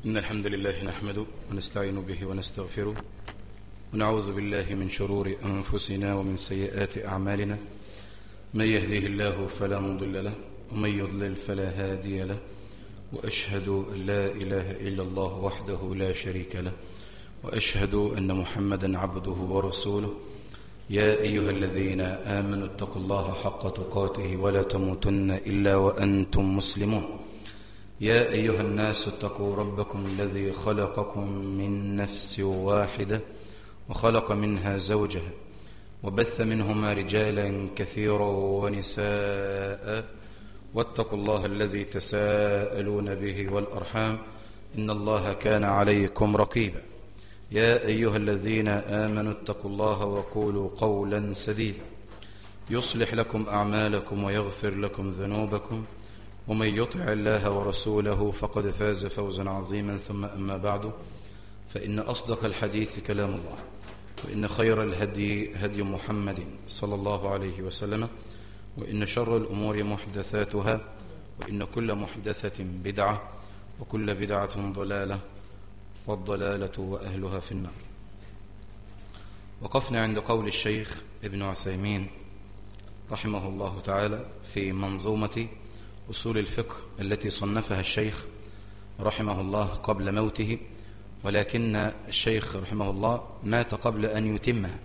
إن الحمد لله نحمده ونستعين به ونستغفره ونعوذ بالله من شرور أنفسنا ومن سيئات أعمالنا. من يهده الله فلا مضل له ومن يضلل فلا هادي له، وأشهد أن لا إله إلا الله وحده لا شريك له، وأشهد أن محمدا عبده ورسوله. يا أيها الذين آمنوا اتقوا الله حق تقاته ولا تموتن إلا وأنتم مسلمون. يا أيها الناس اتقوا ربكم الذي خلقكم من نفس واحدة وخلق منها زوجها وبث منهما رجالا كثيرا ونساء، واتقوا الله الذي تساءلون به والأرحام إن الله كان عليكم رقيبا. يا أيها الذين آمنوا اتقوا الله وقولوا قولا سديدا يصلح لكم أعمالكم ويغفر لكم ذنوبكم، ومن يطع الله ورسوله فقد فاز فوزا عظيما. ثم أما بعد، فإن أصدق الحديث كلام الله، وإن خير الهدي هدي محمد صلى الله عليه وسلم، وإن شر الأمور محدثاتها، وإن كل محدثة بدعة، وكل بدعة ضلالة، والضلالة وأهلها في النار. وقفنا عند قول الشيخ ابن عثيمين رحمه الله تعالى في منظومة أصول الفقه التي صنفها الشيخ رحمه الله قبل موته، ولكن الشيخ رحمه الله مات قبل أن يتمها.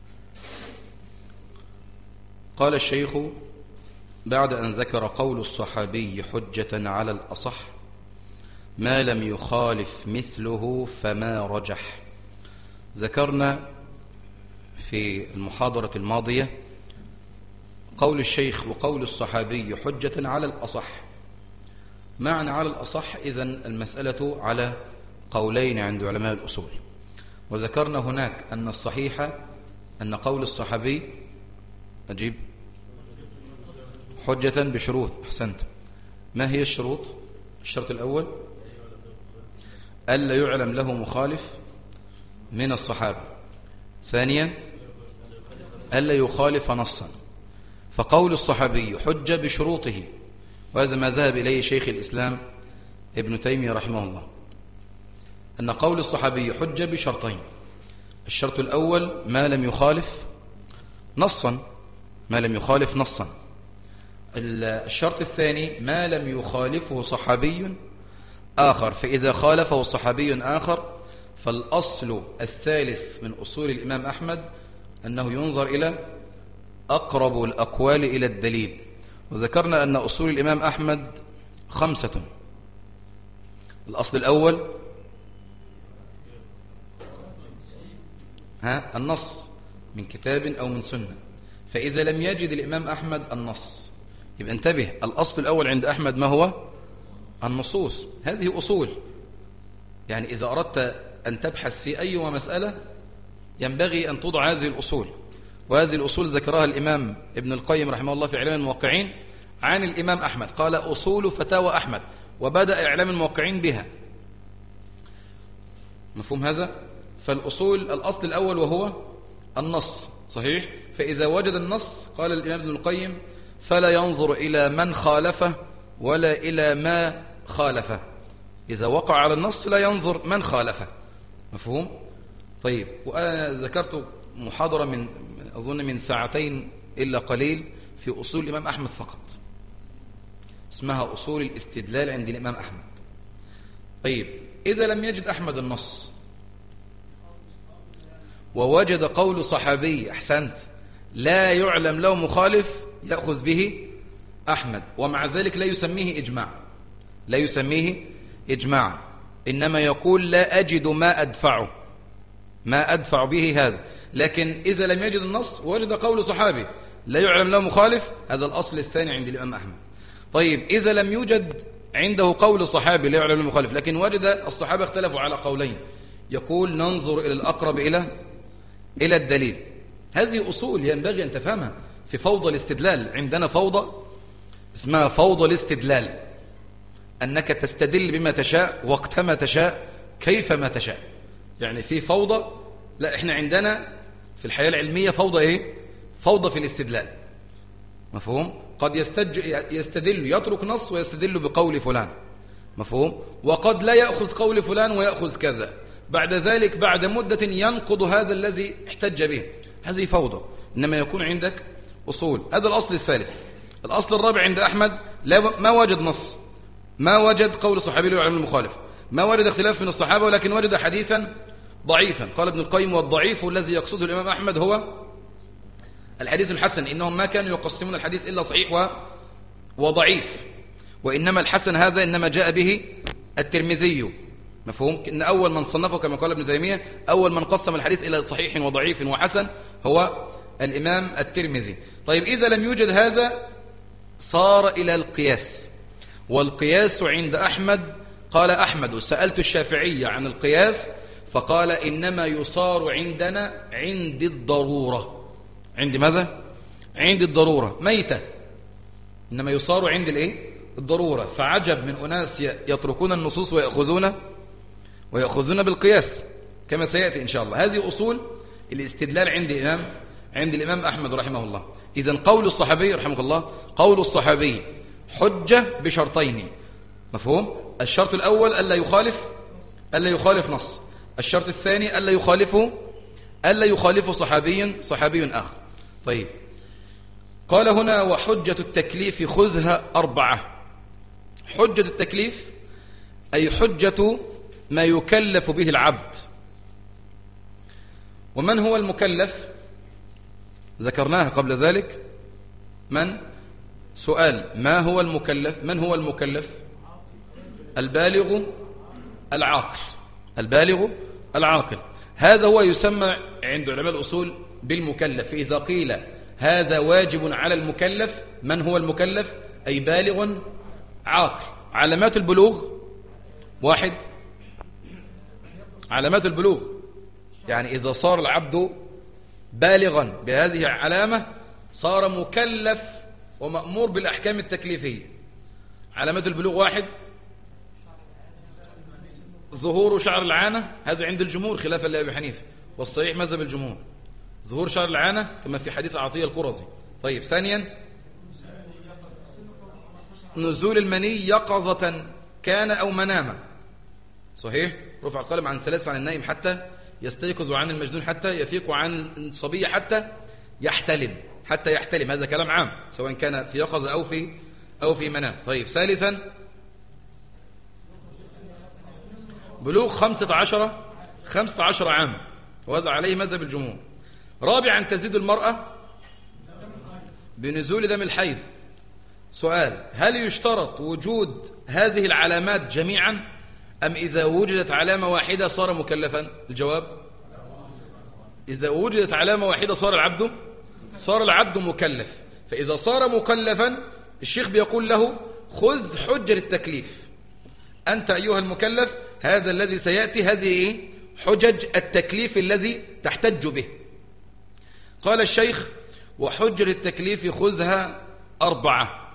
قال الشيخ بعد أن ذكر قول الصحابي حجة على الأصح ما لم يخالف مثله فما رجح. ذكرنا في المحاضرة الماضية قول الشيخ وقول الصحابي حجة على الأصح. معنى على الأصح إذن المسألة على قولين عند علماء الأصول، وذكرنا هناك أن الصحيح أن قول الصحابي أجيب حجة بشروط. أحسنت. ما هي الشروط؟ الشرط الأول ألا يعلم له مخالف من الصحابة. ثانيا ألا يخالف نصا. فقول الصحابي حجة بشروطه، وهذا ما ذهب إليه شيخ الإسلام ابن تيمية رحمه الله، أن قول الصحابي حجة بشرطين. الشرط الأول ما لم يخالف نصا، ما لم يخالف نصا. الشرط الثاني ما لم يخالفه صحابي آخر، فإذا خالفه صحابي آخر فالأصل الثالث من أصول الإمام أحمد أنه ينظر إلى أقرب الأقوال إلى الدليل. وذكرنا أن أصول الإمام أحمد 5. الأصل الأول النص من كتاب أو من سنة. فإذا لم يجد الإمام أحمد النص يبقى انتبه، الأصل الأول عند أحمد ما هو؟ النصوص. هذه أصول، يعني إذا أردت أن تبحث في أي مسألة ينبغي أن توضع هذه الأصول. وهذه الأصول ذكرها الإمام ابن القيم رحمه الله في إعلام الموقعين عن الإمام أحمد، قال أصول فتاوى أحمد، وبدأ إعلام الموقعين بها. مفهوم هذا؟ فالأصول الأصل الأول وهو النص، صحيح؟ فإذا وجد النص قال الإمام ابن القيم فلا ينظر إلى من خالفه ولا إلى ما خالفه. إذا وقع على النص لا ينظر من خالفه. مفهوم؟ طيب، وأنا ذكرت محاضرة من أظن من ساعتين إلا قليل في أصول الإمام أحمد فقط، اسمها أصول الاستدلال عند الإمام أحمد. طيب، إذا لم يجد أحمد النص ووجد قول صحابي، أحسنت، لا يعلم له مخالف يأخذ به أحمد، ومع ذلك لا يسميه إجماع، لا يسميه إجماعا، إنما يقول لا أجد ما أدفع به هذا. لكن إذا لم يجد النص ووجد قول صحابي لا يعلم له مخالف، هذا الأصل الثاني عند الإمام أحمد. طيب، إذا لم يوجد عنده قول صحابي لا يعلم له مخالف، لكن وجد الصحابة اختلفوا على قولين، يقول ننظر إلى الأقرب إلى الدليل. هذه أصول ينبغي أن تفهمها في فوضى الاستدلال. عندنا فوضى اسمها فوضى الاستدلال، أنك تستدل بما تشاء وقتما تشاء كيفما تشاء. يعني في فوضى، لا، احنا عندنا في الحياة العلمية فوضى ايه؟ فوضى في الاستدلال. مفهوم؟ قد يستدل، يترك نص ويستدل بقول فلان، مفهوم؟ وقد لا يأخذ قول فلان ويأخذ كذا، بعد ذلك بعد مدة ينقض هذا الذي احتج به. هذه فوضى. إنما يكون عندك أصول. هذا الأصل الثالث. الأصل الرابع عند أحمد ما وجد نص، ما وجد قول صحابي له يعلم المخالف، ما وجد اختلاف من الصحابة، ولكن وجد حديثا ضعيفا. قال ابن القيم: والضعيف الذي يقصده الإمام أحمد هو الحديث الحسن، إنهم ما كانوا يقسمون الحديث إلا صحيح وضعيف، وإنما الحسن هذا إنما جاء به الترمذي. مفهوم؟ إن أول من صنفه كما قال ابن تيمية، أول من قسم الحديث إلى صحيح وضعيف وحسن هو الإمام الترمذي. طيب إذا لم يوجد هذا صار إلى القياس. والقياس عند أحمد، قال أحمد: سألت الشافعي عن القياس فقال: إنما يصار عندنا عند الضرورة. عند ماذا؟ عند الضرورة، ميتة. إنما يصار عند الضرورة. فعجب من أناس يتركون النصوص ويأخذون بالقياس كما سيأتي إن شاء الله. هذه أصول الاستدلال عند الإمام أحمد رحمه الله. إذن قول الصحابي رحمه الله، قول الصحابي حجة بشرطين. مفهوم؟ الشرط الأول ألا يخالف نص. الشرط الثاني ألا يخالفه صحابي آخر. طيب، قال هنا: وحجة التكليف خذها 4. حجة التكليف أي حجة ما يكلف به العبد. ومن هو المكلف؟ ذكرناها قبل ذلك. سؤال: ما هو المكلف؟ من هو المكلف؟ البالغ العاقل. هذا هو يسمى عند علماء الأصول بالمكلف. إذا قيل هذا واجب على المكلف، من هو المكلف؟ أي بالغ عاقل. علامات البلوغ 1. علامات البلوغ يعني إذا صار العبد بالغا بهذه العلامة صار مكلف ومأمور بالأحكام التكليفية. علامات البلوغ 1: ظهور شعر العانة، هذا عند الجمهور خلافا لأبي حنيفة، والصحيح مذهب الجمهور، ظهور شعر العانة كما في حديث عطية القرظي. طيب، ثانيا: نزول المني يقظة كان أو مناما. صحيح، رفع القلم عن 3 عن النائم حتى يستيقظ، وعن المجنون حتى يفيق، وعن الصبي حتى يحتلم. هذا كلام عام سواء كان في يقظة أو في منام. طيب، ثالثا: بلوغ 15 عاما، وهذا عليه مذهب الجمهور. رابعا: تزيد المرأة بنزول دم الحيض. سؤال: هل يشترط وجود هذه العلامات جميعا، أم إذا وجدت علامة واحدة صار مكلفا؟ الجواب: إذا وجدت علامة واحدة صار العبد مكلف. فإذا صار مكلفا الشيخ بيقول له: خذ حجة التكليف، أنت أيها المكلف، هذا الذي سيأتي، هذه حجج التكليف الذي تحتج به. قال الشيخ: وحجة التكليف خذها 4: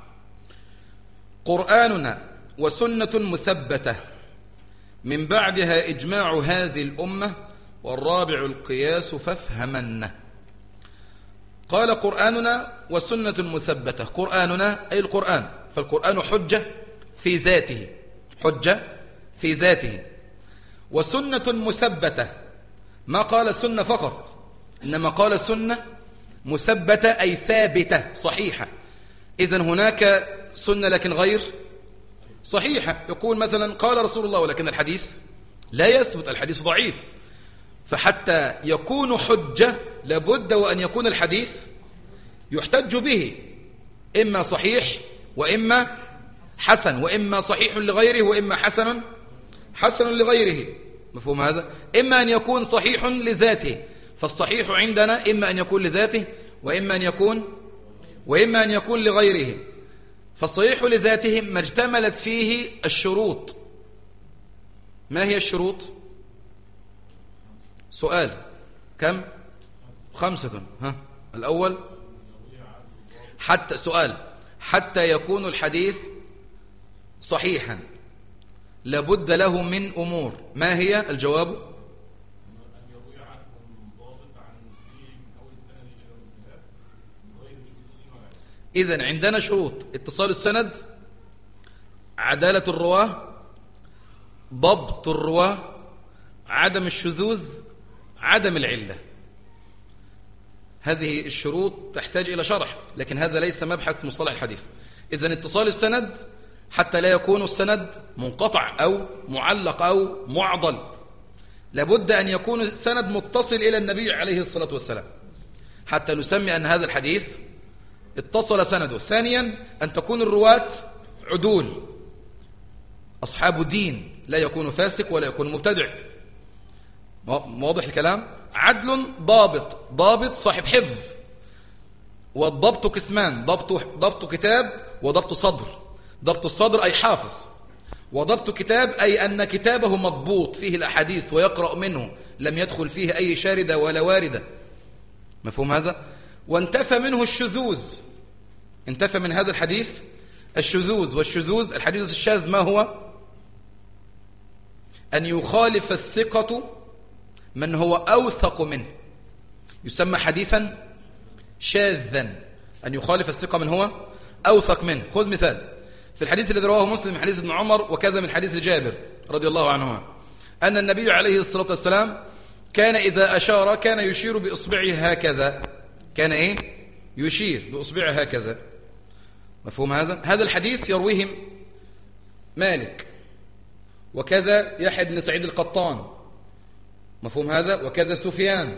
قرآننا وسنة مثبتة، من بعدها إجماع هذه الأمة، والرابع القياس فافهمنه. قال: قرآننا وسنة مثبتة. قرآننا أي القرآن، فالقرآن حجة في ذاته، وسنة مثبتة. ما قال سنة فقط، إنما قال سنة مثبتة أي ثابتة صحيحة. إذن هناك سنة لكن غير صحيحة. يقول مثلا: قال رسول الله، ولكن الحديث لا يثبت، الحديث ضعيف. فحتى يكون حجة لابد وأن يكون الحديث يحتج به، إما صحيح وإما حسن، وإما صحيح لغيره وإما حسن لغيره. مفهوم هذا؟ إما أن يكون صحيح لذاته، فالصحيح عندنا إما أن يكون لذاته وإما أن يكون لغيره. فالصحيح لذاته ما اجتملت فيه الشروط. ما هي الشروط؟ سؤال: كم؟ 5. الأول حتى يكون الحديث صحيحا لابد له من أمور. ما هي؟ الجواب: إذن عندنا شروط: اتصال السند، عدالة الرواه، ضبط الرواة، عدم الشذوذ، عدم العلة. هذه الشروط تحتاج إلى شرح، لكن هذا ليس مبحث مصطلح الحديث. إذن اتصال السند حتى لا يكون السند منقطع أو معلق أو معضل، لابد أن يكون السند متصل إلى النبي عليه الصلاة والسلام حتى نسمي أن هذا الحديث اتصل سنده. ثانيا أن تكون الرواة عدول، أصحاب دين، لا يكون فاسق ولا يكون مبتدع. واضح الكلام؟ عدل ضابط صاحب حفظ. والضبط قسمان: ضبط كتاب وضبط صدر. ضبط الصدر أي حافظ، وضبط كتاب أي أن كتابه مضبوط فيه الأحاديث ويقرأ منه، لم يدخل فيه أي شاردة ولا واردة. مفهوم هذا؟ وانتفى منه الشذوذ، انتفى من هذا الحديث الشذوذ. والشذوذ الحديث الشاذ ما هو؟ أن يخالف الثقة من هو أوثق منه، يسمى حديثا شاذا. أن يخالف الثقة من هو أوثق منه. خذ مثال في الحديث الذي رواه مسلم من حديث ابن عمر، وكذا من حديث جابر رضي الله عنهما، أن النبي عليه الصلاة والسلام كان إذا أشار كان يشير بإصبعه هكذا. كان إيه؟ يشير بإصبعه هكذا. مفهوم هذا؟ هذا الحديث يرويه مالك، وكذا يحيى بن سعيد القطان. مفهوم هذا؟ وكذا سفيان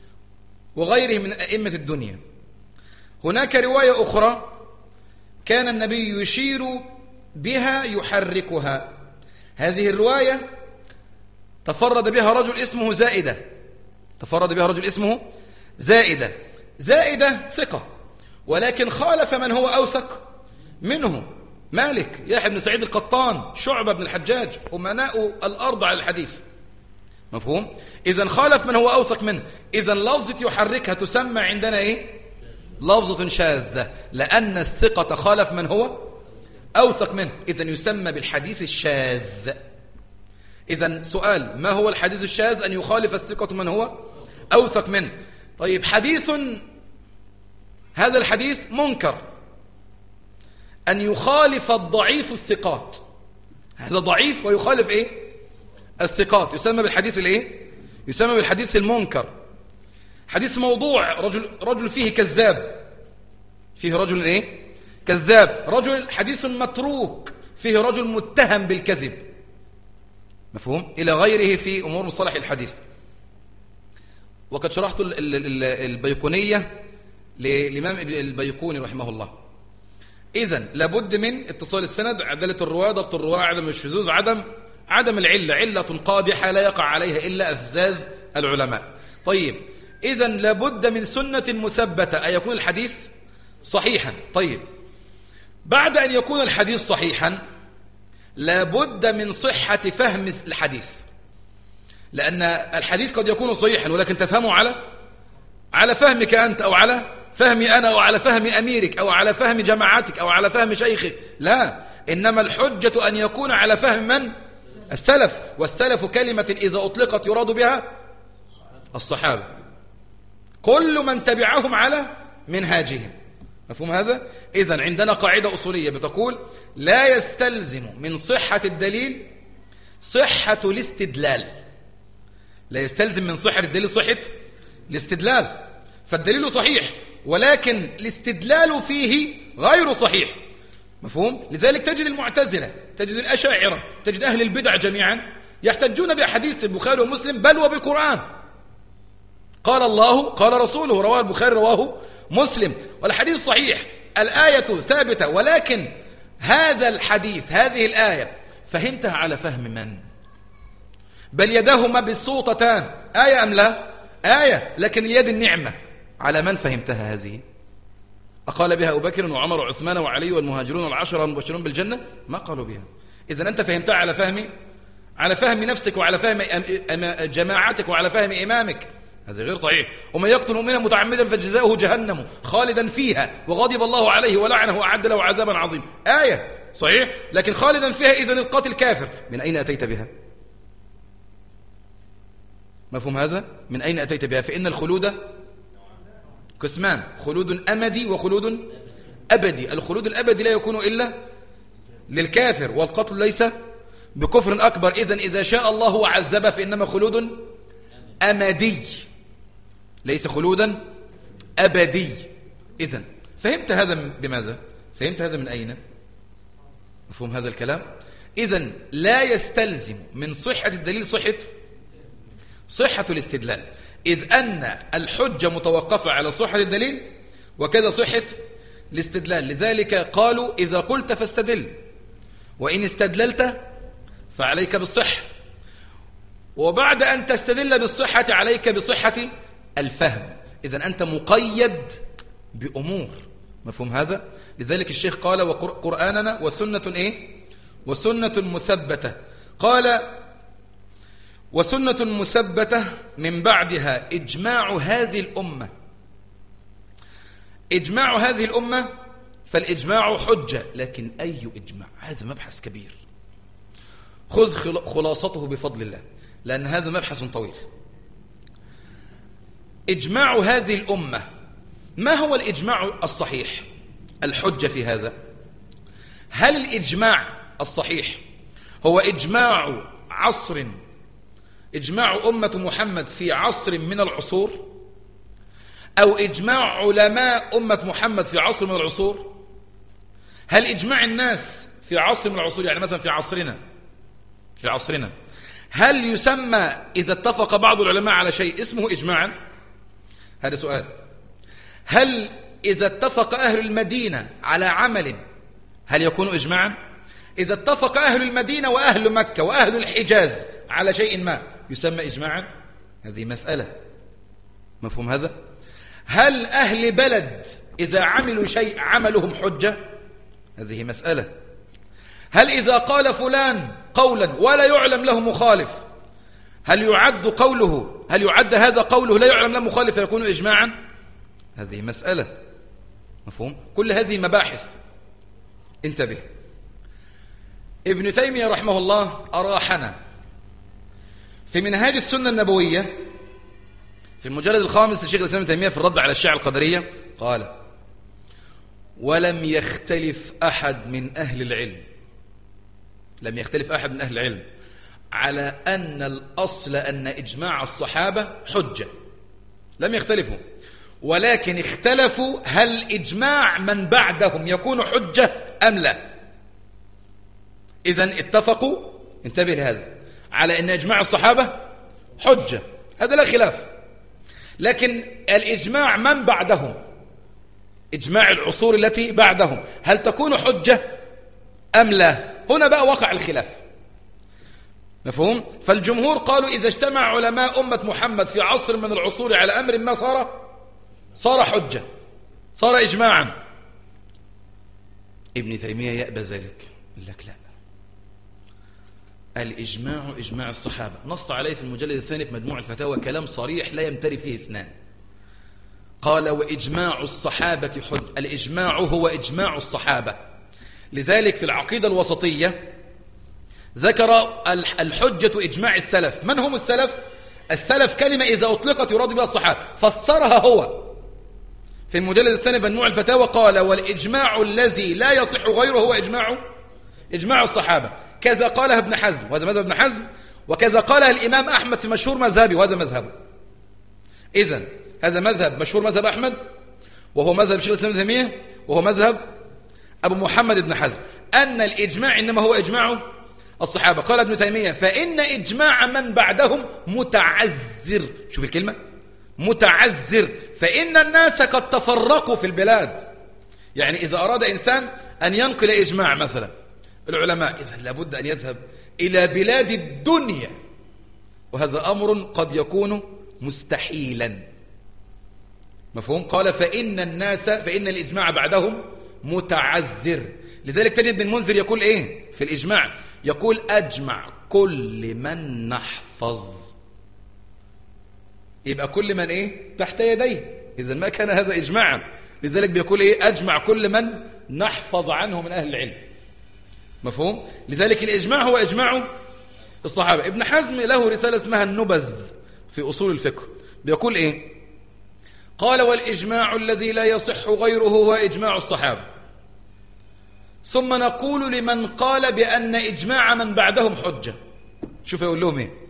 وغيره من أئمة الدنيا. هناك رواية أخرى كان النبي يشير بها يحركها. هذه الرواية تفرد بها رجل اسمه زائدة. تفرد بها رجل اسمه زائدة. زائدة ثقة، ولكن خالف من هو أوثق منه: مالك، يحيى بن سعيد القطان، شعبة بن الحجاج، أمناء الأرض على الحديث. مفهوم؟ إذن خالف من هو أوثق منه. إذن لفظة يحركها تسمى عندنا إيه؟ لفظة شاذة، لأن الثقة خالف من هو أوثق منه، إذن يسمى بالحديث الشاذ. إذن سؤال: ما هو الحديث الشاذ؟ أن يخالف الثقة من هو أوثق منه. طيب، حديث هذا الحديث منكر، أن يخالف الضعيف الثقات. هذا ضعيف ويخالف إيه؟ الثقات، يسمى بالحديث الإيه؟ يسمى بالحديث المنكر. حديث موضوع، رجل فيه كذاب، فيه رجل إيه؟ كذاب. رجل حديث متروك، فيه رجل متهم بالكذب. مفهوم؟ إلى غيره في أمور مصطلح الحديث. وقد شرحت البيقونية للإمام البيقوني رحمه الله. إذن لابد من اتصال السند، عدالة الرواة، ضبط الرواة، عدم الشذوذ، عدم العلة، علة قادحة لا يقع عليها إلا أفزاز العلماء. طيب، إذن لابد من سنة مثبتة، أن يكون الحديث صحيحا. طيب، بعد أن يكون الحديث صحيحا لابد من صحة فهم الحديث، لأن الحديث قد يكون صحيحا ولكن تفهمه على فهمك أنت، أو على فهمي أنا، أو على فهم أميرك، أو على فهم جماعتك، أو على فهم شيخك. لا، إنما الحجة أن يكون على فهم من؟ السلف. والسلف كلمة إذا أطلقت يراد بها الصحابة، كل من تبعهم على منهاجهم. مفهوم هذا؟ إذن عندنا قاعدة أصولية بتقول: لا يستلزم من صحة الدليل صحة الاستدلال. لا يستلزم من صحة الدليل صحة الاستدلال. فالدليل صحيح ولكن الاستدلال فيه غير صحيح. مفهوم؟ لذلك تجد المعتزلة، تجد الأشاعرة، تجد أهل البدع جميعا يحتجون بأحاديث البخاري ومسلم، بل وبقرآن. قال الله قال رسوله، رواه البخاري رواه مسلم، والحديث صحيح، الآية ثابتة، ولكن هذا الحديث، هذه الآية فهمتها على فهم من؟ بل يداهما بالسوطتان، آية أم لا؟ آية، لكن اليد النعمة، على من فهمتها هذه؟ أقال بها أبو بكر وعمر وعثمان وعلي والمهاجرون والعشرة المبشرون بالجنة؟ ما قالوا بها. إذن أنت فهمتها على فهم نفسك، وعلى فهم جماعتك، وعلى فهم إمامك. هذا غير صحيح. ومن يقتل مؤمنا متعمدا فجزاؤه جهنم خالدا فيها وغضب الله عليه ولعنه وأعد له عذابا عظيما. آية صحيح، لكن خالدا فيها، إذن القاتل كافر. من أين أتيت بها؟ مفهوم هذا؟ من أين أتيت بها؟ فإن الخلود قسمان: خلود أمدي وخلود أبدي. الخلود الأبدي لا يكون إلا للكافر، والقتل ليس بكفر أكبر. إذن إذا شاء الله عذب فإنما خلود أمدي ليس خلودا أبدي. إذن فهمت هذا بماذا؟ فهمت هذا من أين؟ مفهوم هذا الكلام؟ إذن لا يستلزم من صحة الدليل صحة الاستدلال، إذ أن الحجة متوقفة على صحة الدليل وكذا صحة الاستدلال. لذلك قالوا إذا قلت فاستدل، وإن استدللت فعليك بالصحة، وبعد أن تستدل بالصحة عليك بصحة الفهم. إذن أنت مقيد بأمور. مفهوم هذا؟ لذلك الشيخ قال وقرآننا وسنة إيه؟ وسنة مثبتة. قال وسنة مثبتة من بعدها إجماع هذه الأمة. إجماع هذه الأمة، فالإجماع حجة، لكن أي إجماع؟ هذا مبحث كبير، خذ خلاصته بفضل الله، لأن هذا مبحث طويل. إجماع هذه الأمة، ما هو الإجماع الصحيح الحجة في هذا؟ هل الإجماع الصحيح هو إجماع عصر، إجماع أمة محمد في عصر من العصور، أو إجماع علماء أمة محمد في عصر من العصور؟ هل إجماع الناس في عصر من العصور، يعني مثلا في عصرنا هل يسمى إذا اتفق بعض العلماء على شيء اسمه إجماعا؟ هذا سؤال. هل إذا اتفق أهل المدينة على عمل هل يكون إجماعا؟ إذا اتفق أهل المدينة وأهل مكة وأهل الحجاز على شيء ما يسمى إجماعا؟ هذه مسألة. مفهوم هذا؟ هل أهل بلد إذا عملوا شيء عملهم حجة؟ هذه مسألة. هل إذا قال فلان قولا ولا يعلم له مخالف هل يعد هذا قوله لا يعلم له مخالف فيكون إجماعا؟ هذه مسألة. مفهوم؟ كل هذه مباحث. انتبه، ابن تيمية رحمه الله أراحنا في منهاج السنة النبوية في المجلد الخامس لشيخ الإسلام ابن تيمية في الرد على الشيعة القدرية، قال ولم يختلف أحد من أهل العلم، لم يختلف أحد من أهل العلم على أن الأصل أن إجماع الصحابة حجة، لم يختلفوا، ولكن اختلفوا هل إجماع من بعدهم يكون حجة أم لا. إذن اتفقوا، انتبه لهذا، على أن إجماع الصحابة حجة، هذا لا خلاف. لكن الإجماع من بعدهم، إجماع العصور التي بعدهم، هل تكون حجة أم لا؟ هنا بقى وقع الخلاف. مفهوم؟ فالجمهور قالوا إذا اجتمع علماء أمة محمد في عصر من العصور على أمر ما صار حجة، صار إجماعا. ابن تيمية يأبى ذلك، يقول لك لا، الإجماع إجماع الصحابة، نص عليه في المجلد الثاني في مجموع الفتاوى كلام صريح لا يمتري فيه اثنان. قال وإجماع الصحابة حج، الإجماع هو إجماع الصحابة. لذلك في العقيدة الوسطية ذكر الحجة إجماع السلف. من هم السلف؟ السلف كلمة إذا أطلقت يراد بها الصحابة، فسرها هو في المجلد الثاني مجموع الفتاوى، قال والإجماع الذي لا يصح غيره هو إجماع الصحابة. كذا قالها ابن حزم، وهذا مذهب ابن حزم، وكذا قالها الإمام أحمد في مشهور مذهبي، وهذا مذهبه. إذن هذا مذهب مشهور، مذهب أحمد، وهو مذهب شيخ الإسلام ابن تيمية، وهو مذهب أبو محمد بن حزم، أن الإجماع إنما هو إجماع الصحابة. قال ابن تيمية فإن إجماع من بعدهم متعذر، شوف الكلمة متعذر، فإن الناس قد تفرقوا في البلاد. يعني إذا أراد إنسان أن ينقل إجماع مثلا العلماء، إذن لابد أن يذهب إلى بلاد الدنيا، وهذا أمر قد يكون مستحيلا. مفهوم؟ قال فإن الإجماع بعدهم متعذر. لذلك تجد ابن المنذر يقول إيه في الإجماع؟ يقول أجمع كل من نحفظ. يبقى كل من إيه؟ تحت يديه، إذن ما كان هذا إجماعا. لذلك بيقول إيه؟ أجمع كل من نحفظ عنه من أهل العلم. مفهوم؟ لذلك الإجماع هو إجماع الصحابة. ابن حزم له رسالة اسمها النبذ في أصول الفقه، بيقول إيه؟ قال والإجماع الذي لا يصح غيره هو إجماع الصحابة. ثم نقول لمن قال بأن إجماع من بعدهم حجة. شوف يقول لهم إيه؟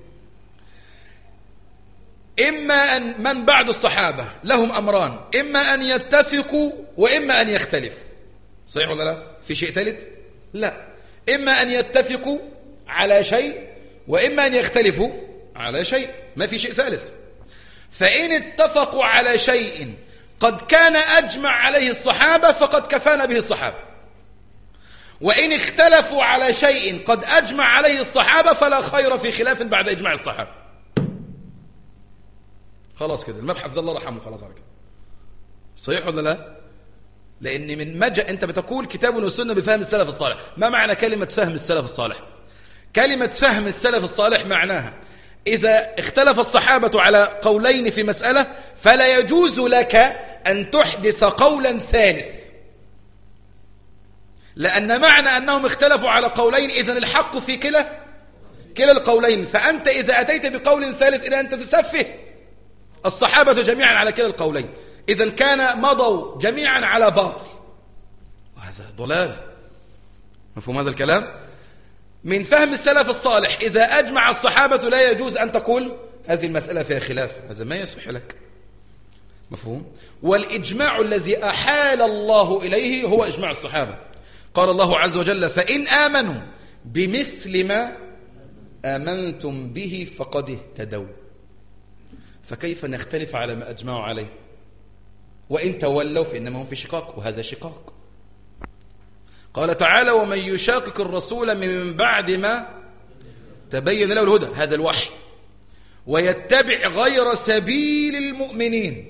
إما أن من بعد الصحابة لهم أمران، إما أن يتفقوا وإما أن يختلفوا. صحيح ولا لا؟ في شيء ثالث؟ لا. إما أن يتفقوا على شيء وإما أن يختلفوا على شيء، ما في شيء ثالث. فإن اتفقوا على شيء قد كان أجمع عليه الصحابة فقد كفانا به الصحابة، وإن اختلفوا على شيء قد أجمع عليه الصحابة فلا خير في خلاف بعد إجماع الصحابة. خلاص كده المبحث ده الله رحمه، خلاص على كده. صحيح ولا لا؟ لأن من أنت بتقول كتاب والسنة بفهم السلف الصالح. ما معنى كلمة فهم السلف الصالح؟ كلمة فهم السلف الصالح معناها إذا اختلف الصحابة على قولين في مسألة فلا يجوز لك أن تحدث قولا ثالث، لأن معنى أنهم اختلفوا على قولين إذن الحق في كلا القولين. فأنت إذا أتيت بقول ثالث إذا أنت تسفه الصحابة جميعا على كلا القولين، إذن كان مضوا جميعا على باطل، وهذا ضلال. مفهوم هذا الكلام؟ من فهم السلف الصالح إذا أجمع الصحابة لا يجوز أن تقول هذه المسألة فيها خلاف، هذا ما يصح لك. مفهوم؟ والإجماع الذي أحال الله إليه هو إجماع الصحابة. قال الله عز وجل: فإن آمنوا بمثل ما آمنتم به فقد اهتدوا. فكيف نختلف على ما أجمعوا عليه؟ وإن تولوا فإنما هم في شقاق، وهذا شقاق. قال تعالى: ومن يشاقق الرسول من بعد ما تبين له الهدى، هذا الوحي، ويتبع غير سبيل المؤمنين.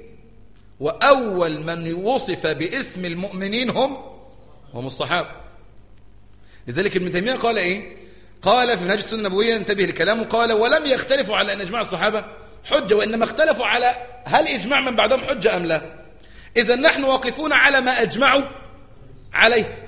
وأول من وصف باسم المؤمنين هم الصحابة. لذلك ابن تيمية قال إيه؟ قال في منهاج السنة النبوية، انتبه لكلامه، قال: ولم يختلفوا على أن إجماع الصحابة حجة، وإنما اختلفوا على هل إجماع من بعدهم حجة أم لا. إذن نحن واقفون على ما أجمعوا عليه،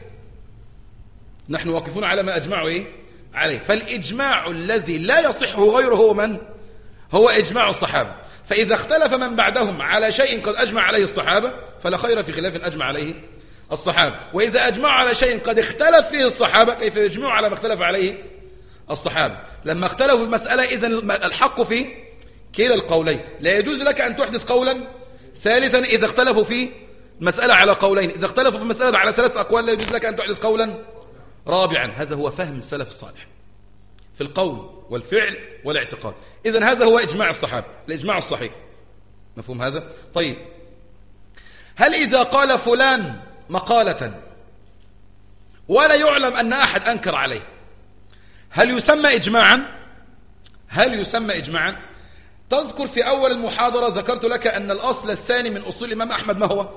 نحن واقفون على ما أجمعوا إيه؟ عليه. فالإجماع الذي لا يصح غيره هو من؟ هو إجماع الصحابة. فإذا اختلف من بعدهم على شيء قد أجمع عليه الصحابة فلا خير في خلاف أجمع عليه الصحابة. وإذا أجمعوا على شيء قد اختلف فيه الصحابة كيف يجمعوا على ما اختلف عليه الصحابة؟ لما اختلفوا في المسألة إذن الحق في كلا القولين. لا يجوز لك أن تحدث قولا ثالثا إذا اختلفوا في المسألة على قولين. إذا اختلفوا في المسألة على 3 أقوال لا يجوز لك أن تحدث قولا رابعا. هذا هو فهم السلف الصالح في القول والفعل والاعتقاد. إذن هذا هو إجماع الصحابة، الإجماع الصحيح. مفهوم هذا؟ طيب، هل إذا قال فلان مقالة ولا يعلم أن أحد أنكر عليه هل يسمى إجماعا؟ هل يسمى إجماعا؟ تذكر في أول المحاضرة ذكرت لك أن الأصل الثاني من أصول الإمام أحمد ما هو؟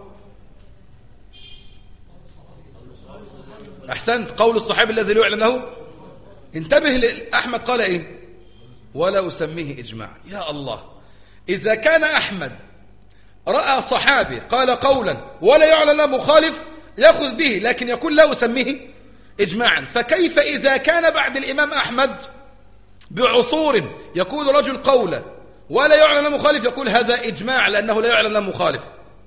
أحسنت، قول الصحابي الذي لا يعلم له. انتبه، أحمد قال إيه؟ ولا أسميه إجماعا. يا الله، إذا كان أحمد رأى صحابي قال قولا ولا يعلم له مخالف يأخذ به، لكن يقول لا أسميه إجماعا، فكيف إذا كان بعد الإمام أحمد بعصور يقول رجل قولا ولا يعلم له مخالف يقول هذا إجماع لأنه لا يعلم له مخالف؟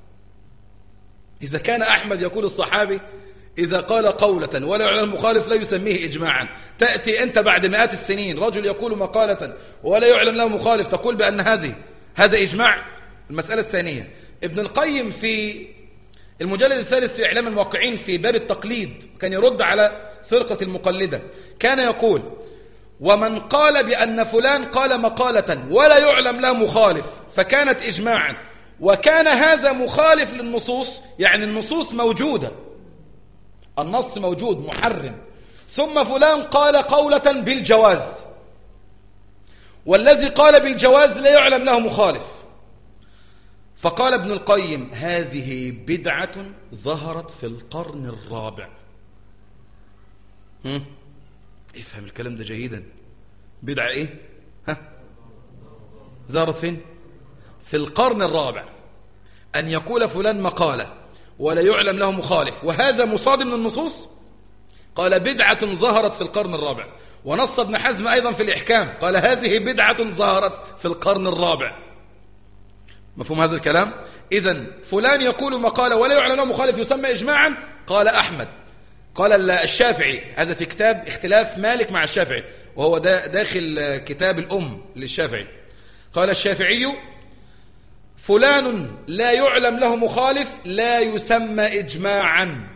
إذا كان أحمد يقول الصحابي إذا قال قولة ولا يعلم مخالف لا يسميه إجماعا، تأتي أنت بعد مئات السنين رجل يقول مقالة ولا يعلم له مخالف تقول بأن هذا إجماع؟ المسألة الثانية، ابن القيم في المجلد الثالث في إعلام الموقعين في باب التقليد كان يرد على فرقة المقلدة، كان يقول: ومن قال بأن فلان قال مقالة ولا يعلم له مخالف فكانت إجماعا، وكان هذا مخالف للنصوص، يعني النصوص موجودة، النص موجود محرم، ثم فلان قال قولة بالجواز، والذي قال بالجواز لا يعلم له مخالف. فقال ابن القيم: هذه بدعة ظهرت في القرن الرابع. افهم الكلام ده جيدا. بدعة ايه؟ ظهرت فين؟ في القرن الرابع، أن يقول فلان مقالة ولا يعلم له مخالف وهذا مصادم للنصوص. قال: بدعة ظهرت في القرن الرابع. ونص ابن حزم أيضا في الإحكام قال: هذه بدعة ظهرت في القرن الرابع. مفهوم هذا الكلام؟ إذن فلان يقول مقالة ولا يعلم له مخالف يسمى إجماعا. قال أحمد: قال الشافعي، هذا في كتاب اختلاف مالك مع الشافعي، وهو داخل كتاب الأم للشافعي. قال الشافعي: فلان لا يعلم له مخالف لا يسمى إجماعا،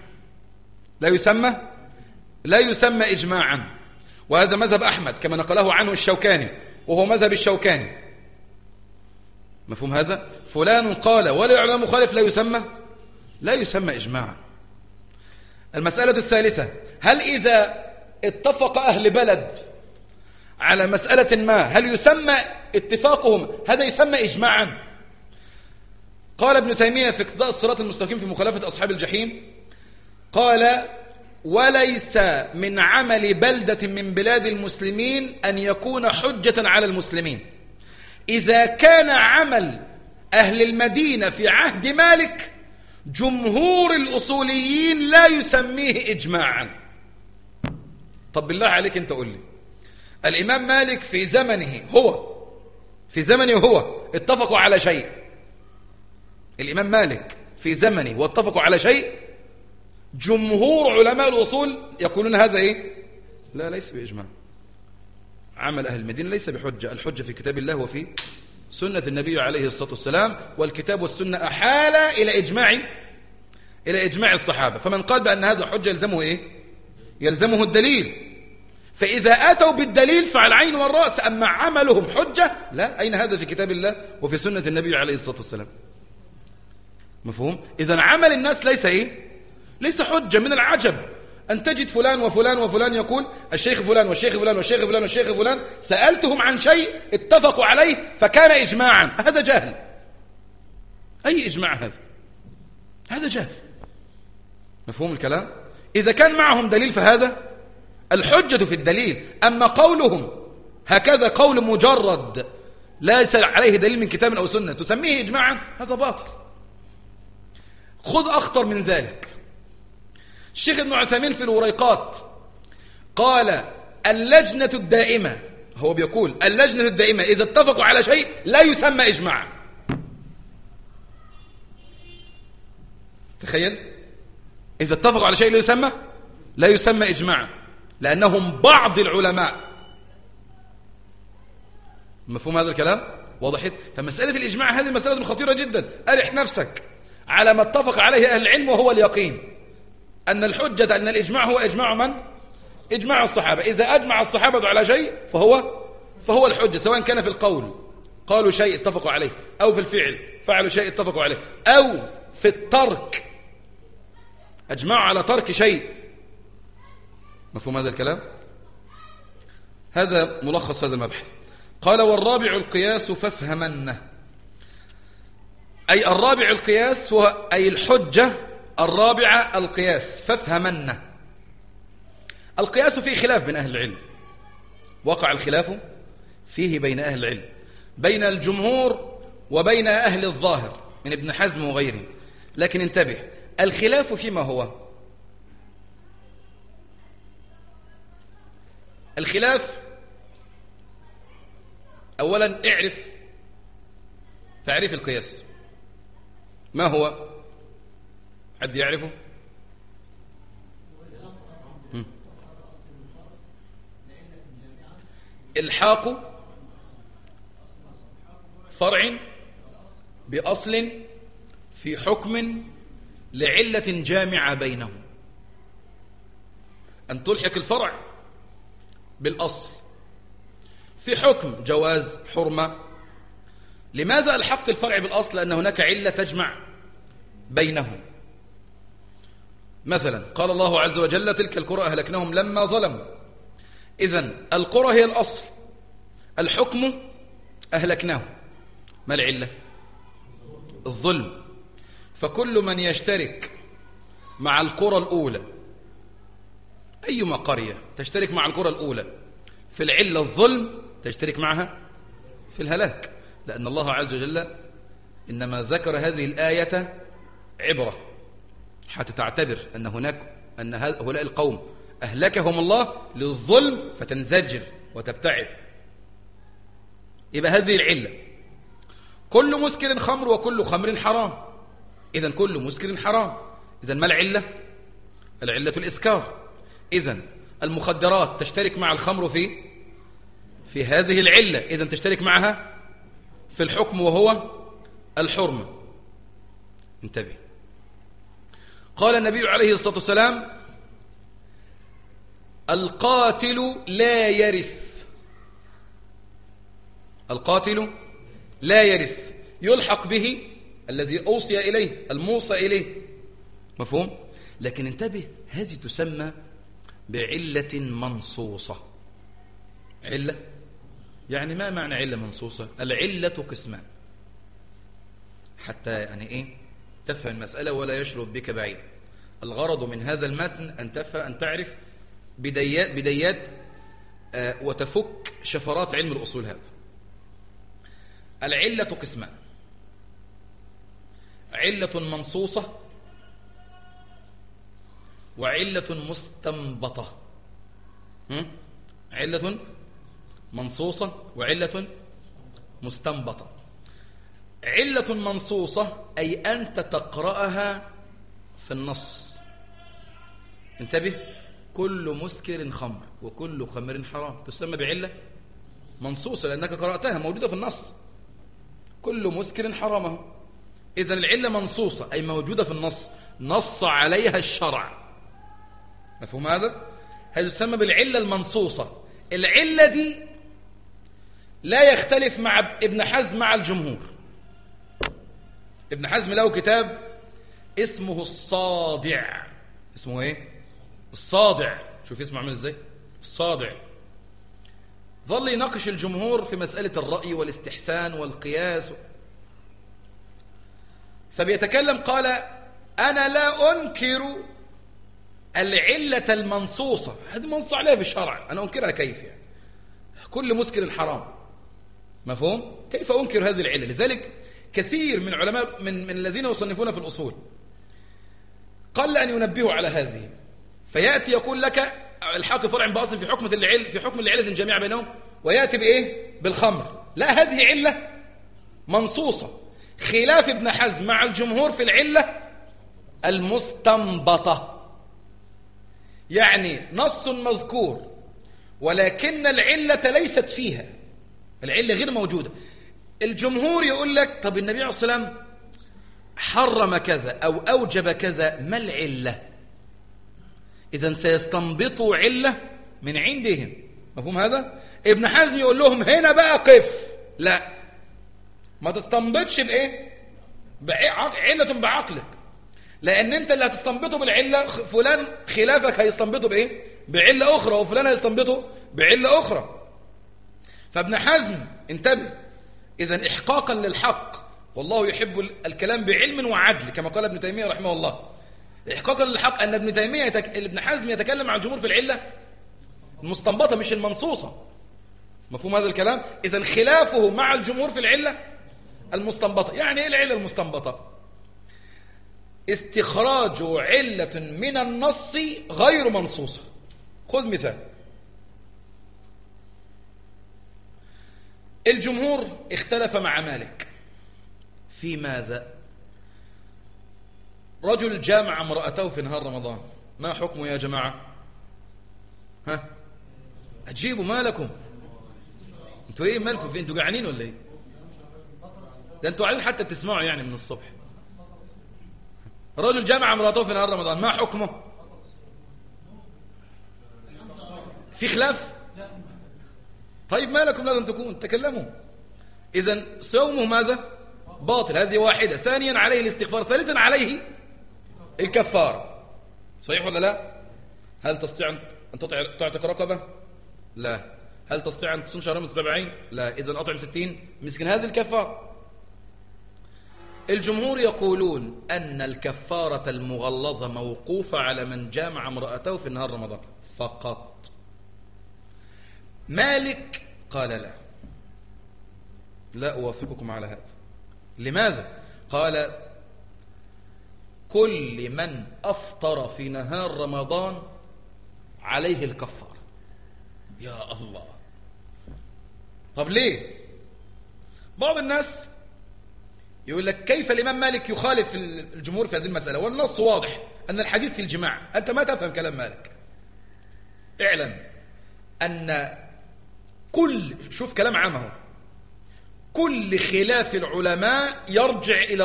لا يسمى إجماعا. وهذا مذهب أحمد كما نقله عنه الشوكاني، وهو مذهب الشوكاني. مفهوم هذا؟ فلان قال ولا يعلم مخالف لا يسمى إجماعا. المسألة الثالثة: هل إذا اتفق أهل بلد على مسألة ما هل يسمى اتفاقهم هذا يسمى إجماعا؟ قال ابن تيمية في اقتضاء الصراط المستقيم في مخالفة أصحاب الجحيم، قال: وليس من عمل بلدة من بلاد المسلمين أن يكون حجة على المسلمين. إذا كان عمل أهل المدينة في عهد مالك جمهور الأصوليين لا يسميه إجماعا. طب بالله عليك انت قول لي، الإمام مالك في زمنه هو اتفقوا على شيء، الإمام مالك في زمنه واتفقوا على شيء، جمهور علماء الأصول يقولون هذا إيه؟ لا، ليس بإجماع. عمل أهل المدينة ليس بحجة، الحجة في كتاب الله وفي سنة النبي عليه الصلاة والسلام، والكتاب والسنة أحال إلى إجماع الصحابة. فمن قال بأن هذا حجة يلزمه إيه؟ يلزمه الدليل. فإذا أتوا بالدليل فعلى العين والرأس، أما عملهم حجة لا، أين هذا في كتاب الله وفي سنة النبي عليه الصلاة والسلام؟ مفهوم؟ إذن عمل الناس ليس إيه؟ ليس حجة. من العجب أن تجد فلان وفلان وفلان يقول الشيخ فلان والشيخ فلان والشيخ فلان والشيخ فلان سألتهم عن شيء اتفقوا عليه فكان إجماعا. هذا جهل. أي إجماع هذا؟ هذا جهل. مفهوم الكلام؟ إذا كان معهم دليل فهذا الحجة في الدليل. أما قولهم هكذا قول مجرد ليس عليه دليل من كتاب أو سنة تسميه إجماعا، هذا باطل. خذ أخطر من ذلك. الشيخ ابن عثيمين في الوريقات قال اللجنة الدائمة، هو بيقول اللجنة الدائمة إذا اتفقوا على شيء لا يسمى إجماعا. تخيل، إذا اتفقوا على شيء لا يسمى إجماعا، لأنهم بعض العلماء. مفهوم هذا الكلام؟ وضحت؟ فمسألة الإجماع هذه مسألة خطيرة جدا. أرح نفسك على ما اتفق عليه أهل العلم، وهو اليقين أن الحجة أن الإجماع هو إجماع من؟ إجماع الصحابة. إذا أجمع الصحابة على شيء فهو الحجة، سواء كان في القول قالوا شيء اتفقوا عليه، أو في الفعل فعلوا شيء اتفقوا عليه، أو في الترك أجمعوا على ترك شيء. مفهوم هذا الكلام؟ هذا ملخص هذا المبحث. قال: والرابع القياس فافهمنه. أي الرابع القياس هو أي الحجة الرابعة القياس فافهمنه. القياس فيه خلاف بين أهل العلم، وقع الخلاف فيه بين أهل العلم، بين الجمهور وبين أهل الظاهر من ابن حزم وغيره. لكن انتبه، الخلاف فيما هو الخلاف. أولا اعرف تعريف القياس ما هو؟ حد يعرفه؟ الحاق فرع بأصل في حكم لعلة جامعة بينهم. أن تلحق الفرع بالأصل في حكم جواز حرمة. لماذا الحق الفرع بالأصل؟ لأن هناك علة تجمع بينهم. مثلا قال الله عز وجل: تلك القرى أهلكناهم لما ظلموا. إذن القرى هي الأصل، الحكم أهلكناهم. ما العلة؟ الظلم. فكل من يشترك مع القرى الأولى، أيما قرية تشترك مع القرى الأولى في العلة الظلم، تشترك معها في الهلاك. لأن الله عز وجل إنما ذكر هذه الآية عبرة حتى تعتبر أن هؤلاء القوم أهلكهم الله للظلم فتنزجر وتبتعد. يبقى هذه العلة. كل مسكر خمر وكل خمر حرام. إذن كل مسكر حرام. إذن ما العلة؟ العلة الإسكار. إذن المخدرات تشترك مع الخمر في هذه العلة، إذن تشترك معها في الحكم وهو الحرمة. انتبه. قال النبي عليه الصلاة والسلام: القاتل لا يرث. القاتل لا يرث، يلحق به الذي أوصي إليه، الموصى إليه. مفهوم؟ لكن انتبه، هذه تسمى بعلة منصوصة. علة يعني ما معنى علة منصوصة؟ العلة قسمان، حتى يعني إيه تفهم المسألة ولا يشرد بك بعيد. الغرض من هذا المتن أن تعرف بدايات وتفك شفرات علم الأصول. هذا العلة قسمان: علة منصوصة وعلة مستنبطة. علة منصوصة وعلة مستنبطة. علة منصوصة أي أنت تقرأها في النص. انتبه، كل مسكر خمر وكل خمر حرام تسمى بعلة منصوصة لأنك قرأتها موجودة في النص. كل مسكر حرامه. إذن العلة منصوصة أي موجودة في النص، نص عليها الشرع. مفهوم هذا؟ هذا يسمى بالعلة المنصوصة. العلة دي لا يختلف مع ابن حزم مع الجمهور. ابن حزم له كتاب اسمه الصادع. اسمه ايه؟ الصادع. شوف اسمه عامل ازاي؟ الصادع. ظل يناقش الجمهور في مسألة الرأي والاستحسان والقياس، فبيتكلم قال: أنا لا أنكر العلة المنصوصة، هذه منصوص عليها في الشرع، أنا أنكرها كيف يعني؟ كل مسكر حرام. مفهوم؟ كيف أنكر هذه العلة؟ لذلك كثير من علماء من الذين يصنفون في الأصول قل أن ينبهوا على هذه، فيأتي يقول لك الحق فرع بأصل في حكم العلة الجميع بينهم، ويأتي بإيه؟ بالخمر. لا، هذه علة منصوصة، خلاف ابن حزم مع الجمهور في العلة المستنبطة. يعني نص مذكور ولكن العلة ليست فيها، العلة غير موجودة. الجمهور يقول لك: طب النبي عليه الصلاة والسلام حرم كذا أو أوجب كذا، ما العلة؟ إذن سيستنبطوا علة من عندهم. مفهوم هذا؟ ابن حزم يقول لهم: هنا بقى قف، لا، ما تستنبطش بإيه؟ علة بعقلك، لأن أنت اللي هتستنبطه بالعلة، فلان خلافك هيستنبطه بإيه؟ بعلة أخرى، وفلان هيستنبطه بعلة أخرى. فابن حزم انتبه، إذن إحقاقا للحق، والله يحب الكلام بعلم وعدل كما قال ابن تيمية رحمه الله. إحقاقا للحق أن ابن حزم يتكلم عن الجمهور في العلة المستنبطة مش المنصوصة. مفهوم هذا الكلام؟ إذن خلافه مع الجمهور في العلة المستنبطة. يعني إيه العلة المستنبطة؟ استخراج علة من النص غير منصوصة. خذ مثال: الجمهور اختلف مع مالك في ماذا؟ رجل جامع امرأته في نهار رمضان، ما حكمه يا جماعة؟ ها؟ أجيبوا مالكم؟ انتوا ايه مالكم؟ انتوا جعانين ولا ايه؟ ده انتوا قاعدين حتى بتسمعوا يعني من الصبح. رجل جامع امرأته في نهار رمضان، ما حكمه؟ في خلاف؟ طيب ما لكم لازم تكلموا. إذن صومه ماذا؟ باطل، هذه واحدة. ثانيا عليه الاستغفار. ثالثا عليه الكفارة. صحيح ولا لا؟ هل تستطيع أن تعتق رقبة؟ لا. هل تستطيع أن تصوم شهرين متتابعين؟ لا. إذن أطعم 60 مسكين، هذه الكفارة. الجمهور يقولون أن الكفارة المغلظة موقوفة على من جامع امرأته في نهار رمضان فقط. مالك قال لا أوافقكم على هذا. لماذا؟ قال: كل من أفطر في نهار رمضان عليه الكفارة. يا الله، طب ليه؟ بعض الناس يقول لك كيف الإمام مالك يخالف الجمهور في هذه المسألة والنص واضح أن الحديث في الجماع. أنت ما تفهم كلام مالك. اعلم أن شوف كلام عامه، كل خلاف العلماء يرجع إلى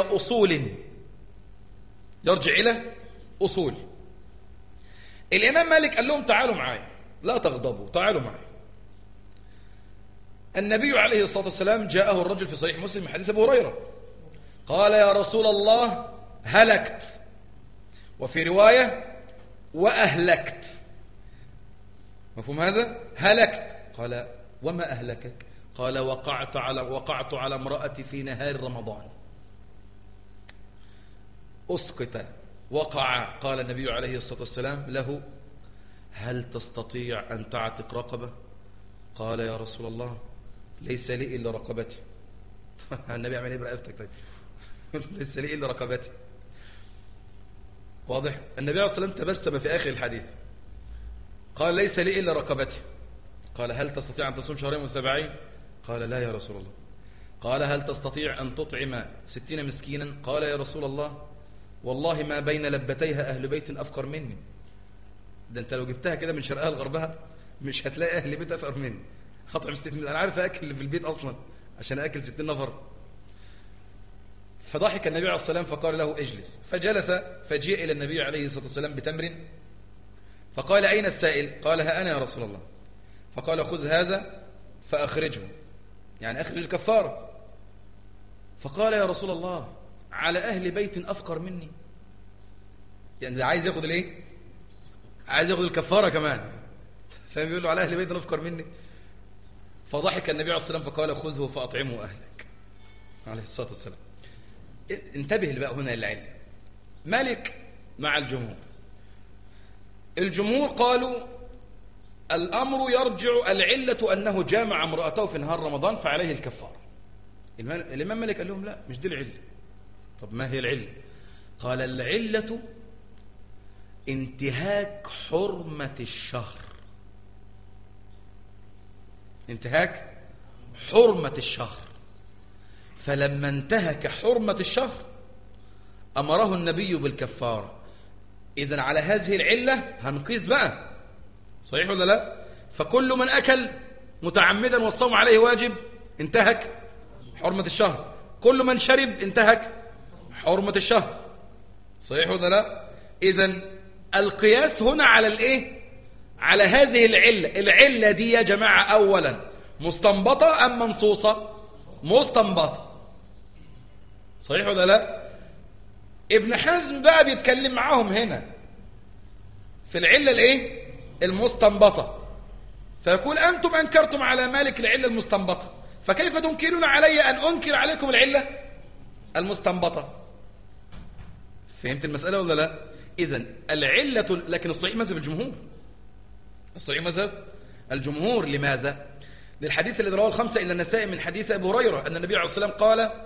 أصول. الإمام مالك قال لهم تعالوا معايا لا تغضبوا، تعالوا معايا. النبي عليه الصلاة والسلام جاءه الرجل في صحيح مسلم من حديث أبو هريرة قال يا رسول الله هلكت، وفي رواية وأهلكت. مفهوم هذا؟ هلكت. قال وما أهلكك؟ قال وقعت على امرأتي في نهار رمضان. أسقط وقع. قال النبي عليه الصلاة والسلام له هل تستطيع أن تعتق رقبة؟ قال يا رسول الله ليس لي إلا رقبتي. النبي عمل إيه برقبتك؟ طيب ليس لي إلا رقبتي. واضح؟ النبي عليه الصلاة والسلام تبسم في آخر الحديث قال ليس لي إلا رقبتي. قال هل تستطيع أن تصوم شهرين متتابعين؟ قال لا يا رسول الله. قال هل تستطيع أن تطعم 60 مسكينا؟ قال يا رسول الله والله ما بين لبتيها أهل بيت أفقر مني. ده أنت لو جبتها كده من شرقها لغربها مش هتلاقي أهل بيت أفقر مني. هطعم 60، أنا عارف أكل في البيت أصلا عشان أكل 60 نفر. فضحك النبي عليه الصلاة والسلام فقال له اجلس. فجلس، فجيء إلى النبي عليه الصلاة والسلام بتمر فقال أين السائل؟ قال ها أنا يا رسول الله. فقال خذ هذا فأخرجه، يعني أخرج الكفارة. فقال يا رسول الله على أهل بيت أفقر مني، يعني عايز ياخد الايه؟ عايز ياخد الكفارة كمان. فهم بيقول له على أهل بيت أفقر مني. فضحك النبي عليه الصلاة والسلام فقال خذه فأطعمه أهلك عليه الصلاة والسلام. انتبه بقى هنا للعلم. مالك مع الجمهور قالوا الأمر يرجع العلة أنه جامع امرأته في نهار رمضان فعليه الكفارة. الإمام مالك قال لهم لا مش دي العلة. طب ما هي العلة؟ قال العلة انتهاك حرمة الشهر. انتهاك حرمة الشهر. فلما انتهك حرمة الشهر أمره النبي بالكفارة. إذن على هذه العلة هنقيس بقى، صحيح ولا لا؟ فكل من أكل متعمدا والصوم عليه واجب انتهك حرمة الشهر. كل من شرب انتهك حرمة الشهر، صحيح ولا لا؟ إذن القياس هنا على الايه؟ على هذه العلة دي يا جماعة أولا مستنبطة أم منصوصة؟ مستنبطة، صحيح ولا لا؟ ابن حزم بقى بيتكلم معاهم هنا في العلة الايه؟ المستنبطة. فيقول أنتم أنكرتم على مالك العلة المستنبطة، فكيف تنكرون علي أن أنكر عليكم العلة المستنبطة؟ فهمت المسألة ولا لا؟ إذن العلة، لكن الصحيح مذهب الجمهور. الصحيح مذهب الجمهور. لماذا؟ للحديث الذي رواه الخمسة إلا النسائي من حديث أبي هريرة أن النبي عليه الصلاة والسلام قال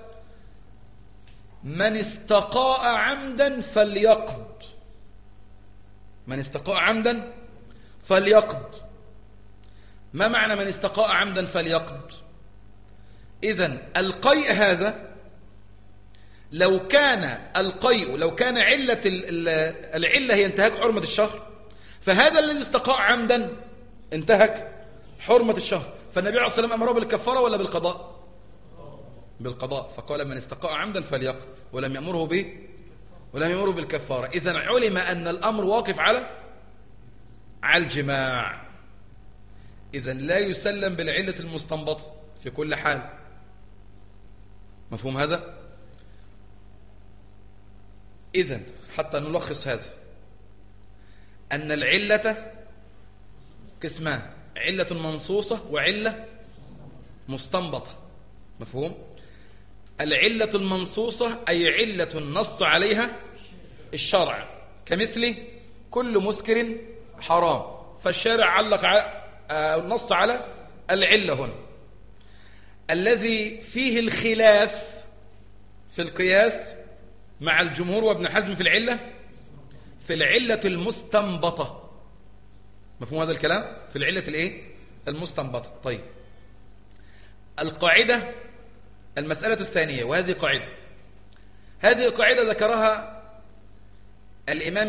من استقاء عمدا فليقض. من استقاء عمدا فليقض. ما معنى من استقاء عمدا فليقض؟ إذن القيء هذا لو كان علة العلة هي انتهاك حرمة الشهر، فهذا الذي استقاء عمدا انتهك حرمة الشهر. فالنبي عليه الصلاة والسلام أمره بالكفارة ولا بالقضاء؟ بالقضاء. فقال من استقاء عمدا فليقض ولم يأمره بالكفارة. إذن علم أن الأمر واقف على الجماع. إذن لا يسلم بالعلة المستنبطة في كل حال. مفهوم هذا؟ إذن حتى نلخص هذا أن العلة قسمان: علة منصوصة وعلة مستنبطة. مفهوم؟ العلة المنصوصة أي علة نص عليها الشرع، كمثل كل مسكر حرام، فالشارع علق نص على العلة هنا. الذي فيه الخلاف في القياس مع الجمهور وابن حزم في العلة المستنبطة. مفهوم هذا الكلام؟ في العلة الايه؟ المستنبطة. طيب، القاعدة، المسألة الثانية، وهذه قاعدة هذه القاعدة ذكرها الإمام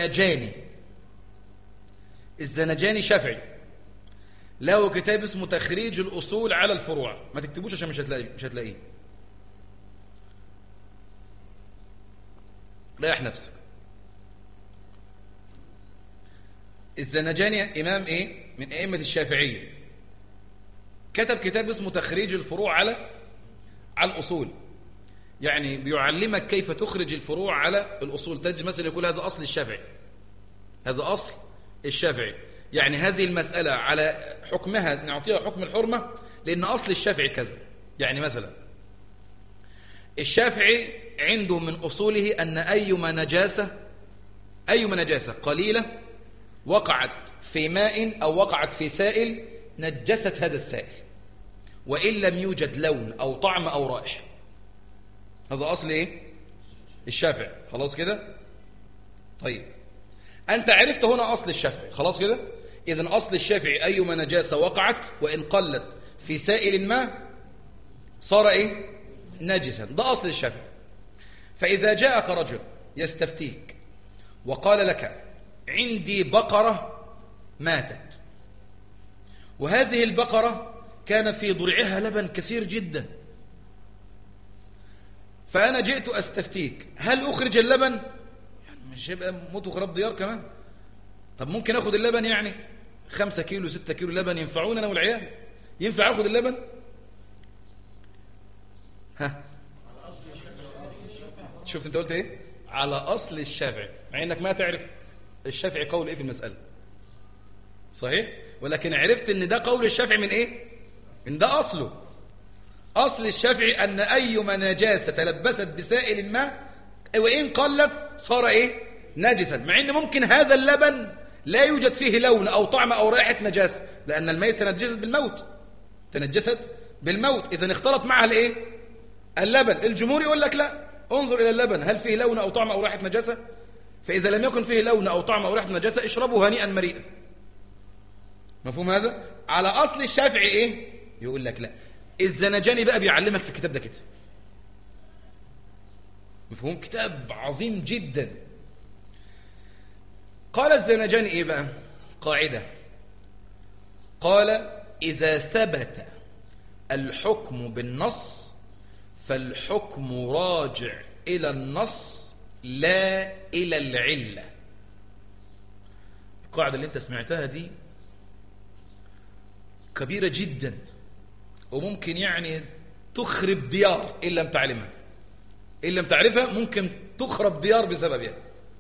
الزنجاني شافعي، له كتاب اسمه تخريج الأصول على الفروع. ما تكتبوش عشان مش هتلاقيه. ريح نفسك. الزنجاني إمام من أئمة الشافعية، كتب كتاب اسمه تخريج الفروع على الأصول، يعني بيعلمك كيف تخرج الفروع على الأصول. تجد مثلا يقول هذا أصل الشافعي، هذا أصل الشافعي، يعني هذه المسألة على حكمها نعطيها حكم الحرمة لأن أصل الشافعي كذا. يعني مثلا الشافعي عنده من أصوله أن أيما نجاسة قليلة وقعت في ماء أو وقعت في سائل نجست هذا السائل وإن لم يوجد لون أو طعم أو رائحة. هذا أصل الشافعي. خلاص كده؟ طيب أنت عرفت هنا أصل الشافعي، خلاص كده؟ إذن أصل الشافعي أيما نجاسة وقعت وإن قلت في سائل ما صار نجسا. ده أصل الشافعي. فإذا جاءك رجل يستفتيك وقال لك عندي بقرة ماتت، وهذه البقرة كان في ضرعها لبن كثير جدا، فأنا جئت أستفتيك هل أخرج اللبن؟ يعني مش هيبقى موت وخراب ديار كمان. طب ممكن أخذ اللبن، يعني 5 كيلو 6 كيلو لبن ينفعون أنا والعيال؟ ينفع أخذ اللبن؟ ها شفت أنت قلت على أصل الشافعي، مع أنك ما تعرف الشافعي قول في المسألة، صحيح؟ ولكن عرفت أن ده قول الشافعي من إن ده أصله. أصل الشافعي أن أيما نجاسة تلبست بسائل الماء وإن قلت صار نجسا، مع أن ممكن هذا اللبن لا يوجد فيه لون أو طعم أو رائحة نجاسة، لأن الميت تنجست بالموت. إذن اختلط معها اللبن. الجمهور يقول لك لا، انظر إلى اللبن هل فيه لون أو طعم أو رائحة نجاسة؟ فإذا لم يكن فيه لون أو طعم أو رائحة نجاسة اشربوا هنيئا مريئا. مفهوم هذا؟ على أصل الشافعي يقول لك لا. الزنجاني بقى بيعلمك في الكتاب ده كده، مفهوم؟ كتاب عظيم جدا. قال الزنجاني بقى قاعدة، قال إذا ثبت الحكم بالنص فالحكم راجع إلى النص لا إلى العلة. القاعدة اللي انت سمعتها دي كبيرة جدا، وممكن يعني تخرب ديار إن لم تعلمها، إن لم تعرفها ممكن تخرب ديار بسببها.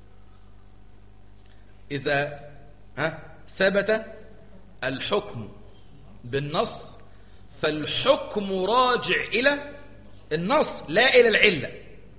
إذا ثبت الحكم بالنص فالحكم راجع إلى النص لا إلى العلة،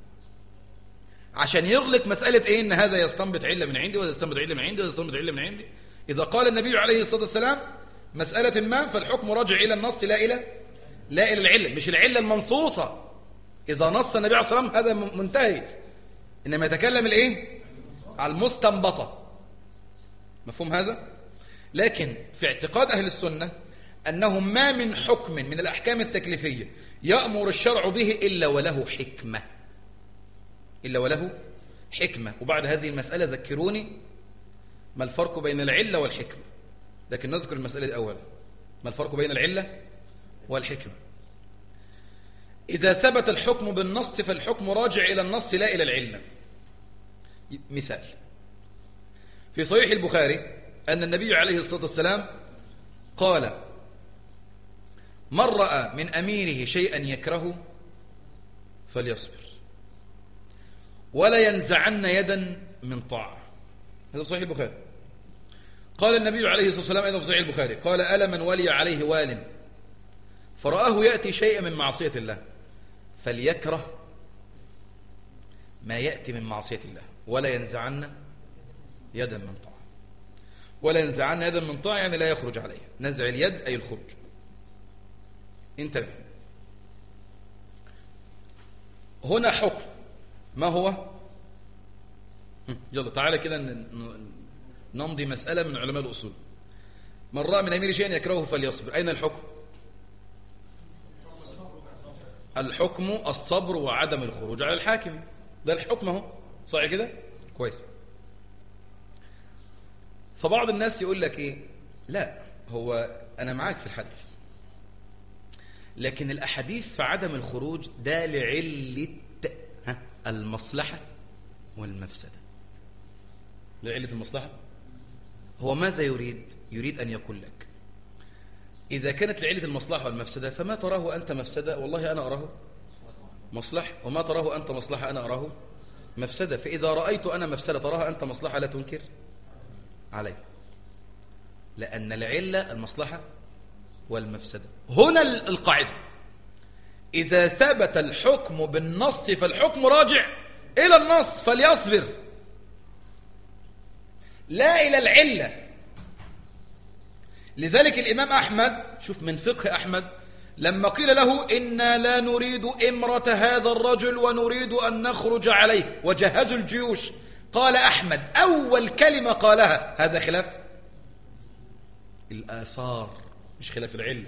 عشان يغلق مسألة إن هذا يستنبط علة من عندي وهذا يستنبط علة من عندي وهذا يستنبط علة من عندي. إذا قال النبي عليه الصلاة والسلام مسألة ما فالحكم راجع إلى النص لا إلى العلة، مش العلة المنصوصة. إذا نص النبي عليه الصلاة والسلام هذا منتهي، إنما يتكلم على المستنبطة. مفهوم هذا؟ لكن في اعتقاد أهل السنة أنه ما من حكم من الأحكام التكليفية يأمر الشرع به إلا وله حكمة. وبعد هذه المسألة ذكروني ما الفرق بين العلة والحكمة، لكن نذكر المسألة الأولى. ما الفرق بين العلة والحكمة؟ إذا ثبت الحكم بالنص فالحكم راجع إلى النص لا إلى العلة. مثال في صحيح البخاري أن النبي عليه الصلاة والسلام قال من رأى من أميره شيئا يكرهه فليصبر ولا ينزعن يدا من طاعة. هذا صحيح البخاري. قال النبي عليه الصلاة والسلام أيضا في صحيح البخاري قال ألا من ولي عليه وال فرآه يأتي شيئا من معصية الله فليكره ما يأتي من معصية الله ولا ينزعن يدا من طاعة. ولا ينزعن يدا من طاعة يعني لا يخرج عليه. نزع اليد أي الخروج. انتبه، هنا حكم ما هو؟ يلا تعالى كده نمضي مسألة من علماء الأصول. من رأى من أمير شيئا يكرهه فليصبر. أين الحكم؟ الحكم الصبر وعدم الخروج على الحاكم. ده الحكم اهو، صح كده؟ كويس. فبعض الناس يقول لك ايه، لا هو انا معاك في الحديث، لكن الاحاديث في عدم الخروج ده لعلة المصلحة والمفسدة. لعلة المصلحة. هو ماذا يريد؟ يريد ان يقول لك اذا كانت لعلة المصلحة والمفسدة فما تراه انت مفسدة والله انا اراه مصلحة، وما تراه انت مصلحة انا اراه مفسدة. فاذا رأيت انا مفسدة تراها انت مصلحة لا تنكر علي، لأن العلة المصلحة والمفسدة. هنا القاعدة، إذا ثبت الحكم بالنص فالحكم راجع إلى النص فليصبر، لا إلى العلة. لذلك الإمام أحمد، شوف من فقه أحمد، لما قيل له إنا لا نريد إمرة هذا الرجل ونريد أن نخرج عليه وجهزوا الجيوش، قال أحمد أول كلمة قالها هذا خلاف الآثار مش خلاف العلة.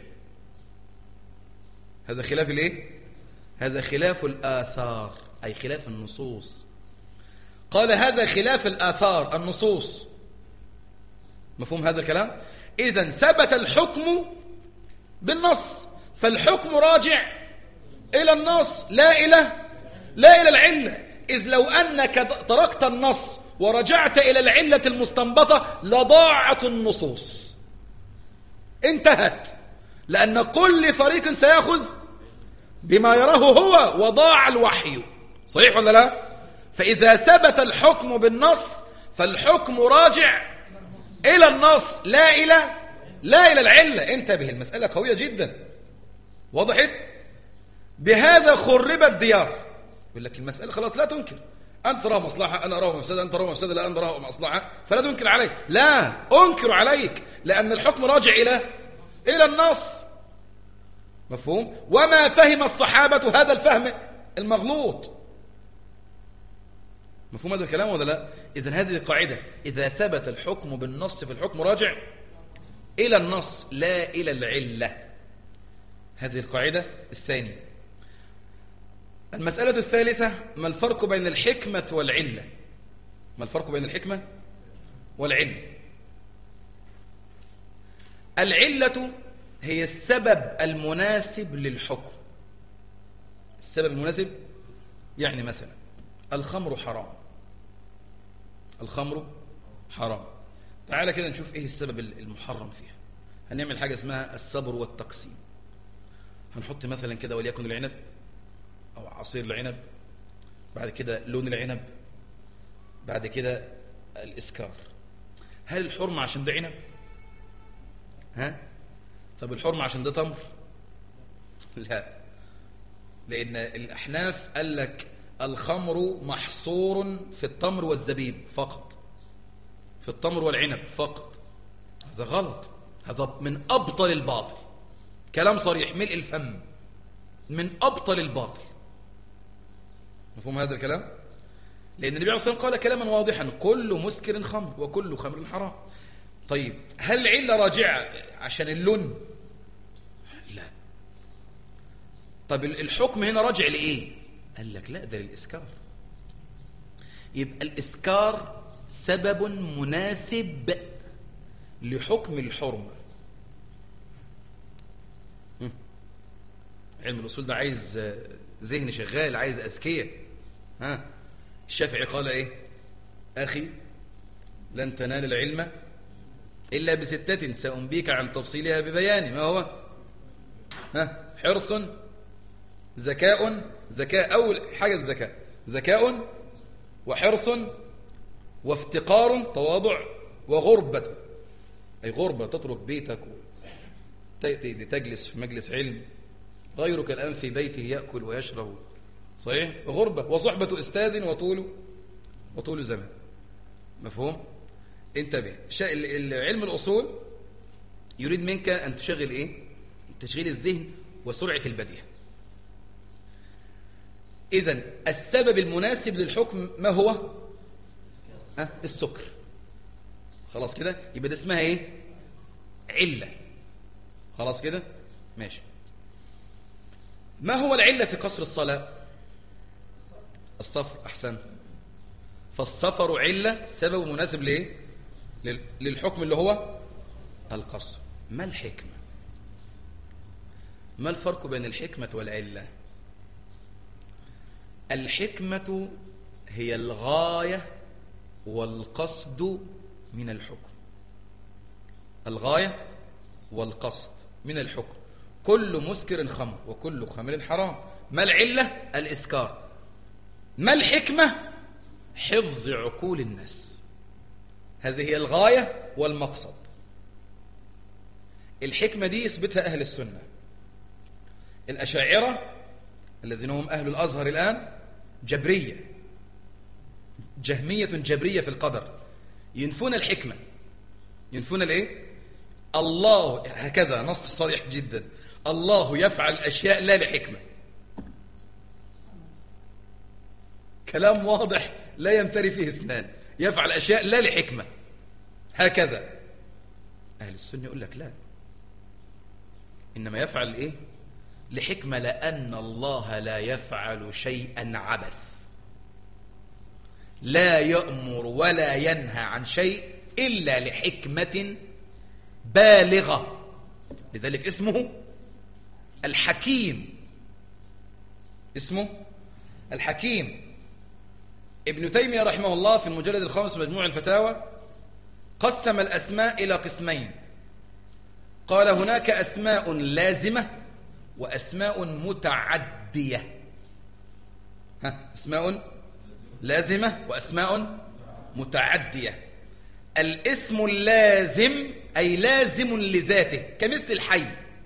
هذا خلاف الايه؟ هذا خلاف الآثار، أي خلاف النصوص. قال هذا خلاف الآثار النصوص. مفهوم هذا الكلام؟ إذن ثبت الحكم بالنص فالحكم راجع إلى النص لا إلى العلة. إذ لو أنك تركت النص ورجعت إلى العلة المستنبطة لضاعت النصوص، انتهت، لأن كل فريق سيأخذ بما يراه هو وضاع الوحي. صحيح ولا لا؟ فإذا ثبت الحكم بالنص فالحكم راجع إلى النص لا إلى العلة. انتبه، المسألة قوية جدا، وضحت؟ بهذا خربت ديار. يقول لك المسألة خلاص لا تنكر، أنت تراه مصلحة أنا أراه مفسدة، أنت تراه مفسدة لا أنا أراه مصلحة، فلا تنكر علي. لا أنكر عليك، لأن الحكم راجع إلى النص. مفهوم؟ وما فهم الصحابة هذا الفهم المغلوط. مفهوم هذا الكلام ولا لا؟ إذن هذه القاعدة، إذا ثبت الحكم بالنص فالحكم راجع إلى النص لا إلى العلة. هذه القاعدة الثانية. المسألة الثالثة، ما الفرق بين الحكمة والعلة؟ ما الفرق بين الحكمة والعلة؟ العلة هي السبب المناسب للحكم. السبب المناسب يعني مثلا الخمر حرام، الخمر حرام. تعالى كده نشوف ايه السبب المحرم فيها. هنعمل حاجة اسمها الصبر والتقسيم. هنحط مثلا كده وليكن العنب أو عصير العنب، بعد كده لون العنب، بعد كده الإسكار. هل الحرمة عشان ده عنب؟ طب الحرمة عشان ده تمر؟ لا، لأن الأحناف قال لك الخمر محصور في التمر والزبيب فقط، في التمر والعنب فقط. هذا غلط، هذا من أبطل الباطل، كلام صريح ملء الفم، من أبطل الباطل. مفهوم هذا الكلام؟ لأن النبي عليه الصلاة والسلام قال كلاما واضحا: كل مسكر خمر وكل خمر حرام. طيب هل العلة راجعة عشان اللون؟ لا. طب الحكم هنا راجع لإيه؟ قال لك لا، ده للإسكار. يبقى الإسكار سبب مناسب لحكم الحرمة. علم الأصول ده عايز ذهن شغال، عايز أذكية. الشافعي قال إيه؟ أخي لن تنال العلم إلا بستة سأنبيك عن تفصيلها ببيان. ما هو؟ حرص، ذكاء، أول حاجة الذكاء، ذكاء وحرص وافتقار، تواضع، وغربة، أي غربة تترك بيتك وتأتي لتجلس في مجلس علم، غيرك الآن في بيته يأكل ويشرب. صحيح؟ غربة، وصحبة أستاذ وطول زمان. مفهوم؟ انتبه، علم الأصول يريد منك أن تشغل إيه؟ تشغيل الذهن وسرعة البديهة. إذن السبب المناسب للحكم ما هو؟ السكر. خلاص كده؟ يبقى ده اسمها إيه؟ علة. خلاص كده؟ ماشي. ما هو العلة في قصر الصلاة؟ السفر. أحسنت. فالسفر علة سبب مناسب لإيه؟ للحكم اللي هو القصر. ما الحكمة؟ ما الفرق بين الحكمة والعلة؟ الحكمة هي الغاية والقصد من الحكم. الغاية والقصد من الحكم. كل مسكر خمر وكل خمر حرام. ما العلة؟ الإسكار. ما الحكمة؟ حفظ عقول الناس. هذه هي الغاية والمقصد. الحكمة دي يثبتها أهل السنة. الأشاعرة الذين هم أهل الأزهر الآن جبرية، جهمية جبرية في القدر، ينفون الحكمة. ينفون الإيه؟ الله، هكذا نص صريح جدا، الله يفعل أشياء لا لحكمة. كلام واضح لا يمتري فيه اثنان. يفعل أشياء لا لحكمة، هكذا. أهل السنة يقول لك لا، إنما يفعل إيه؟ لحكمة، لأن الله لا يفعل شيئا عبث، لا يأمر ولا ينهى عن شيء إلا لحكمة بالغة. لذلك اسمه الحكيم. اسمه الحكيم. ابن تيمية رحمه الله في المجلد الخامس مجموع الفتاوى قسم الأسماء إلى قسمين. قال هناك أسماء لازمة وأسماء متعدية. أسماء لازمة وأسماء متعدية. الاسم اللازم أي لازم لذاته، كمثل الحي،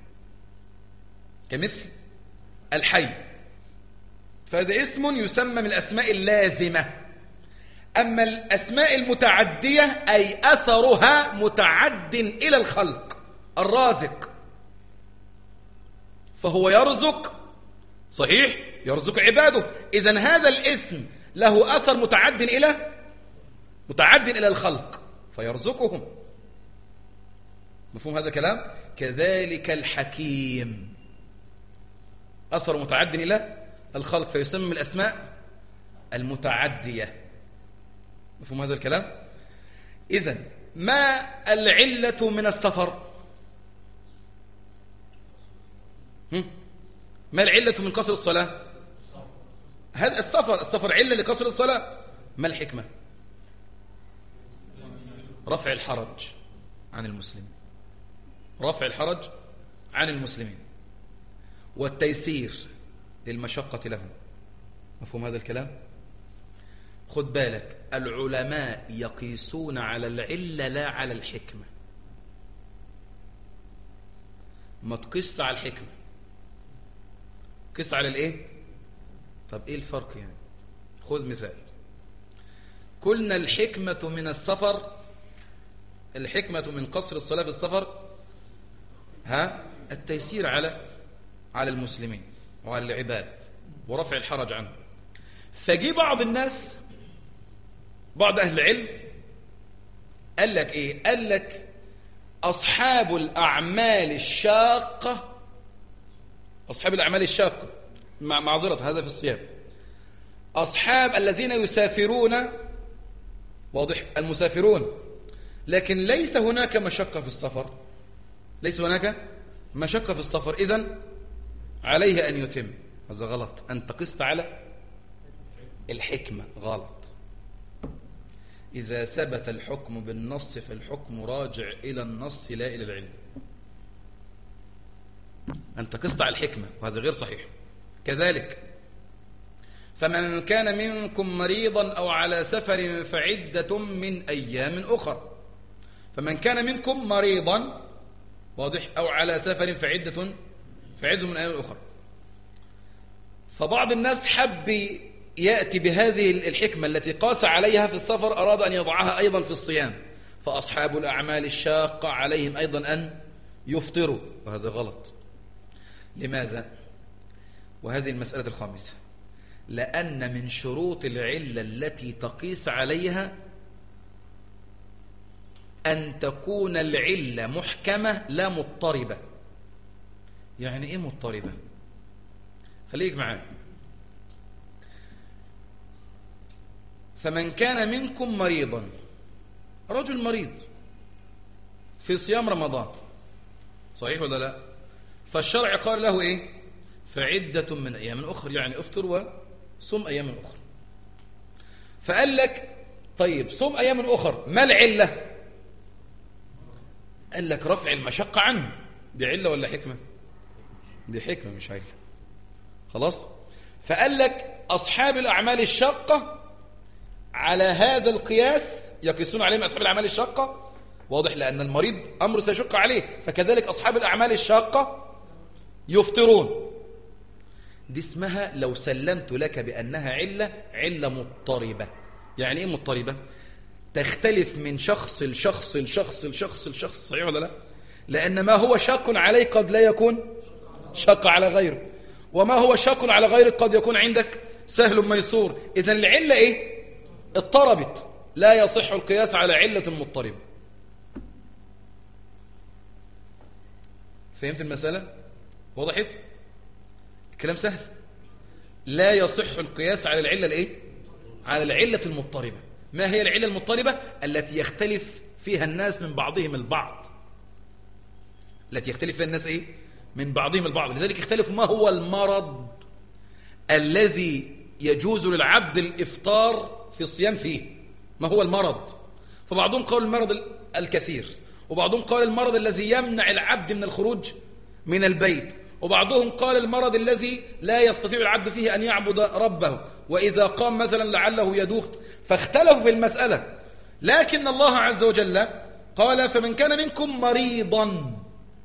كمثل الحي، فهذا اسم يسمى من الأسماء اللازمة. أما الأسماء المتعدية أي أثرها متعد إلى الخلق. الرازق، فهو يرزق، صحيح، يرزق عباده. إذن هذا الاسم له أثر متعد إلى الخلق فيرزقهم. مفهوم هذا الكلام؟ كذلك الحكيم أثر متعد إلى الخلق فيسمى الأسماء المتعدية. مفهوم هذا الكلام؟ إذن ما العلة من السفر؟ ما العلة من قصر الصلاة؟ هذا السفر علة لقصر الصلاة. ما الحكمة؟ رفع الحرج عن المسلمين، رفع الحرج عن المسلمين والتيسير للمشقة لهم. مفهوم هذا الكلام؟ خد بالك، العلماء يقيسون على العلة لا على الحكمة. ما تقيس على الحكمة، قيس على الايه؟ طب ايه الفرق يعني؟ خذ مثال. قلنا الحكمة من السفر، الحكمة من قصر الصلاة في السفر التيسير على المسلمين وعلى العباد ورفع الحرج عنهم. فجي بعض الناس، بعض أهل العلم قال لك ايه؟ قال لك أصحاب الأعمال الشاقة، أصحاب الأعمال الشاقة، معذرة هذا في الصيام، أصحاب الذين يسافرون، واضح، المسافرون، لكن ليس هناك مشقة في السفر، ليس هناك مشقة في السفر، إذن عليه أن يتم. هذا غلط. أنت قست على الحكمة، غلط. إذا ثبت الحكم بالنص فالحكم راجع إلى النص لا إلى العلم. أنت قست على الحكمة وهذا غير صحيح. كذلك فمن كان منكم مريضا أو على سفر فعدة من أيام أخر. فمن كان منكم مريضا، واضح، أو على سفر فعدة من أيام أخر. فبعض الناس حب يأتي بهذه الحكمة التي قاس عليها في السفر، أراد أن يضعها أيضا في الصيام. فأصحاب الأعمال الشاقة عليهم أيضا أن يفطروا، وهذا غلط. لماذا؟ وهذه المسألة الخامسة، لأن من شروط العلة التي تقيس عليها أن تكون العلة محكمة لا مضطربة. يعني إيه مضطربة؟ خليك معايا. فمن كان منكم مريضا، رجل مريض في صيام رمضان، صحيح ولا لا؟ فالشرع قال له ايه؟ فعدة من ايام اخرى، يعني افطر وصم ايام اخرى. فقال لك طيب صم ايام اخرى، ما العلة؟ قال لك رفع المشقة عنه. دي علة ولا حكمة؟ دي حكمة مش علة. خلاص. فقال لك أصحاب الأعمال الشاقة على هذا القياس يقيسون عليهم أصحاب الأعمال الشاقة، واضح، لأن المريض أمر سيشق عليه، فكذلك أصحاب الأعمال الشاقة يفطرون. دي اسمها لو سلمت لك بأنها علة مضطربة. يعني إيه مضطربة؟ تختلف من شخص لشخص لشخص لشخص لشخص، صحيح ولا لا؟ لأن ما هو شاق عليك قد لا يكون شاق على غيره، وما هو شاق على غيرك قد يكون عندك سهل ميسور. إذن العلة إيه؟ اضطربت، لا يصح القياس على علة مضطربة. فهمت المسألة؟ وضحت؟ الكلام سهل. لا يصح القياس على العلة الإيه؟ على العلة المضطربة. ما هي العلة المضطربة؟ التي يختلف فيها الناس من بعضهم البعض. التي يختلف فيها الناس إيه؟ من بعضهم البعض. لذلك اختلفوا ما هو المرض الذي يجوز للعبد الإفطار في الصيام فيه. ما هو المرض؟ فبعضهم قال المرض الكثير، وبعضهم قال المرض الذي يمنع العبد من الخروج من البيت، وبعضهم قال المرض الذي لا يستطيع العبد فيه أن يعبد ربه، وإذا قام مثلا لعله يدوخ. فاختلفوا في المسألة، لكن الله عز وجل قال فمن كان منكم مريضا،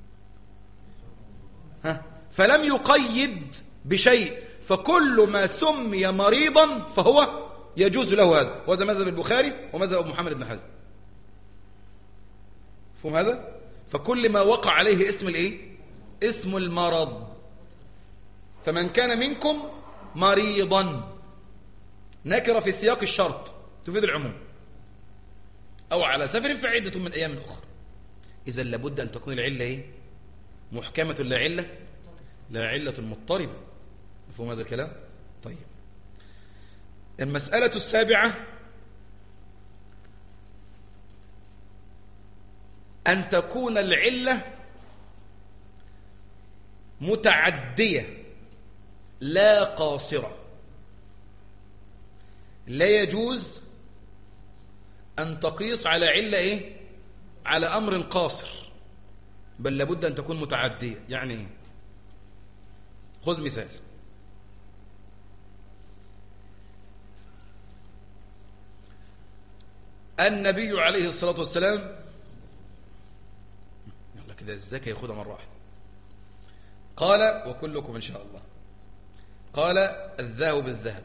فلم يقيد بشيء، فكل ما سمي مريضا فهو يجوز له هذا. وهذا مذهب البخاري ومذهب محمد بن حزم. فهم هذا؟ فكل ما وقع عليه اسم الايه؟ اسم المرض. فمن كان منكم مريضا نكر في سياق الشرط تفيد العموم، أو على سفر فعدة من أيام أخرى. إذا لابد أن تكون العلة إيه؟ محكمة لا علة مضطربة. مفهوم هذا الكلام؟ طيب، المسألة السابعة أن تكون العلة متعدية لا قاصرة. لا يجوز أن تقيس على علة إيه؟ على أمر قاصر، بل لابد أن تكون متعدية. يعني إيه؟ خذ مثال. النبي عليه الصلاة والسلام، يلا كده الزكاة ياخدها مرة واحدة، قال وكلكم إن شاء الله، قال الذهب بالذهب،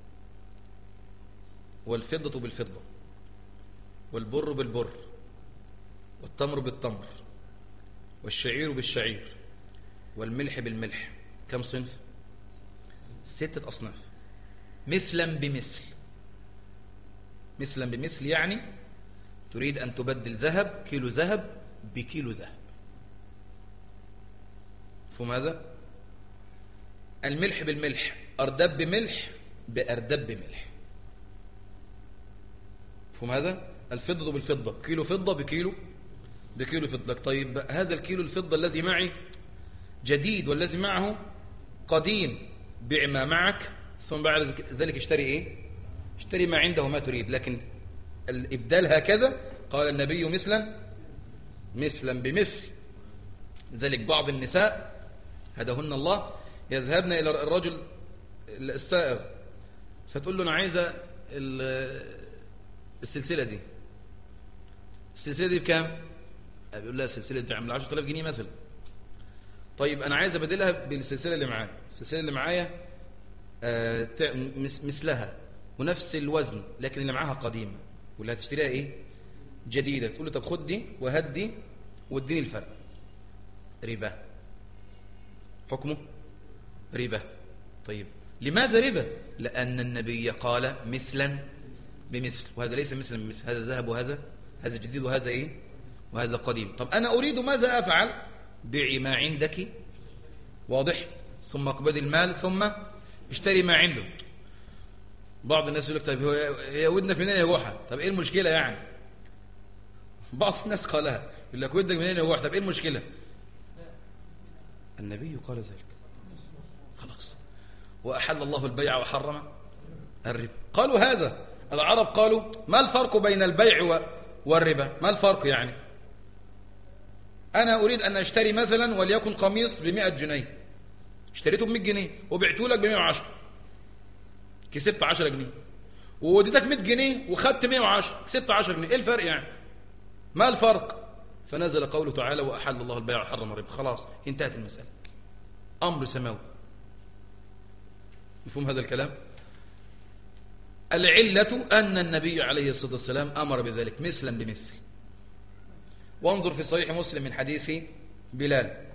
والفضة بالفضة، والبر بالبر، والتمر بالتمر، والشعير بالشعير، والملح بالملح. كم صنف؟ 6 أصناف. مثلا بمثل. مثلا بمثل يعني تريد أن تبدل ذهب، كيلو ذهب بكيلو ذهب. فهم هذا؟ الملح بالملح، أردب بملح بأردب بملح. فهم هذا؟ الفضة بالفضة، كيلو فضة بكيلو فضة. طيب هذا الكيلو الفضة الذي معي جديد والذي معه قديم، بيع ما معك ثم بعد ذلك اشتري ايه؟ اشتري ما عنده ما تريد. لكن الإبدال هكذا قال النبي مثلا بمثل. لذلك بعض النساء هداهن الله يذهبن إلى الرجل السائر فتقول له أنا عايزة السلسلة دي. السلسلة دي بكام؟ بيقول لها السلسلة دي عامله 10,000 جنيه مثلا. طيب أنا عايز أبدلها بالسلسلة اللي معايا. السلسلة اللي معايا مثلها ونفس الوزن، لكن اللي معاها قديمة واللي هتشتريها إيه؟ جديدة. تقول له طب خد دي وهدي واديني الفرق. ربا، حكمه ربا. طيب لماذا ربا؟ لأن النبي قال مثلا بمثل، وهذا ليس مثلا بمثل، هذا ذهب وهذا جديد وهذا إيه؟ وهذا قديم. طب أنا أريد ماذا أفعل؟ بيعي ما عندك، واضح، ثم اقبضي المال ثم اشتري ما عنده. بعض الناس يقول لك طيب هي ودنك منين يا جحا؟ طب ايه المشكله يعني؟ بعض الناس قالها، يقول لك ودنك منين يا جحا؟ طب ايه المشكله؟ النبي قال ذلك خلاص. واحل الله البيع وحرم الربا. قالوا هذا. العرب قالوا ما الفرق بين البيع والربا؟ ما الفرق يعني؟ انا اريد ان اشتري مثلا وليكن قميص ب100 جنيه، اشتريته ب100 جنيه وبعته لك ب110، كسبت 10 جنيه، ووديتك 100 جنيه وخدت 110، كسبت 10 جنيه. ايه الفرق يعني؟ ما الفرق؟ فنزل قوله تعالى واحل الله البيع وحرم الربا. خلاص انتهت المساله، امر سماوي. مفهوم هذا الكلام؟ العلة أن النبي عليه الصلاة والسلام أمر بذلك مثلا بمثل. وانظر في صحيح مسلم من حديث بلال.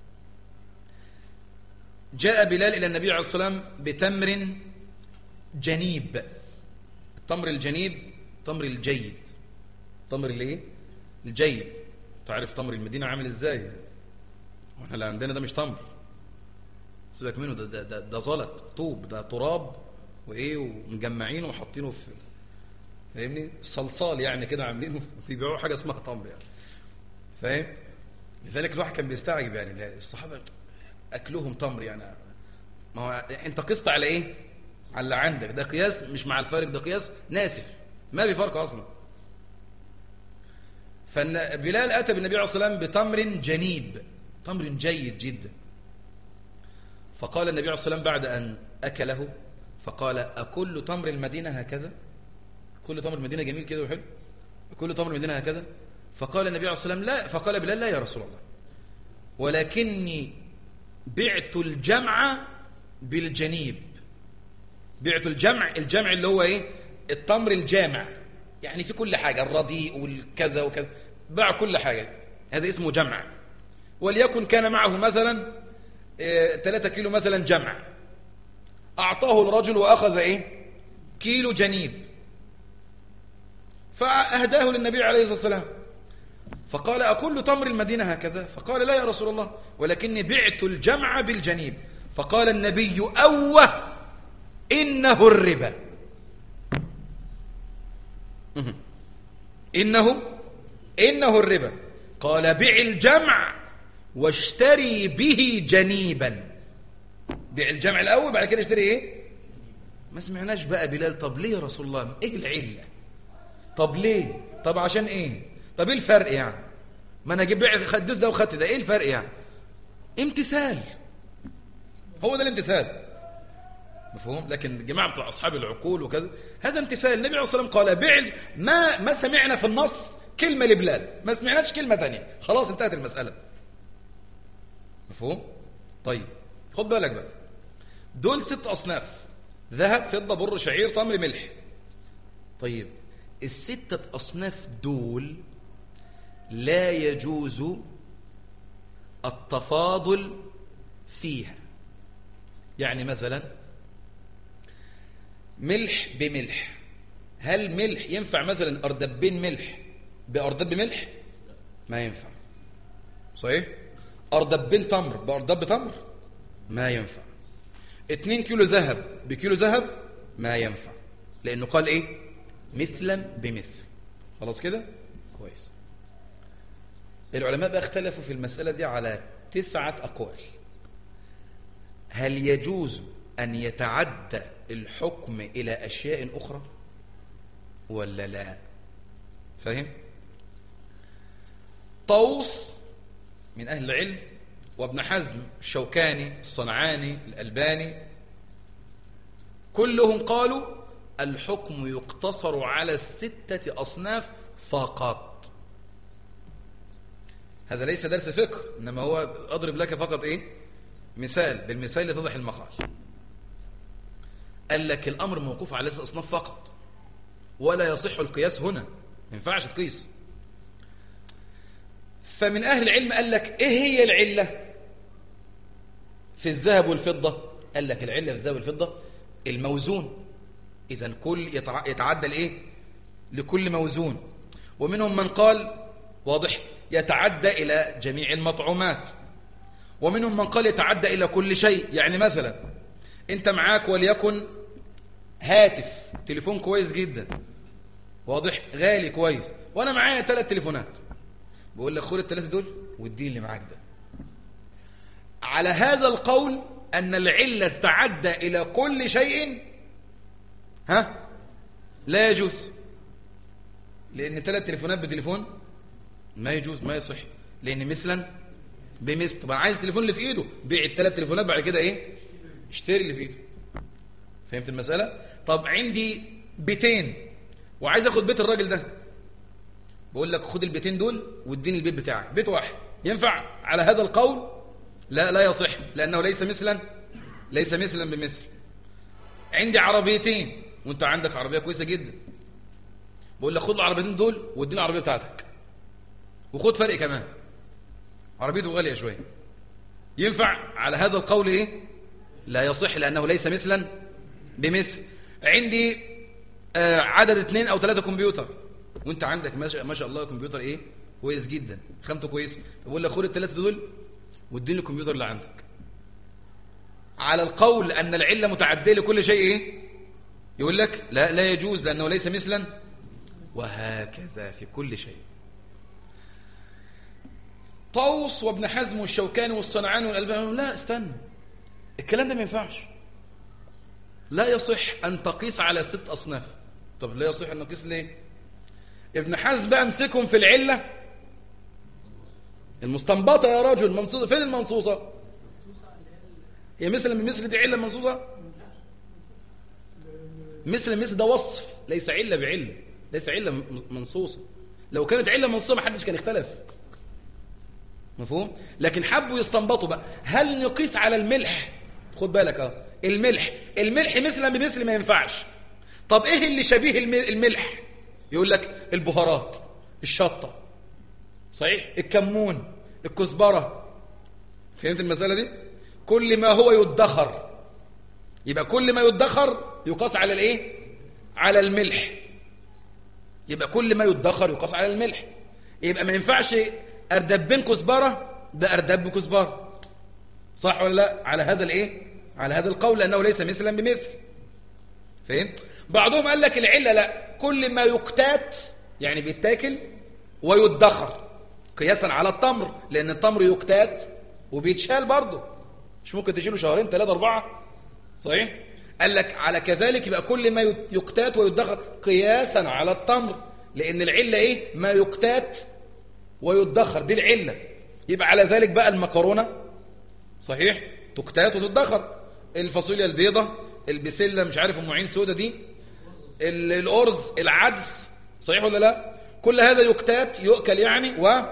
جاء بلال إلى النبي عليه الصلاة والسلام بتمر جنيب. التمر الجنيب تمر الجيد، تمر الايه؟ الجيد. تعرف تمر المدينة عامل ازاي؟ واحنا اللي عندنا ده مش تمر، سيبك منه، ده زلط، طوب، ده تراب وايه، ومجمعينه وحاطينه في، فاهمني، صلصال يعني كده، عاملينه بيبيعوا حاجه اسمها تمر يعني، فاهم؟ لذلك الواحد كان بيستعجب يعني الصحابه اكلهم تمر يعني. ما هو انت قست على ايه؟ على اللي عندك، ده قياس مش مع الفارق، ده قياس ناسف ما بيفرق اصلا. فبلال اتى بالنبي عليه الصلاه والسلام بتمر جنيب، تمر جيد جدا. فقال النبي عليه الصلاه والسلام بعد ان اكله، فقال أكل تمر المدينة هكذا؟ كل تمر المدينة جميل كده وحلو؟ كل تمر المدينة هكذا؟ فقال النبي عليه الصلاة والسلام لا. فقال بلال لا يا رسول الله، ولكني بعت الجمع بالجنيب. بعت الجمع اللي هو ايه؟ التمر الجامع، يعني في كل حاجة، الرديء والكذا وكذا، باع كل حاجة، هذا اسمه جمع. وليكن كان معه مثلا 3 كيلو مثلا جمع، أعطاه الرجل وأخذ إيه؟ كيلو جنيب، فأهداه للنبي عليه الصلاة والسلام. فقال أكل تمر المدينة هكذا؟ فقال لا يا رسول الله، ولكني بعت الجمع بالجنيب. فقال النبي أوه إنه الربا. إنه الربا. قال بع الجمع واشتري به جنيبا. بيع الجمع الأول بعد كده اشتري ايه؟ ما سمعناش بقى بلال طب ليه يا رسول الله؟ ايه العلة؟ طب ليه؟ طب عشان ايه؟ طب ايه الفرق يعني؟ ما انا جيب خدت ده وخدت ده، ايه الفرق يعني؟ امتثال، هو ده الامتثال، مفهوم؟ لكن الجماعة بتوع اصحاب العقول وكذا هذا امتثال. النبي عليه الصلاة والسلام قال بيع، ما سمعنا في النص كلمة لبلال، ما سمعناش كلمة ثانيه، خلاص انتهت المسألة، مفهوم؟ طيب خد بالك بقى، دول 6 أصناف: ذهب، فضة، بر، شعير، تمر، ملح. طيب ال6 أصناف دول لا يجوز التفاضل فيها. يعني مثلا ملح بملح، هل ملح ينفع مثلا أردبين ملح بأردب ملح؟ ما ينفع، صحيح؟ أردبين تمر بأردب تمر؟ ما ينفع. 2 كيلو ذهب بكيلو ذهب؟ ما ينفع، لأنه قال إيه؟ مثلا بمثل. خلاص كده؟ كويس. العلماء بقى اختلفوا في المسألة دي على 9 أقوال. هل يجوز أن يتعدى الحكم إلى أشياء أخرى ولا لا؟ فاهم؟ طوس من أهل العلم وابن حزم، الشوكاني، الصنعاني، الألباني، كلهم قالوا الحكم يقتصر على 6 أصناف فقط. هذا ليس درس فقه، إنما هو أضرب لك فقط إيه؟ مثال، بالمثال لتضح المقال. قال لك الأمر موقوف على 6 أصناف فقط، ولا يصح القياس هنا، ما ينفعش تقيس. فمن أهل العلم قال لك إيه هي العلة في الذهب والفضة؟ قال لك العلة في الذهب والفضة الموزون، إذن كل يتعدى لإيه؟ لكل موزون. ومنهم من قال واضح يتعدى إلى جميع المطعومات، ومنهم من قال يتعدى إلى كل شيء. يعني مثلا أنت معاك وليكن هاتف تليفون كويس جدا واضح غالي كويس، وانا معايا 3 تليفونات، بقول لك خد ال3 دول واديني اللي معاك ده. على هذا القول ان العله تتعدى الى كل شيء لا يجوز، لان 3 تليفونات بتليفون ما يجوز، ما يصح، لان مثلا بمثل. طب انا عايز التليفون اللي في ايده، بيع ال3 تليفونات بعد كده ايه؟ اشتري اللي في ايده. فهمت المساله؟ طب عندي بيتين وعايز اخد بيت الراجل ده، بقول لك خد البيتين دول واديني البيت بتاعك، بيت واحد. ينفع على هذا القول؟ لا يصح، لانه ليس مثلا بمثل. عندي عربيتين وانت عندك عربيه كويسه جدا، بقول لك خد العربيتين دول واديني العربيه بتاعتك، وخد فرق كمان، عربيته غاليه شويه. ينفع على هذا القول ايه؟ لا يصح، لانه ليس مثلا بمثل. عندي عدد 2 أو 3 كمبيوتر، وانت عندك ما شاء الله كمبيوتر ايه كويس جدا، خامته كويسه، بقول لك خد ال3 دول واديني الكمبيوتر اللي عندك. على القول ان العله متعديه لكل شيء ايه؟ يقول لك لا يجوز، لانه ليس مثلا. وهكذا في كل شيء. طوس وابن حزم والشوكاني والصنعاني والألباني لا استنى، الكلام ده ما ينفعش، لا يصح أن تقيس على 6 أصناف. طب لا يصح أن نقيس ليه؟ ابن حزم بقى امسكهم في العلة المستنبطة يا رجل، منصوصة. فين المنصوصة؟ هي مثل دي علة منصوصة؟ مثل ده وصف، ليس علة بعلة، ليس علة منصوصة. لو كانت علة منصوصة ما حدش كان اختلف، مفهوم؟ لكن حبوا يستنبطوا بقى، هل نقيس على الملح؟ خد بالك الملح مثلا بمثل ما ينفعش. طب ايه اللي شبيه الملح؟ يقول لك البهارات، الشطة، صحيح، الكمون، الكزبرة. فهمت المسألة دي؟ كل ما هو يدخر، يبقى كل ما يدخر يقاس على الايه؟ على الملح. يبقى كل ما يدخر يقاس على الملح. يبقى ما ينفعش أردبين كزبرة بأردب بكزبرة، صح ولا لا؟ على هذا الايه؟ على هذا القول، لأنه ليس مثلا بمثل. فهمت؟ بعضهم قال لك العلة لا، كل ما يكتات يعني بيتاكل ويدخر، قياسا على التمر، لأن التمر يكتات وبيتشال برضه، مش ممكن تشيله 2 3 4، صحيح؟ قال لك على كذلك يبقى كل ما يكتات ويدخر قياسا على التمر، لأن العلة ايه؟ ما يكتات ويدخر، دي العلة. يبقى على ذلك بقى المكرونة، صحيح، تكتات وتدخر، الفاصوليا البيضة، البسلة مش عارف ام عين سودة دي، الأرز، العدس، صحيح ولا لا؟ كل هذا يكتات، يؤكل يعني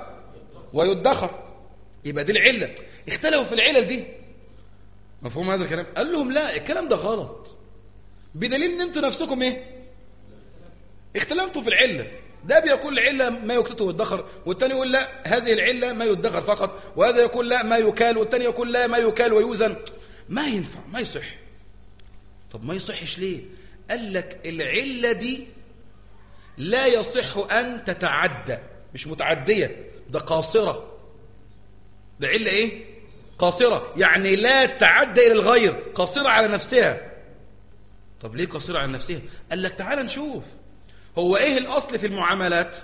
ويدخر، يبقى دي العلة. اختلفوا في العلل دي، مفهوم هذا الكلام؟ قال لهم لا، الكلام ده غلط، بدليل ان انتوا نفسكم ايه؟ اختلفتوا في العلة. ده بيقول العلة ما يكتت ويدخر، والتاني يقول لا هذه العلة ما يدخر فقط، وهذا يقول لا ما يكال، والتاني يقول لا ما يكال ويوزن. ما ينفع، ما يصح. طب ما يصحش ليه؟ قال لك العلة دي لا يصح أن تتعدى، مش متعدية، ده قاصرة. ده علة ايه؟ قاصرة، يعني لا تتعدى إلى الغير، قاصرة على نفسها. طب ليه قاصرة على نفسها؟ قال لك تعال نشوف، هو ايه الاصل في المعاملات؟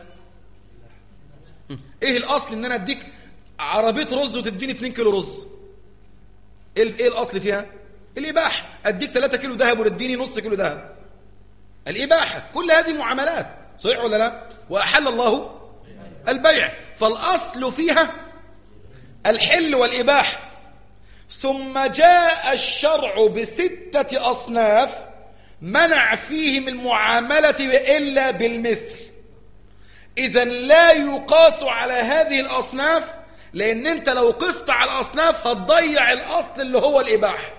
ايه الاصل ان انا اديك عربيه رز وتديني 2 كيلو رز؟ ايه الاصل فيها؟ الاباحه. اديك 3 كيلو ذهب وتديني نص كيلو ذهب، الاباحه. كل هذه معاملات، صحيح ولا لا؟ واحل الله البيع، فالاصل فيها الحل والاباحه. ثم جاء الشرع ب6 أصناف منع فيهم المعاملة إلا بالمثل. إذن لا يقاس على هذه الأصناف، لأن أنت لو قست على الأصناف هتضيع الأصل اللي هو الإباحة.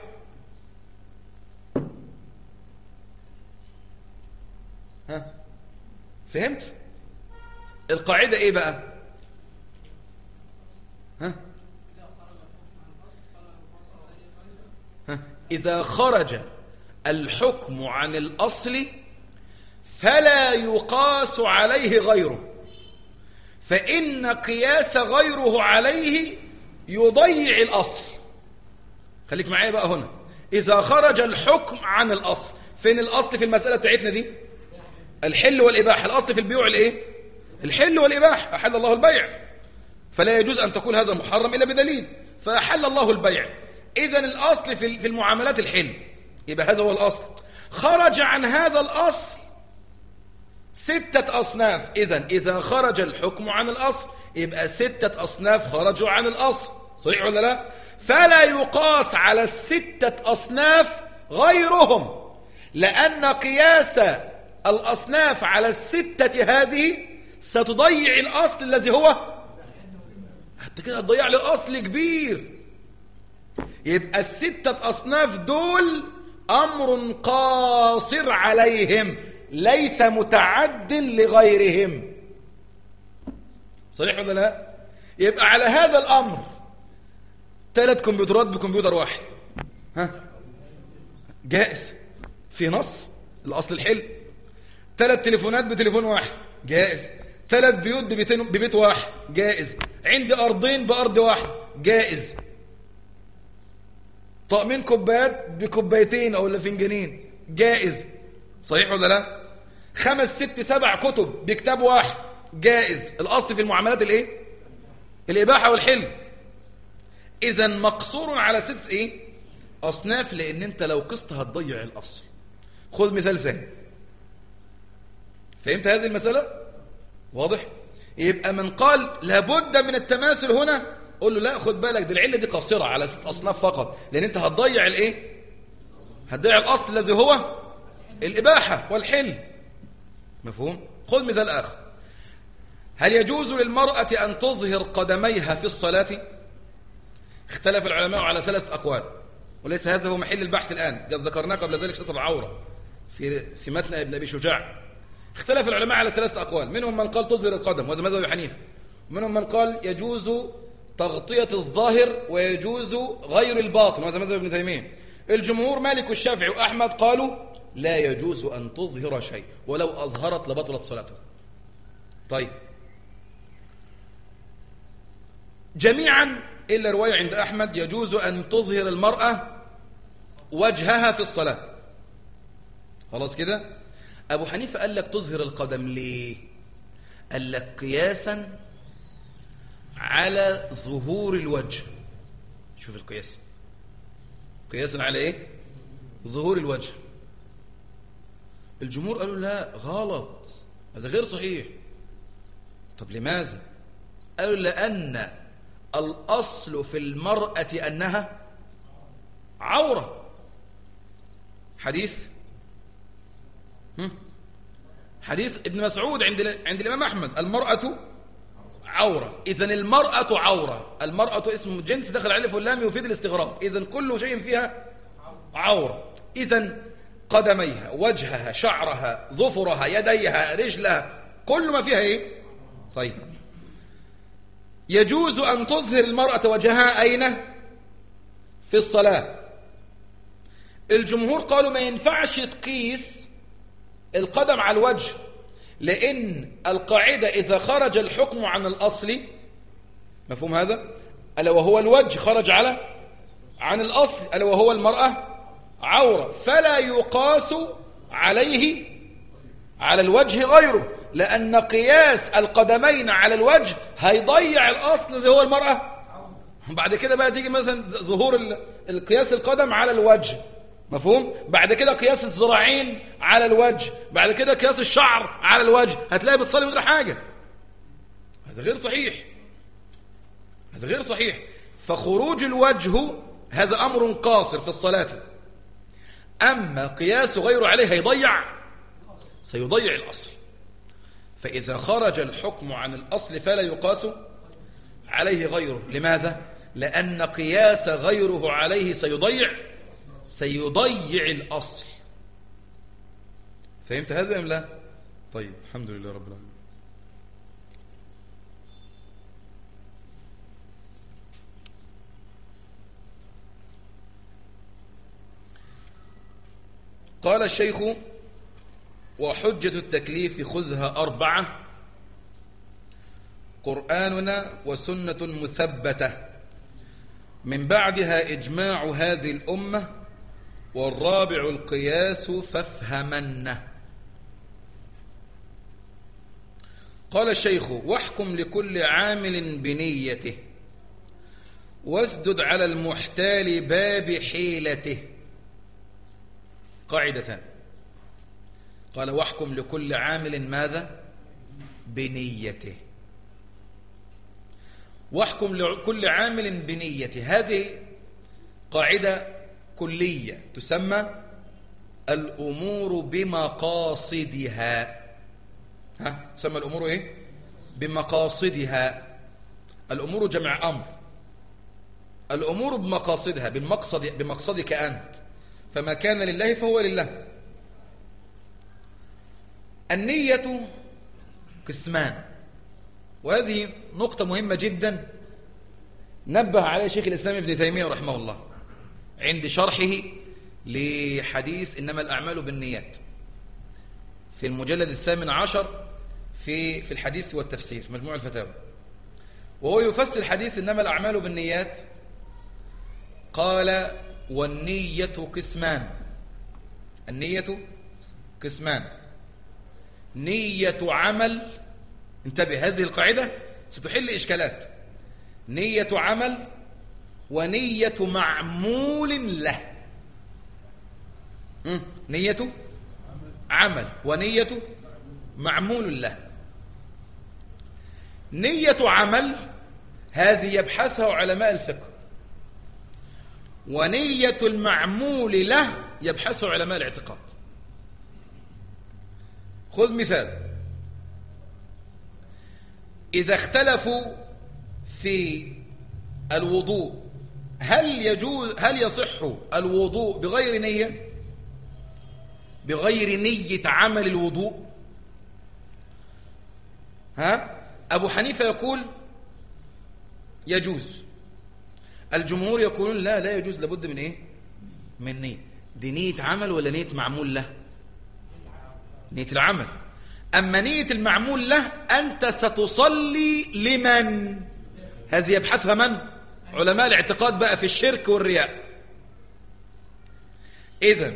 ها؟ فهمت؟ القاعدة إيه بقى؟ ها؟ إذا خرج الحكم عن الأصل فلا يقاس عليه غيره، فإن قياس غيره عليه يضيع الأصل. خليك معايا بقى هنا، إذا خرج الحكم عن الأصل فين الأصل في المسألة بتاعتنا دي؟ الحل والإباحة. الأصل في البيوع الإيه؟ الحل والإباحة. أحل الله البيع، فلا يجوز أن تكون هذا محرم إلا بدليل، فأحل الله البيع. إذن الأصل في المعاملات الحل، يبقى هذا هو الأصل. خرج عن هذا الأصل 6 أصناف. إذا خرج الحكم عن الأصل يبقى 6 أصناف خرجوا عن الأصل، صحيح ولا لا؟ فلا يقاس على 6 أصناف غيرهم، لأن قياس الأصناف على 6 هذه ستضيع الأصل الذي هو، حتى كده هتضيع لي أصل كبير. يبقى 6 أصناف دول أمر قاصر عليهم، ليس متعد لغيرهم، صحيح ولا لا؟ يبقى على هذا الأمر 3 كمبيوترات بكمبيوتر واحد، ها جائز في نص الأصل الحل. 3 تليفونات بتليفون واحد جائز. 3 بيوت ببيت واحد جائز. عندي أرضين بأرض واحد جائز. طقمين كوبايات بكوبايتين أو فنجانين جائز، صحيح ولا لا؟ 5 6 7 كتب بكتاب واحد جائز. الأصل في المعاملات الإيه؟ الإباحة والحل. إذن مقصور على 6 إيه؟ أصناف، لأن أنت لو قست هتضيع الأصل. خذ مثال ثاني. فهمت هذه المسألة؟ واضح؟ يبقى من قال لابد من التماثل هنا، قول له لا، خد بالك دي العلة دي قاصرة على 6 أصناف فقط، لأن أنت هتضيع الإيه؟ هتضيع الأصل الذي هو الإباحة والحل. مفهوم؟ خذ مثال آخر. هل يجوز للمرأة أن تظهر قدميها في الصلاة؟ اختلف العلماء على 3 أقوال، وليس هذا هو محل البحث الآن، قد ذكرناه قبل ذلك ستر العورة في متن ابن أبي شجاع. اختلف العلماء على 3 أقوال، منهم من قال تظهر القدم وهذا مذهب أبي حنيفة، ومنهم من قال يجوز تغطية الظاهر ويجوز غير الباطن وهذا مذهب ابن تيمية. الجمهور مالك والشافعي وأحمد قالوا لا يجوز أن تظهر شيء، ولو أظهرت لبطلت صلاته. طيب، جميعا إلا رواية عند أحمد يجوز أن تظهر المرأة وجهها في الصلاة. خلاص كده. أبو حنيفة قال لك تظهر القدم ليه؟ قال لك قياسا على ظهور الوجه. شوف القياس، قياسا على ايه؟ ظهور الوجه. الجمهور قالوا لا، غلط، هذا غير صحيح. طب لماذا؟ قالوا لأن الأصل في المرأة أنها عورة. حديث ابن مسعود عند الإمام أحمد، المرأة عورة. إذن المرأة عورة، المرأة اسم جنس دخل عليه واللام يفيد الاستغراق، إذن كل شيء فيها عورة. إذن قدميها، وجهها، شعرها، ظفرها، يديها، رجلها، كل ما فيها إيه؟ طيب، يجوز أن تظهر المرأة وجهها أين؟ في الصلاة. الجمهور قالوا ما ينفعش تقيس القدم على الوجه، لأن القاعدة إذا خرج الحكم عن الأصل، مفهوم هذا؟ ألا وهو الوجه خرج عن الأصل، ألا وهو المرأة عورة، فلا يقاس عليه على الوجه غيره، لأن قياس القدمين على الوجه هيضيع الأصل الذي هو المرأة. بعد كده بقى تيجي مثلا ظهور القياس القدم على الوجه، مفهوم؟ بعد كده قياس الذراعين على الوجه، بعد كده قياس الشعر على الوجه، هتلاقي بتصلي من غير حاجة. هذا غير صحيح، هذا غير صحيح. فخروج الوجه هذا أمر قاصر في الصلاة، أما قياس غيره عليه سيضيع الأصل. فإذا خرج الحكم عن الأصل فلا يقاس عليه غيره. لماذا؟ لأن قياس غيره عليه سيضيع الأصل. فهمت هذا أم لا؟ طيب، الحمد لله رب العالمين. قال الشيخ: وحجة التكليف خذها 4: قرآننا وسنة مثبتة، من بعدها إجماع هذه الأمة والرابع القياس فافهمنه. قال الشيخ: واحكم لكل عامل بنيته واسدد على المحتال باب حيلته. قاعدتان. قال: واحكم لكل عامل ماذا؟ بنيته. واحكم لكل عامل بنيته، هذه قاعدة كلية تسمى الأمور بمقاصدها. تسمى الأمور إيه؟ بمقاصدها. الأمور جمع أمر. الأمور بمقاصدها، بمقصدك أنت، فما كان لله فهو لله. النية قسمان، وهذه نقطة مهمة جدا نبه عليها شيخ الإسلام ابن تيمية رحمه الله عند شرحه لحديث إنما الأعمال بالنيات في المجلد 18 في الحديث والتفسير في مجموع الفتاوى، وهو يفسر الحديث إنما الأعمال بالنيات. قال: والنية قسمان. النية قسمان: نية عمل، انتبه هذه القاعدة ستحل إشكالات، نية عمل ونية معمول له. نية عمل ونية معمول له. نية عمل هذه يبحثها علماء الفقه، ونية المعمول له يبحثها علماء الاعتقاد. خذ مثال: إذا اختلفوا في الوضوء هل يصح الوضوء بغير نية، بغير نية عمل الوضوء؟ أبو حنيفة يقول يجوز، الجمهور يقولون لا يجوز، لابد من إيه؟ من نية. دي نية عمل ولا نية معمول له؟ نية العمل. أما نية المعمول له أنت ستصلي لمن؟ هذه يبحثها من؟ علماء الاعتقاد بقى في الشرك والرياء. إذن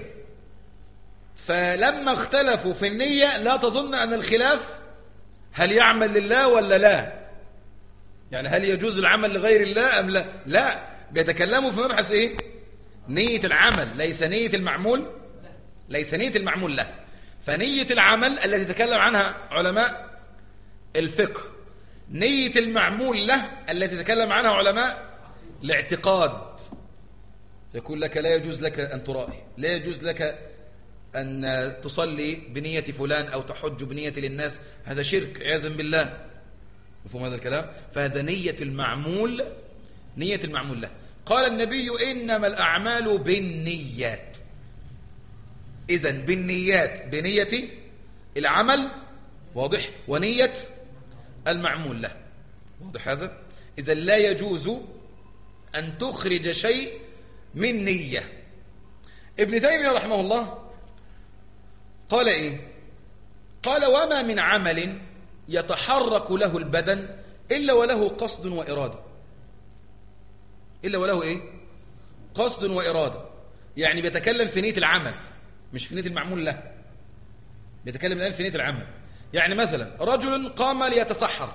فلما اختلفوا في النية لا تظن أن الخلاف هل يعمل لله ولا لا، يعني هل يجوز العمل لغير الله أم لا. لا، بيتكلموا في مبحث إيه؟ نية العمل، ليس نية المعمول، ليس نية المعمول له. فنية العمل التي تكلم عنها علماء الفقه، نية المعمول له التي تكلم عنها علماء الاعتقاد. يقول لك لا يجوز لك أن ترائي، لا يجوز لك أن تصلي بنية فلان أو تحج بنية للناس، هذا شرك عياذا بالله. مفهوم هذا الكلام؟ فهذا نية المعمول، نية المعمول له. قال النبي: إنما الأعمال بالنيات. إذن بالنيات، بنية العمل، واضح، ونية المعمول له، واضح هذا؟ إذن لا يجوز أن تخرج شيء من نية. ابن تيمية رحمه الله قال إيه؟ قال: وما من عمل يتحرك له البدن إلا وله قصد وإرادة. إلا وله إيه؟ قصد وإرادة. يعني بيتكلم في نية العمل مش في نية المعمول له، بيتكلم الآن في نية العمل. يعني مثلا رجل قام ليتسحر،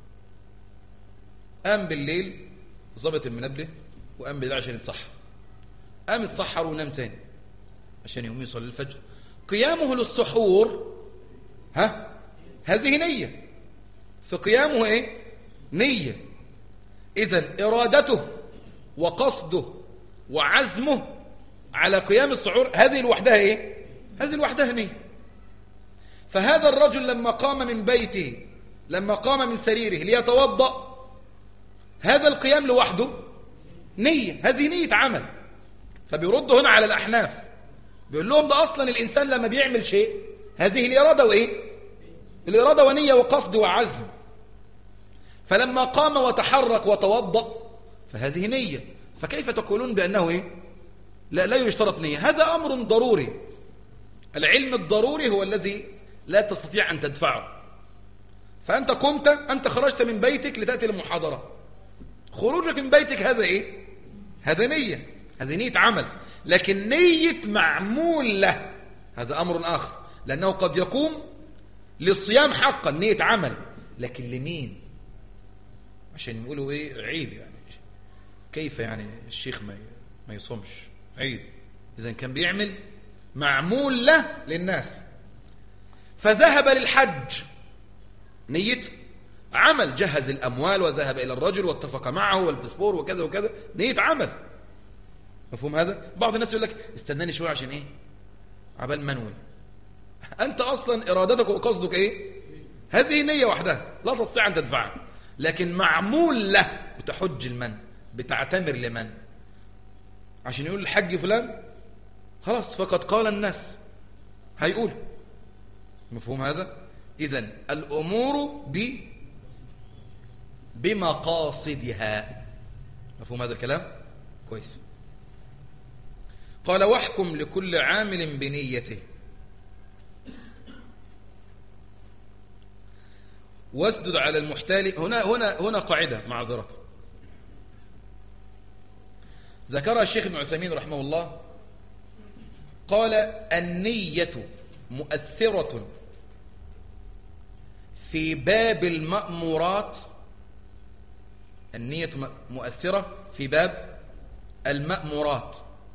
قام بالليل ظبط المنبه وقام بالليل عشان يتسحر، قام يتسحر ونام تاني عشان يقوم يصلي الفجر. قيامه للسحور هذه نية، فقيامه ايه؟ نية. إذن إرادته وقصده وعزمه على قيام السحور هذه لوحدها ايه؟ هذه لوحدها نية. فهذا الرجل لما قام من بيته، لما قام من سريره ليتوضأ، هذا القيام لوحده نية، هذه نية عمل. فبيرد هنا على الأحناف، بيقول لهم ده أصلا الإنسان لما بيعمل شيء هذه الإرادة وإيه؟ الإرادة ونية وقصد وعزم. فلما قام وتحرك وتوضأ فهذه نية، فكيف تقولون بأنه إيه؟ لا يشترط نية؟ هذا أمر ضروري. العلم الضروري هو الذي لا تستطيع أن تدفعه. فأنت قمت، أنت خرجت من بيتك لتأتي المحاضرة، خروجك من بيتك هذا إيه؟ هذا نية، هذه نية عمل. لكن نية معمول له هذا أمر آخر، لأنه قد يقوم للصيام حقا نية عمل، لكن لمين؟ عشان يقولوا إيه عيب يعني، كيف يعني الشيخ ما يصومش؟ عيب. إذن كان بيعمل معمول له للناس. فذهب للحج نية عمل، جهز الأموال وذهب إلى الرجل واتفق معه والباسبور وكذا وكذا، نية عمل. مفهوم هذا؟ بعض الناس يقول لك استناني شوية عشان إيه؟ عبال منوي. أنت أصلا إرادتك وقصدك إيه؟ هذه نية وحدها لا تستطيع أن تدفعها، لكن معمول له. بتحج لمن؟ بتعتمر لمن؟ عشان يقول الحج فلان خلاص فقد قال الناس هيقول. مفهوم هذا؟ إذن الأمور بمقاصدها. مفهوم هذا الكلام؟ كويس. قال واحكم لكل عامل بنيته واسدد على المحتال. هنا قاعدة معذرة ذكرها الشيخ ابن عثيمين رحمه الله، قال النية مؤثرة في باب المأمورات. النية مؤثرة في باب المأمورات،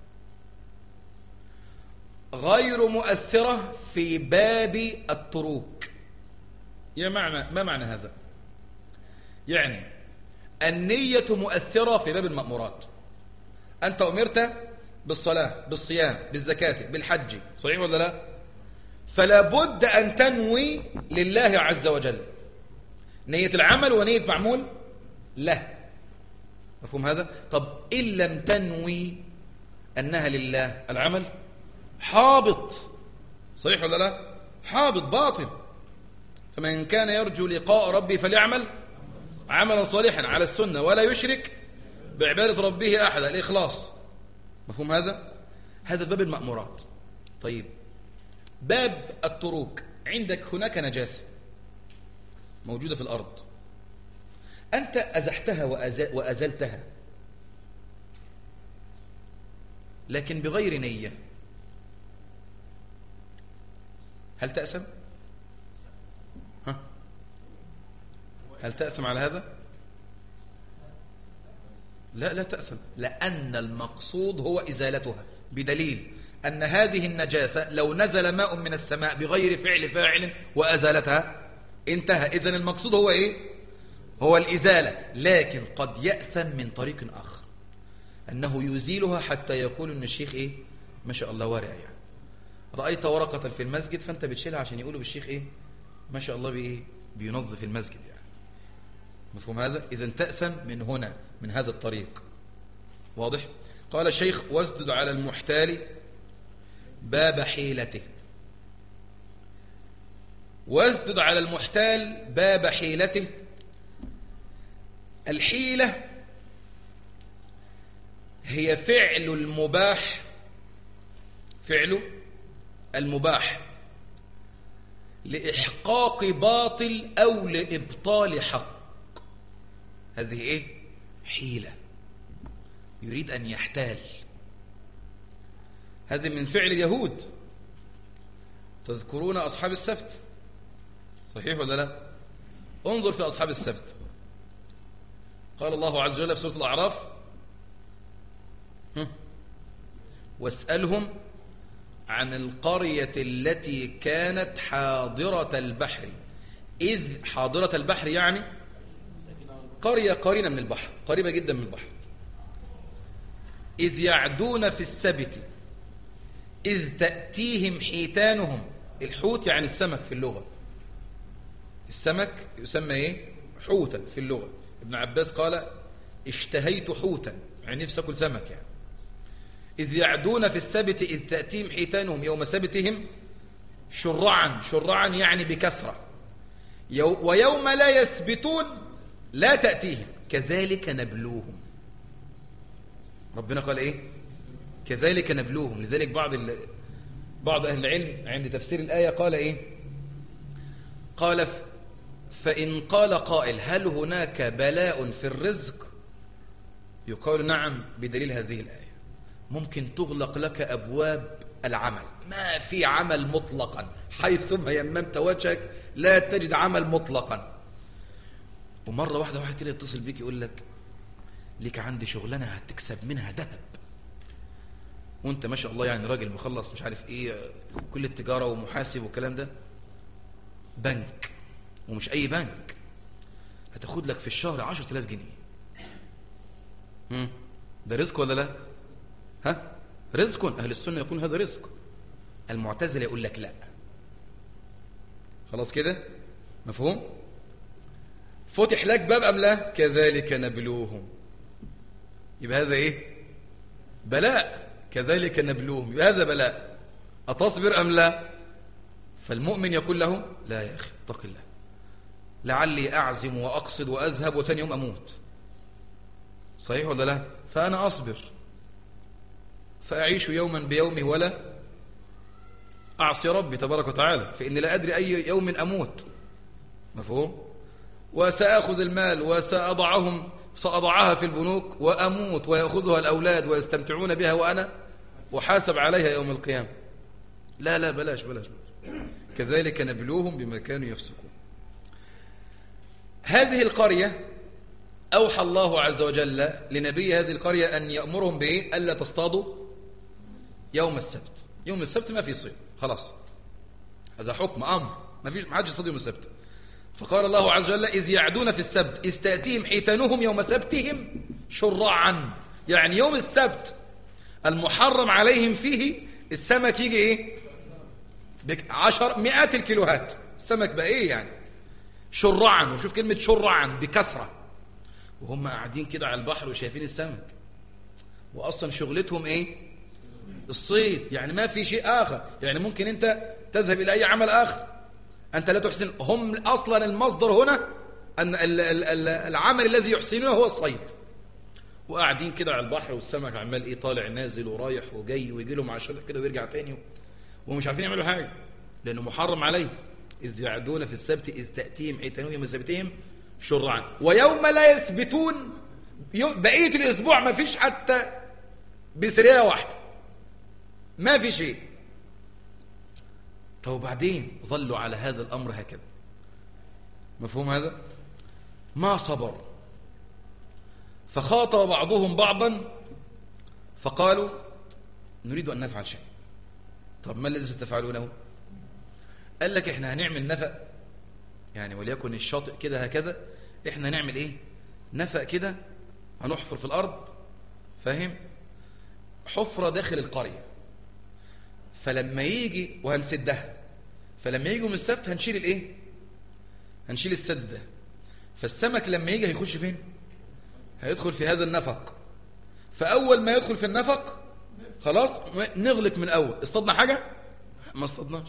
غير مؤثرة في باب التروك. ما معنى هذا؟ يعني النية مؤثرة في باب المأمورات. أنت أمرت بالصلاة بالصيام بالزكاة بالحج، صحيح ولا لا؟ فلا بد أن تنوي لله عز وجل نية العمل ونية معمول له. مفهوم هذا؟ طب إن لم تنوي أنها لله العمل حابط، صحيح ولا لا؟ حابط باطل. فمن كان يرجو لقاء ربي فليعمل عملا صالحا على السنة ولا يشرك بعبادة ربه أحد، الإخلاص. مفهوم هذا؟ هذا باب المأمورات. طيب باب التروك، عندك هناك نجاسة موجودة في الأرض، أنت أزحتها وأزلتها لكن بغير نية، هل تأسم؟ هل تأسم على هذا؟ لا تأسم، لأن المقصود هو إزالتها، بدليل أن هذه النجاسة لو نزل ماء من السماء بغير فعل فاعل وأزالتها انتهى. إذن المقصود هو إيه؟ هو الإزالة. لكن قد يأسم من طريق آخر، أنه يزيلها حتى يقول أن الشيخ إيه؟ ما شاء الله وارع. يعني رأيت ورقة في المسجد فأنت بتشيلها عشان يقولوا بالشيخ إيه؟ ما شاء الله بإيه؟ بينظف المسجد يعني. مفهوم هذا؟ إذن تأسم من هنا، من هذا الطريق. واضح؟ قال الشيخ واسدد على المحتال باب حيلته. واسدد على المحتال باب حيلته. الحيلة هي فعل المباح لإحقاق باطل أو لإبطال حق. هذه إيه؟ حيلة. يريد أن يحتال. هذه من فعل اليهود. تذكرون أصحاب السبت، صحيح ولا لا؟ انظر في أصحاب السبت، قال الله عز وجل في سورة الأعراف واسألهم عن القرية التي كانت حاضرة البحر إذ حاضرة البحر يعني قرية قرينة من البحر، قريبة جدا من البحر. إذ يعدون في السبت إذ تأتيهم حيتانهم. الحوت يعني السمك في اللغة، السمك يسمى إيه؟ حوتا في اللغة. ابن عباس قال اشتهيت حوتا، يعني نفسي أكل سمك يعني. إذ يعدون في السبت إذ تأتيهم حيتانهم يوم سبتهم شرعا يعني بكسرة. ويوم لا يسبتون لا تأتيهم كذلك نبلوهم. ربنا قال إيه؟ كذلك نبلوهم. لذلك بعض أهل العلم عند تفسير الآية قال إيه؟ قال فإن قال قائل هل هناك بلاء في الرزق؟ يقال نعم بدليل هذه الآية. ممكن تغلق لك أبواب العمل، ما في عمل مطلقا، حيثما يممت وجهك لا تجد عمل مطلقا. ومرة واحدة واحد كده يتصل بيك يقول لك ليك عندي شغلانة هتكسب منها ذهب، وانت ما شاء الله يعني راجل مخلص مش عارف ايه كل التجارة ومحاسب والكلام ده، بنك ومش اي بنك، هتاخد لك في الشهر 10,000 جنيه. ده رزق ولا لا؟ ها؟ رزق. اهل السنة يقول هذا رزق، المعتزلة يقول لك لا. خلاص كده مفهوم؟ فتح لك باب ام لا؟ كذلك نبلوهم، يبقى هذا ايه؟ بلاء. كذلك نبلوهم يبقى هذا بلاء، اتصبر ام لا؟ فالمؤمن يقول له لا يا اخي اتق الله، لعلي اعزم واقصد واذهب وثاني يوم اموت، صحيح ولا لا؟ فانا اصبر فاعيش يوما بيومه ولا اعصي ربي تبارك وتعالى، فاني لا ادري اي يوم اموت. مفهوم؟ وساخذ المال سأضعها في البنوك وأموت ويأخذها الأولاد ويستمتعون بها وأنا وحاسب عليها يوم القيامة. لا بلاش. كذلك نبلوهم بما كانوا يفسقون. هذه القرية أوحى الله عز وجل لنبي هذه القرية أن يأمرهم بإيه؟ ألا تصطادوا يوم السبت. يوم السبت ما في صيد، خلاص هذا حكم أمر، ما حدش يصطاد يوم السبت. فقال الله عز وجل إذ يعدون في السبت إذ تأتيهم حيتانهم يوم سبتهم شرعا، يعني يوم السبت المحرم عليهم فيه السمك يجي إيه؟ 100 الكيلوهات السمك بقى إيه يعني؟ شرعا. وشوف كلمة شرعا بكسرة، وهم قاعدين كده على البحر وشايفين السمك، وأصلا شغلتهم إيه؟ الصيد، يعني ما في شيء آخر. يعني ممكن أنت تذهب إلى أي عمل آخر، أنت لا تحسن. هم أصلا المصدر هنا أن العمل الذي يحسنونه هو الصيد، وقاعدين كده على البحر والسمك عمال إيه طالع نازل ورايح وجاي ويجي لهم عشان كده ويرجع تاني، ومش عارفين يعملوا حاجة لأنه محرم عليه. إذ يعدون في السبت إذ تأتيهم حيتانهم يوم سبتهم شرعا ويوم لا يثبتون، بقية الأسبوع ما فيش حتى بسرية واحدة، ما في شيء. طب وبعدين ظلوا على هذا الأمر هكذا. مفهوم هذا؟ ما صبر، فخاطب بعضهم بعضا فقالوا نريد أن نفعل شيء. طب ما الذي ستفعلونه؟ قال لك احنا هنعمل نفق، يعني وليكن الشاطئ كده هكذا، احنا نعمل ايه؟ نفق كده، هنحفر في الأرض، فاهم؟ حفرة داخل القرية، فلما يجي وهنسدها، فلما يجوا من السبت هنشيل الايه؟ هنشيل السد ده، فالسمك لما يجي هيخش فين؟ هيدخل في هذا النفق. فأول ما يدخل في النفق خلاص نغلق من أول. اصطادنا حاجة؟ ما اصطادناش،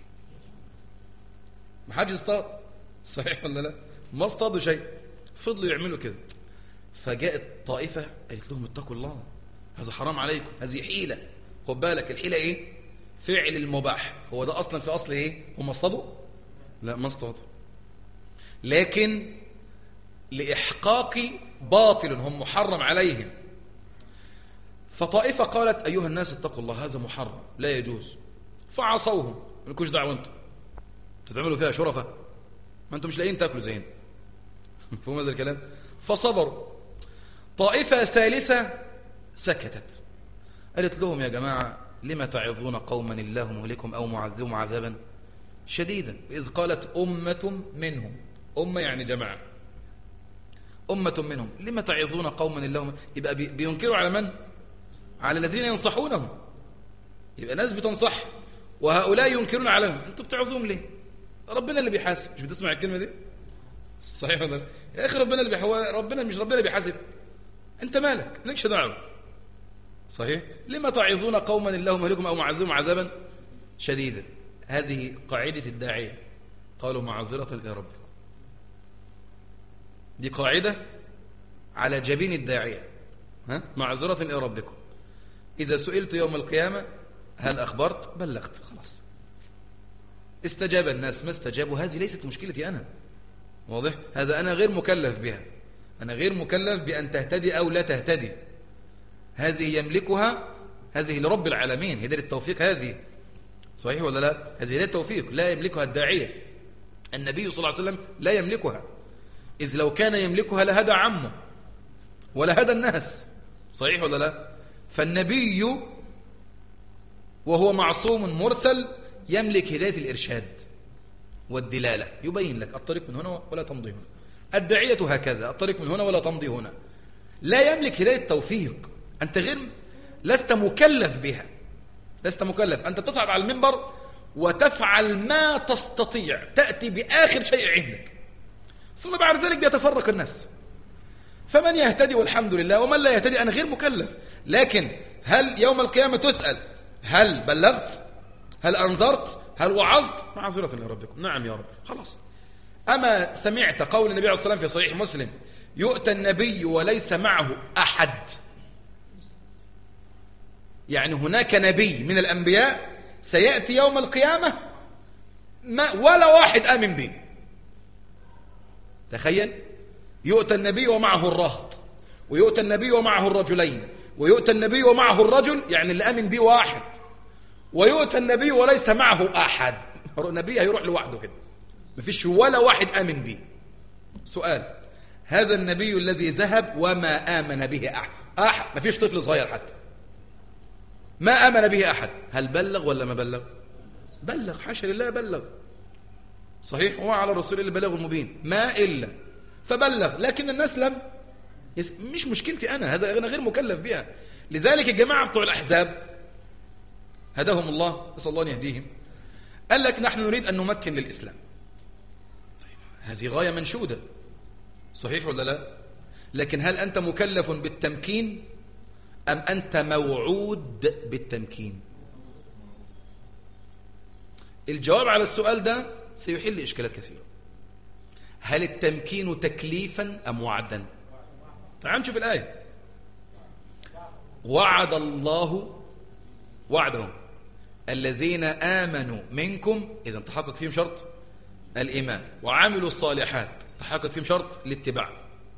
ما حاجة اصطاد، صحيح ولا لا؟ ما اصطادوا شيء، فضلوا يعملوا كده. فجاءت طائفة قالت لهم اتقوا الله، هذا حرام عليكم، هذه حيلة. خد بالك الحيلة ايه؟ فعل المباح. هو ده أصلا في أصل ايه؟ هم اصطادوا؟ لا ما اصطادوا، لكن لإحقاق باطل هم محرم عليهم. فطائفة قالت أيها الناس اتقوا الله، هذا محرم لا يجوز، فعصوهم. مالكوش دعوة انتم تتعملوا فيها شرفة، ما انتم مش لاقيين تاكلوا زين. فهم هذا الكلام؟ فصبروا. طائفة ثالثة سكتت، قالت لهم يا جماعة لما تعظون قوما الله مهلكهم أو معذبهم عذابا شديدا. إذ قالت أمة منهم، أمة يعني جماعة، أمة منهم لما تعظون قوما الله، يبقى بينكروا على من؟ على الذين ينصحونهم، يبقى ناس بتنصح وهؤلاء ينكرون عليهم. انتوا بتعظوهم ليه؟ ربنا اللي بيحاسب. مش بتسمع الكلمة دي؟ صحيح ولا لا؟ يا أخي ربنا اللي ربنا مش ربنا اللي بيحاسب، أنت مالك؟ لكش دعوة. صحيح؟ لما تعظون قوما الله مهلكهم أو معذبهم عذابا شديدا. هذه قاعدة الداعية، قالوا معذرة إلى ربكم. دي قاعدة على جبين الداعية، معذرة إلى ربكم. إذا سئلت يوم القيامة هل أخبرت؟ بلغت، خلاص. استجاب الناس ما استجابوا، هذه ليست مشكلتي أنا، واضح؟ هذا أنا غير مكلف بها، أنا غير مكلف بأن تهتدي أو لا تهتدي، هذه يملكها هذه لرب العالمين، هداية التوفيق هذه، صحيح ولا لا؟ هذه هداية التوفيق لا يملكها الداعية، النبي صلى الله عليه وسلم لا يملكها، إذ لو كان يملكها لهدى عمه ولا هدى الناس، صحيح ولا لا؟ فالنبي وهو معصوم مرسل يملك هداية الإرشاد والدلالة، يبين لك الطريق من هنا ولا تمضي هنا، الداعية هكذا، الطريق من هنا ولا تمضي هنا. لا يملك هداية التوفيق، أنت لست مكلف بها، لست مكلف، أنت تصعد على المنبر وتفعل ما تستطيع، تأتي بآخر شيء عندك، ثم بعد ذلك بيتفرق الناس، فمن يهتدي والحمد لله، ومن لا يهتدي أنا غير مكلف. لكن هل يوم القيامة تسأل هل بلغت، هل أنذرت، هل وعظت؟ معذرة لربكم، نعم يا رب، خلاص. أما سمعت قول النبي عليه الصلاة والسلام في صحيح مسلم: يؤتى النبي وليس معه أحد، يعني هناك نبي من الأنبياء سيأتي يوم القيامة ولا واحد آمن به. تخيل، يؤتى النبي ومعه الرهط، ويؤتى النبي ومعه الرجلين، ويؤتى النبي ومعه الرجل، يعني اللي آمن به واحد، ويؤتى النبي وليس معه أحد، نبي هيروح لوحده كده، مفيش ولا واحد آمن به. سؤال: هذا النبي الذي ذهب وما آمن به أحد، مفيش طفل صغير حتى ما آمن به أحد، هل بلغ ولا ما بلغ؟ بلغ، حاشا لله بلغ، صحيح، وعلى الرسول اللي بلغ المبين ما إلا، فبلغ، لكن الناس لم مش مشكلتي أنا غير مكلف بها. لذلك الجماعة بتوع الأحزاب هداهم الله، نسأل الله أن يهديهم، قال لك نحن نريد أن نمكن للإسلام. طيب هذه غاية منشودة، صحيح ولا لا؟ لكن هل أنت مكلف بالتمكين أم أنت موعود بالتمكين؟ الجواب على السؤال ده سيحل إشكالات كثيرة. هل التمكين تكليفا أم وعدا؟ تعال نشوف الآية. وعد الله وعدهم الذين آمنوا منكم، إذا تحقق فيهم شرط الإيمان، وعملوا الصالحات تحقق فيهم شرط الاتباع،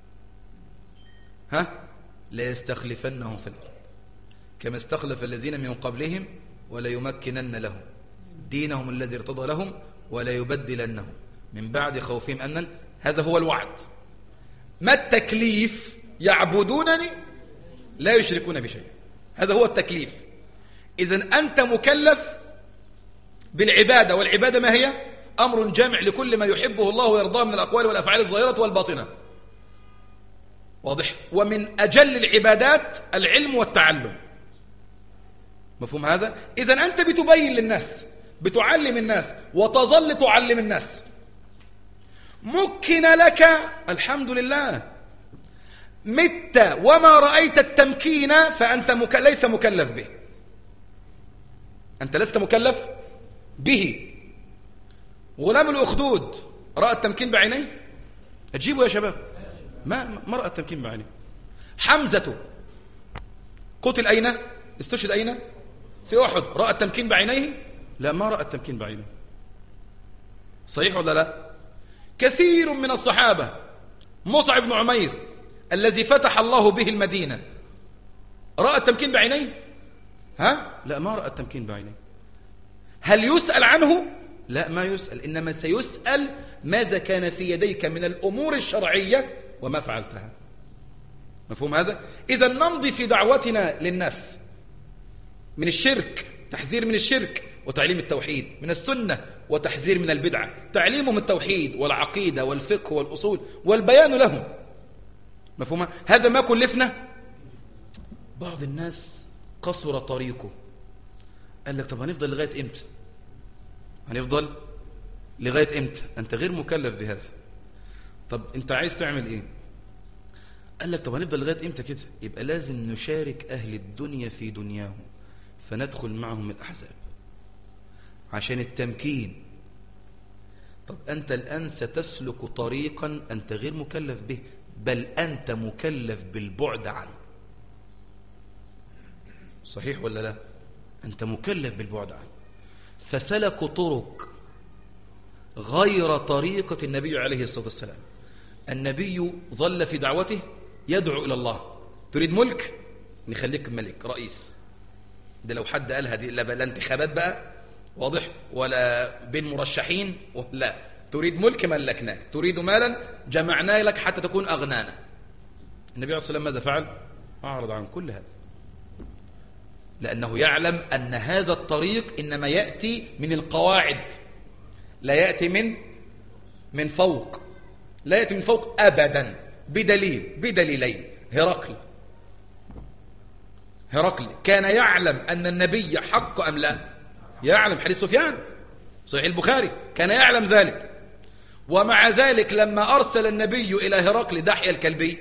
لا يستخلفنهم في الأرض كما استخلف الذين من قبلهم ولا يمكنن لهم دينهم الذي ارتضى لهم ولا يبدلنهم من بعد خوفهم أمنا. هذا هو الوعد. ما التكليف؟ يعبدونني لا يشركون بشيء، هذا هو التكليف. إذن أنت مكلف بالعبادة، والعبادة ما هي؟ أمر جامع لكل ما يحبه الله ويرضاه من الأقوال والأفعال الظاهرة والباطنة، واضح؟ ومن أجل العبادات العلم والتعلم، مفهوم هذا؟ إذن أنت بتبين للناس، بتعلم الناس، وتظل تعلم الناس. مكن لك الحمد لله، مت وما رأيت التمكين فأنت ليس مكلف به، أنت لست مكلف به. غلام الأخدود رأى التمكين بعينيه؟ أجيبوا يا شباب، ما رأى التمكين بعينيه. حمزة قتل أين؟ استشهد أين؟ في أحد. رأى التمكين بعينيه؟ لا، ما رأى التمكين بعينيه، صحيح ولا لا؟ كثير من الصحابة، مصعب بن عمير الذي فتح الله به المدينة، رأى التمكين بعينيه؟ لا، ما رأى التمكين بعينيه. هل يسأل عنه؟ لا، ما يسأل، إنما سيسأل ماذا كان في يديك من الأمور الشرعية وما فعلتها. مفهوم هذا؟ إذا نمضي في دعوتنا للناس من الشرك، تحذير من الشرك وتعليم التوحيد، من السنة وتحذير من البدعة، تعليمهم التوحيد والعقيدة والفقه والأصول والبيان لهم. مفهوم هذا؟ ما كلفنا. بعض الناس قصر طريقه، قال لك طب هنفضل لغاية امتى؟ هنفضل لغاية امتى؟ انت غير مكلف بهذا. طب انت عايز تعمل ايه؟ قال لك طب هنفضل لغاية امتى كده؟ يبقى لازم نشارك اهل الدنيا في دنياهم فندخل معهم الأحزاب عشان التمكين. طب أنت الآن ستسلك طريقا أنت غير مكلف به، بل أنت مكلف بالبعد عنه، صحيح ولا لا؟ أنت مكلف بالبعد عنه. فسلكوا طرق غير طريقة النبي عليه الصلاة والسلام. النبي ظل في دعوته يدعو إلى الله. تريد ملك؟ نخليك ملك رئيس. ده لو حد قالها دي لا انتخابات بقى، واضح، ولا بين مرشحين، لا، تريد ملك ملكناك، تريد مالا جمعنا لك حتى تكون أغنانا. النبي عليه الصلاة والسلام ماذا فعل؟ أعرض عن كل هذا، لأنه يعلم أن هذا الطريق إنما يأتي من القواعد، لا يأتي من فوق، لا يأتي من فوق أبدا، بدليلين. هرقل كان يعلم أن النبي حق أم لا؟ يعلم، حديث سفيان صحيح البخاري، كان يعلم ذلك. ومع ذلك لما أرسل النبي إلى هرقل دحية الكلبي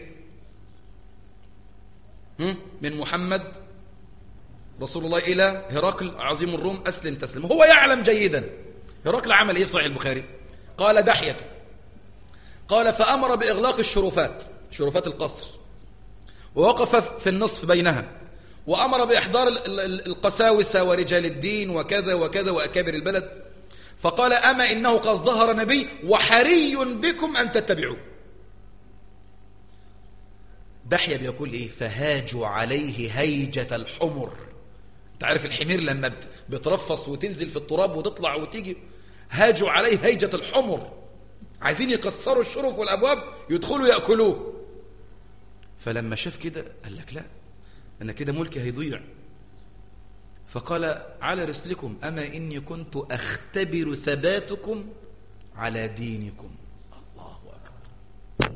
من محمد رسول الله إلى هرقل عظيم الروم أسلم تسلم، هو يعلم جيدا. هرقل عمل إيه في صحيح البخاري؟ قال دحية، قال فأمر بإغلاق شرفات القصر، ووقف في النصف بينها، وأمر بإحضار القساوسة ورجال الدين وكذا وكذا وأكابر البلد، فقال أما إنه قد ظهر نبي وحري بكم أن تتبعوه. دحية بيقول إيه؟ فهاجوا عليه هيجة الحمر. تعرف الحمير لما بترفص وتنزل في التراب وتطلع وتيجي، هاجوا عليه هيجة الحمر، عايزين يكسروا الشرف والأبواب يدخلوا يأكلوه. فلما شاف كده قال لك لا، أنا كده ملكي هيضيع. فقال على رسلكم أما إني كنت أختبر ثباتكم على دينكم. الله أكبر.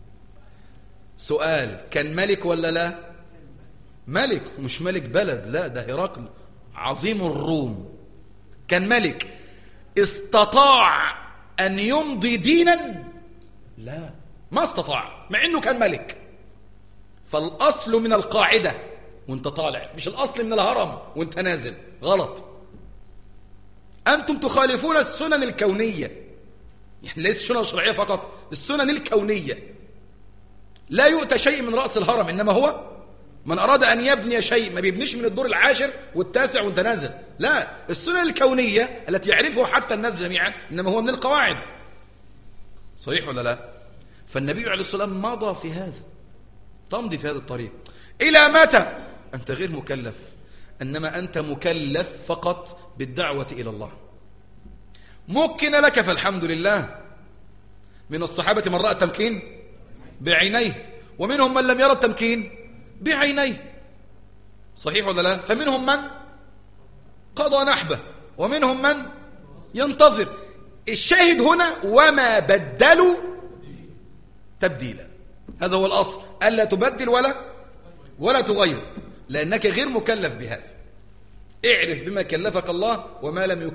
سؤال، كان ملك ولا لا؟ ملك، مش ملك بلد، لا، ده هرقل عظيم الروم، كان ملك. استطاع أن يمضي دينا؟ لا، ما استطاع، مع أنه كان ملك. فالأصل من القاعدة وانت طالع، مش الأصل من الهرم وانت نازل، غلط. أنتم تخالفون السنن الكونية، يعني ليس السنن الشرعية فقط، السنن الكونية. لا يؤتى شيء من رأس الهرم، إنما هو من أراد أن يبني شيء ما بيبنيش من الدور العاشر والتاسع وانت نازل، لا، السنن الكونية التي يعرفها حتى الناس جميعا إنما هو من القواعد. صحيح ولا لا؟ فالنبي عليه الصلاة والسلام مضى في هذا، تمضي في هذا الطريق. إلى متى؟ أنت غير مكلف، إنما أنت مكلف فقط بالدعوة إلى الله. ممكن لك فالحمد لله. من الصحابة من رأى التمكين بعينيه، ومنهم من لم يرى التمكين بعينيه. صحيح ولا لا؟ فمنهم من قضى نحبه، ومنهم من ينتظر. الشاهد هنا وما بدلوا تبديلا، هذا هو الأصل، ألا تبدل ولا تغير، لأنك غير مكلف بهذا. اعرف بما كلفك الله وما لم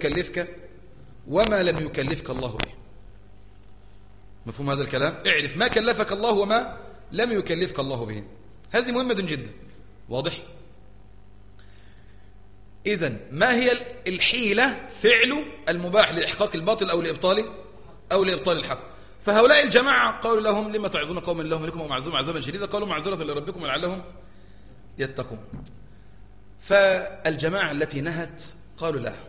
يكلفك الله به. مفهوم هذا الكلام؟ اعرف ما كلفك الله وما لم يكلفك الله به، هذه مهمة جدا. واضح؟ إذن ما هي الحيلة؟ فعل المباح لإحقاق الباطل أو لإبطال الحق. فهؤلاء الجماعة قالوا لهم لما تعظون قوما الله ملكهم ومعذوم عذابا شديدا، قالوا معذرة لربكم ولعلهم يتقون. فالجماعة التي نهت قالوا لا،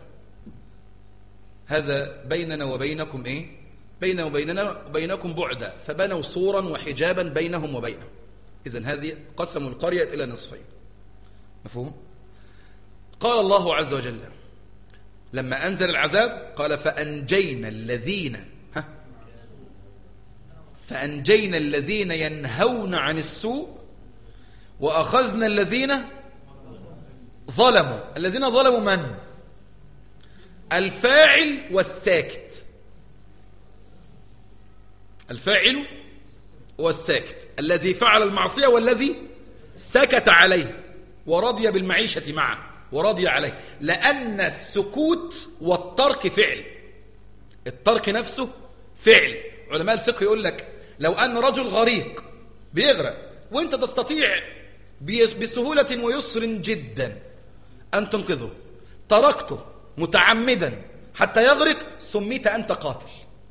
هذا بيننا وبينكم إيه؟ بيننا وبينكم بعدا، فبنوا سورا وحجابا بينهم وبينه. إذن هذه قسموا القرية إلى نصفين. مفهوم؟ قال الله عز وجل لما أنزل العذاب قال فأنجينا الذين ينهون عن السوء وأخذنا الذين ظلموا. الذين ظلموا من؟ الفاعل والساكت. الفاعل والساكت، الذي فعل المعصية والذي سكت عليه ورضي بالمعيشة معه ورضي عليه، لأن السكوت والترك فعل، الترك نفسه فعل. علماء الفقه يقول لك لو أن رجل غريق بيغرق وانت تستطيع بسهولة ويسر جدا أن تنقذه، تركته متعمدا حتى يغرق، سميت أنت قاتل.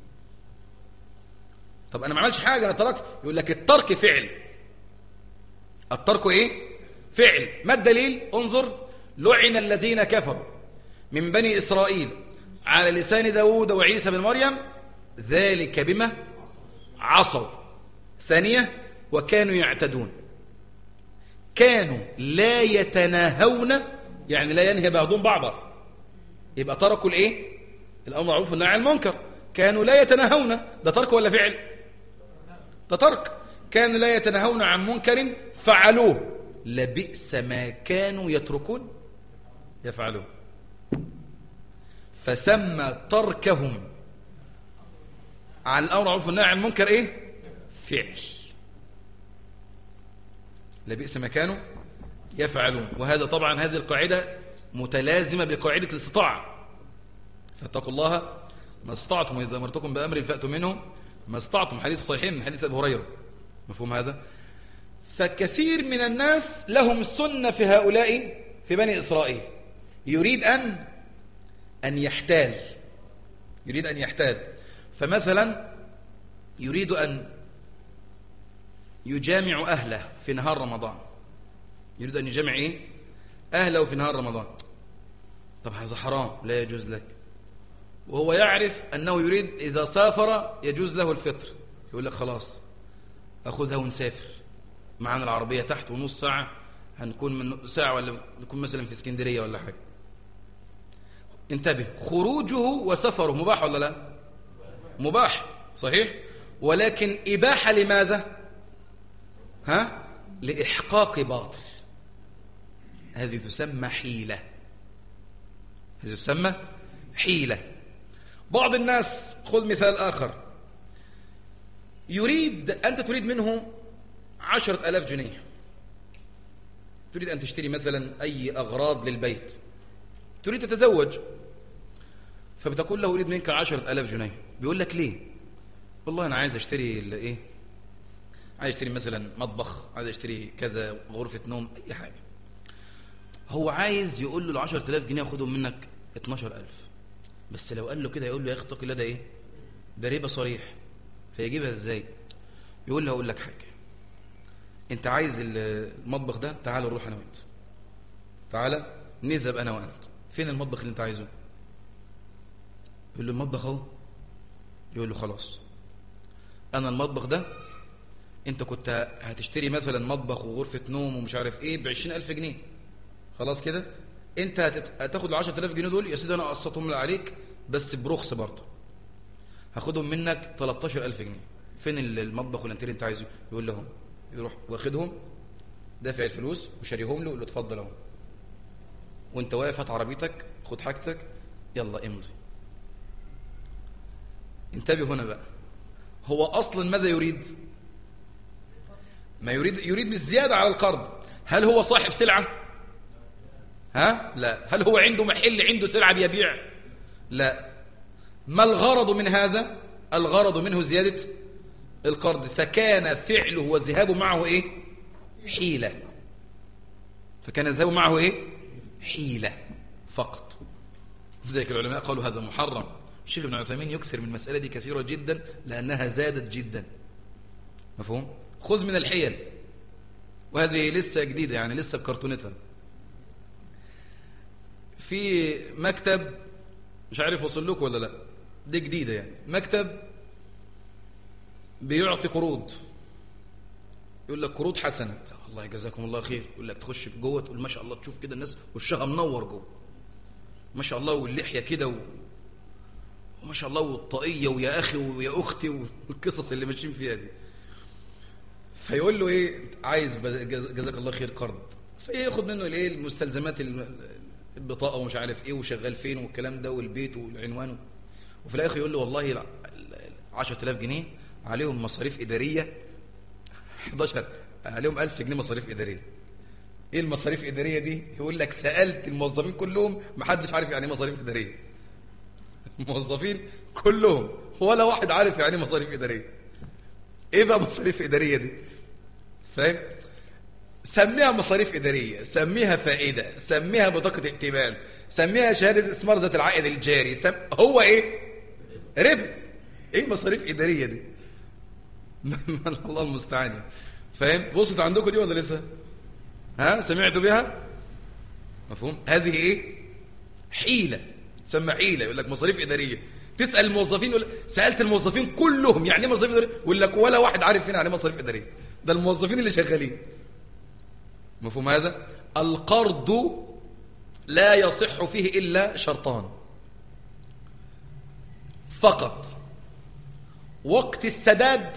طب أنا ما عملش حاجة، أنا تركت. يقول لك الترك فعل. الترك إيه؟ فعل. ما الدليل؟ انظر، لعن الذين كفروا من بني إسرائيل على لسان داود وعيسى بن مريم ذلك بما عصوا. ثانية، وكانوا يعتدون. كانوا لا يتناهون، يعني لا ينهي بعضهم بعضا. يبقى تركوا الايه؟ الامر معروف والنهي عن المنكر. كانوا لا يتناهون، ده ترك ولا فعل؟ ده ترك. كانوا لا يتناهون عن منكر فعلوه، لبئس ما كانوا يتركون يفعلون. فسمى تركهم عن الامر معروف والنهي عن المنكر ايه؟ فعل. لبئس ما كانوا يفعلون. وهذا طبعا هذه القاعدة متلازمة بقاعدة الاستطاعة. فاتقوا الله ما استطعتم، وإذا أمرتكم بأمر فأتوا منه ما استطعتم، حديث صحيح من حديث أبي هريرة. مفهوم هذا؟ فكثير من الناس لهم سنة في هؤلاء في بني إسرائيل، يريد أن يحتال، يريد أن يحتال. فمثلا يريد أن يجامع أهله في نهار رمضان، يريد أن يجامع إيه؟ أهله في نهار رمضان. طب هذا حرام، لا يجوز لك. وهو يعرف أنه يريد إذا سافر يجوز له الفطر، يقول لك خلاص أخذها ونسافر، معنا العربية تحت ونص ساعة هنكون من ساعة، ولا نكون مثلا في اسكندرية ولا حاجة. انتبه، خروجه وسفره مباح ولا لا؟ مباح صحيح، ولكن إباحة لماذا؟ لإحقاق باطل. هذه تسمى حيلة، هذه تسمى حيلة. بعض الناس، خذ مثال آخر، أنت تريد منه 10,000 جنيه، تريد أن تشتري مثلا أي أغراض للبيت، تريد تتزوج، فبتقول له أريد منك 10,000 جنيه. بيقول لك ليه؟ والله أنا عايز أشتري إيه؟ عايز أشتري مثلا مطبخ، عايز أشتري كذا، غرفة نوم، أي حاجة. هو عايز يقول له 10,000 جنيه أخذهم منك 12,000، بس لو قال له كده يقول له يا أخي اتق الله، ده إيه؟ ده ربا صريح. فيجيبها إزاي؟ يقول له أقول لك حاجة، أنت عايز المطبخ ده، تعال نروح أنا وأنت، تعال نذهب أنا وأنت. فين المطبخ اللي أنت عايزه؟ يقول له المطبخ أهو. يقول له خلاص، أنا المطبخ ده أنت كنت هتشتري مثلا مطبخ وغرفة نوم ومش عارف إيه ب20,000 جنيه، خلاص كده أنت هتاخد 10,000 جنيه دول يا سيدي، أنا قسطهم عليك بس برخص برضه، هاخدهم منك 13,000 جنيه. فين المطبخ والانتريه اللي أنت عايزه؟ يقول لهم، يروح واخدهم دافع الفلوس وشاريهم له، يقول له اتفضل اهو، وانت واقف هات عربيتك خد حاجتك يلا امضي. انتبه هنا بقى، هو اصلا ماذا يريد؟ ما يريد بالزيادة على القرض. هل هو صاحب سلعة؟ لا. هل هو عنده محل عنده سلعة بيبيع؟ لا. ما الغرض من هذا؟ الغرض منه زيادة القرض. فكان فعله وذهابه معه ايه؟ حيلة. فكان الذهاب معه ايه؟ حيلة فقط. لذلك العلماء قالوا هذا محرم. الشيخ ابن عثيمين يكثر من المسألة دي كثيرة جدا لأنها زادت جدا. مفهوم؟ خذ من الحيل، وهذه لسه جديدة يعني لسه بكرتونتها. في مكتب مش عارف وصل لكم ولا لا، دي جديدة يعني، مكتب بيعطي قروض، يقول لك قروض حسنة، الله يجزاكم الله خير. يقول لك تخش جوه تقول ما شاء الله، تشوف كده الناس وشها منور جوه ما شاء الله، واللحية كده وما شاء الله، والطاقية ويا أخي ويا أختي والقصص اللي ماشيين فيها دي. فيقول له إيه؟ عايز جزاك الله خير قرض. فياخد منه الإيه؟ المستلزمات، البطاقة ومش عارف إيه وشغال فين والكلام ده والبيت والعنوان. وفي الآخر يقول له والله 10,000 جنيه عليهم مصاريف إدارية 11 عليهم 1000 جنيه مصاريف إدارية. إيه المصاريف الإدارية دي؟ يقول لك سألت الموظفين كلهم محدش عارف يعني مصاريف إدارية. الموظفين كلهم ولا واحد عارف يعني مصاريف إدارية. إيه بقى مصاريف إدارية دي؟ فاهم؟ سميها مصاريف إدارية، سميها فائدة، سميها بطاقة ائتمان، سميها شهادة استثمار ذات العائد الجاري، هو إيه؟ ربا. إيه مصاريف إدارية دي؟ الله المستعان. فاهم؟ وصلت عندكم دي ولا لسه؟ سمعتوا بها؟ مفهوم؟ هذه إيه؟ حيلة، تسمى حيلة. يقول لك مصاريف إدارية. تسأل الموظفين، يقول سألت الموظفين كلهم يعني ايه مصاريف إدارية؟ يقول لك ولا واحد عارف فين يعني مصاريف إدارية. ده الموظفين اللي شغالين. مفهوم هذا؟ القرض لا يصح فيه إلا شرطان فقط: وقت السداد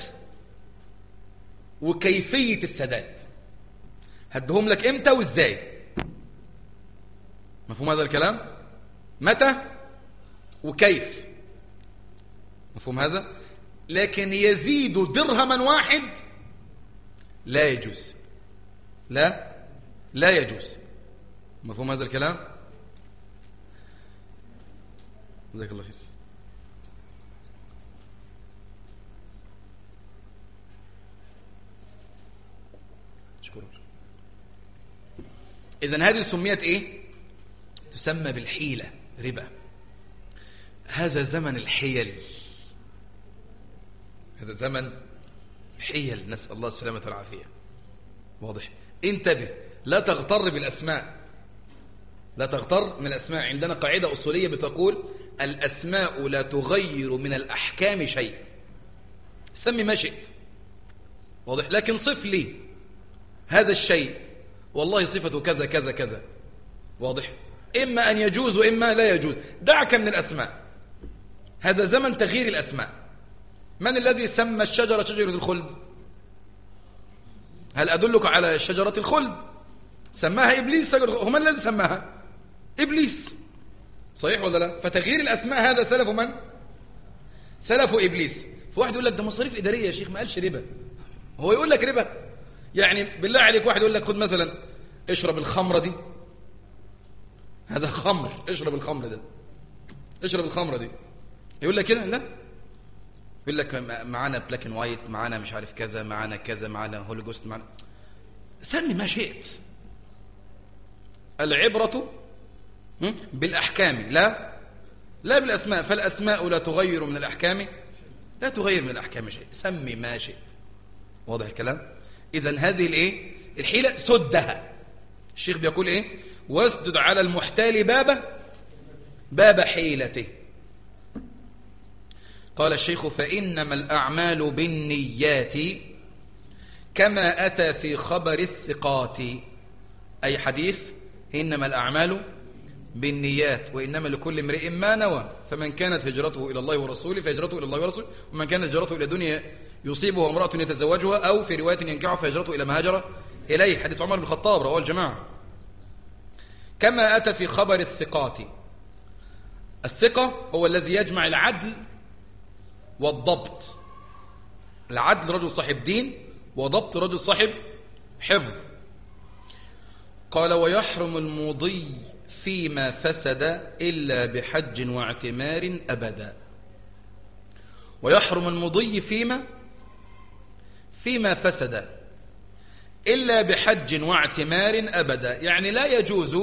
وكيفية السداد. هدهم لك امتى وازاي. مفهوم هذا الكلام؟ متى وكيف، مفهوم هذا؟ لكن يزيد درهما واحد لا يجوز، لا يجوز. مفهوم هذا الكلام؟ جزاك الله خير. إذن هذه سميت إيه؟ تسمى بالحيلة، ربا. هذا زمن الحيل، هذا زمن حيل، نسأل الله السلامة والعافية. واضح؟ انتبه، لا تغتر بالأسماء، لا تغتر من الأسماء. عندنا قاعدة أصولية بتقول: الأسماء لا تغير من الأحكام شيء. سمي ما شئت، واضح، لكن صف لي هذا الشيء والله صفته كذا كذا كذا، واضح؟ إما أن يجوز وإما لا يجوز. دعك من الأسماء، هذا زمن تغيير الأسماء. من الذي سمى الشجرة شجرة الخلد؟ هل أدلك على شجرة الخلد؟ سماها إبليس. هم الذي سماها؟ إبليس، صحيح ولا لا؟ فتغيير الأسماء هذا سلف من؟ سلف إبليس. فواحد يقول لك ده مصاريف إدارية يا شيخ، ما قالش ربا. هو يقول لك ربا؟ يعني بالله عليك واحد يقول لك خد مثلا اشرب الخمرة دي، هذا خمر، اشرب الخمر ده، اشرب الخمرة دي، يقول لك كده؟ لا، يقول لك معانا بلاك اند وايت، معانا مش عارف كذا، معانا كذا، معانا هولي جوست، معانا. سمي ما شئت. العبرة بالأحكام لا بالأسماء. فالأسماء لا تغير من الأحكام، لا تغير من الأحكام شيء. سمي ما شئت. واضح الكلام؟ إذن هذه الإيه؟ الحيلة سدها. الشيخ بيقول إيه؟ واسدد على المحتال باب حيلته. قال الشيخ: فإنما الأعمال بالنيات كما أتى في خبر الثقات. أي حديث: إنما الأعمال بالنيات وإنما لكل امرئ ما نوى، فمن كانت هجرته إلى الله ورسوله فهجرته إلى الله ورسوله، ومن كانت هجرته إلى دنيا يصيبها امرأة يتزوجها أو في رواية ينكحها فهجرته إلى ما هاجر إليه. حديث عمر بن الخطاب رواه الجماعة. كما أتى في خبر الثقات. الثقة هو الذي يجمع العدل والضبط. العدل رجل صاحب دين، وضبط رجل صاحب حفظ. قال: ويحرم المضي فيما فسد إلا بحج واعتمار أبدا. ويحرم المضي فيما فسد إلا بحج واعتمار أبدا. يعني لا يجوز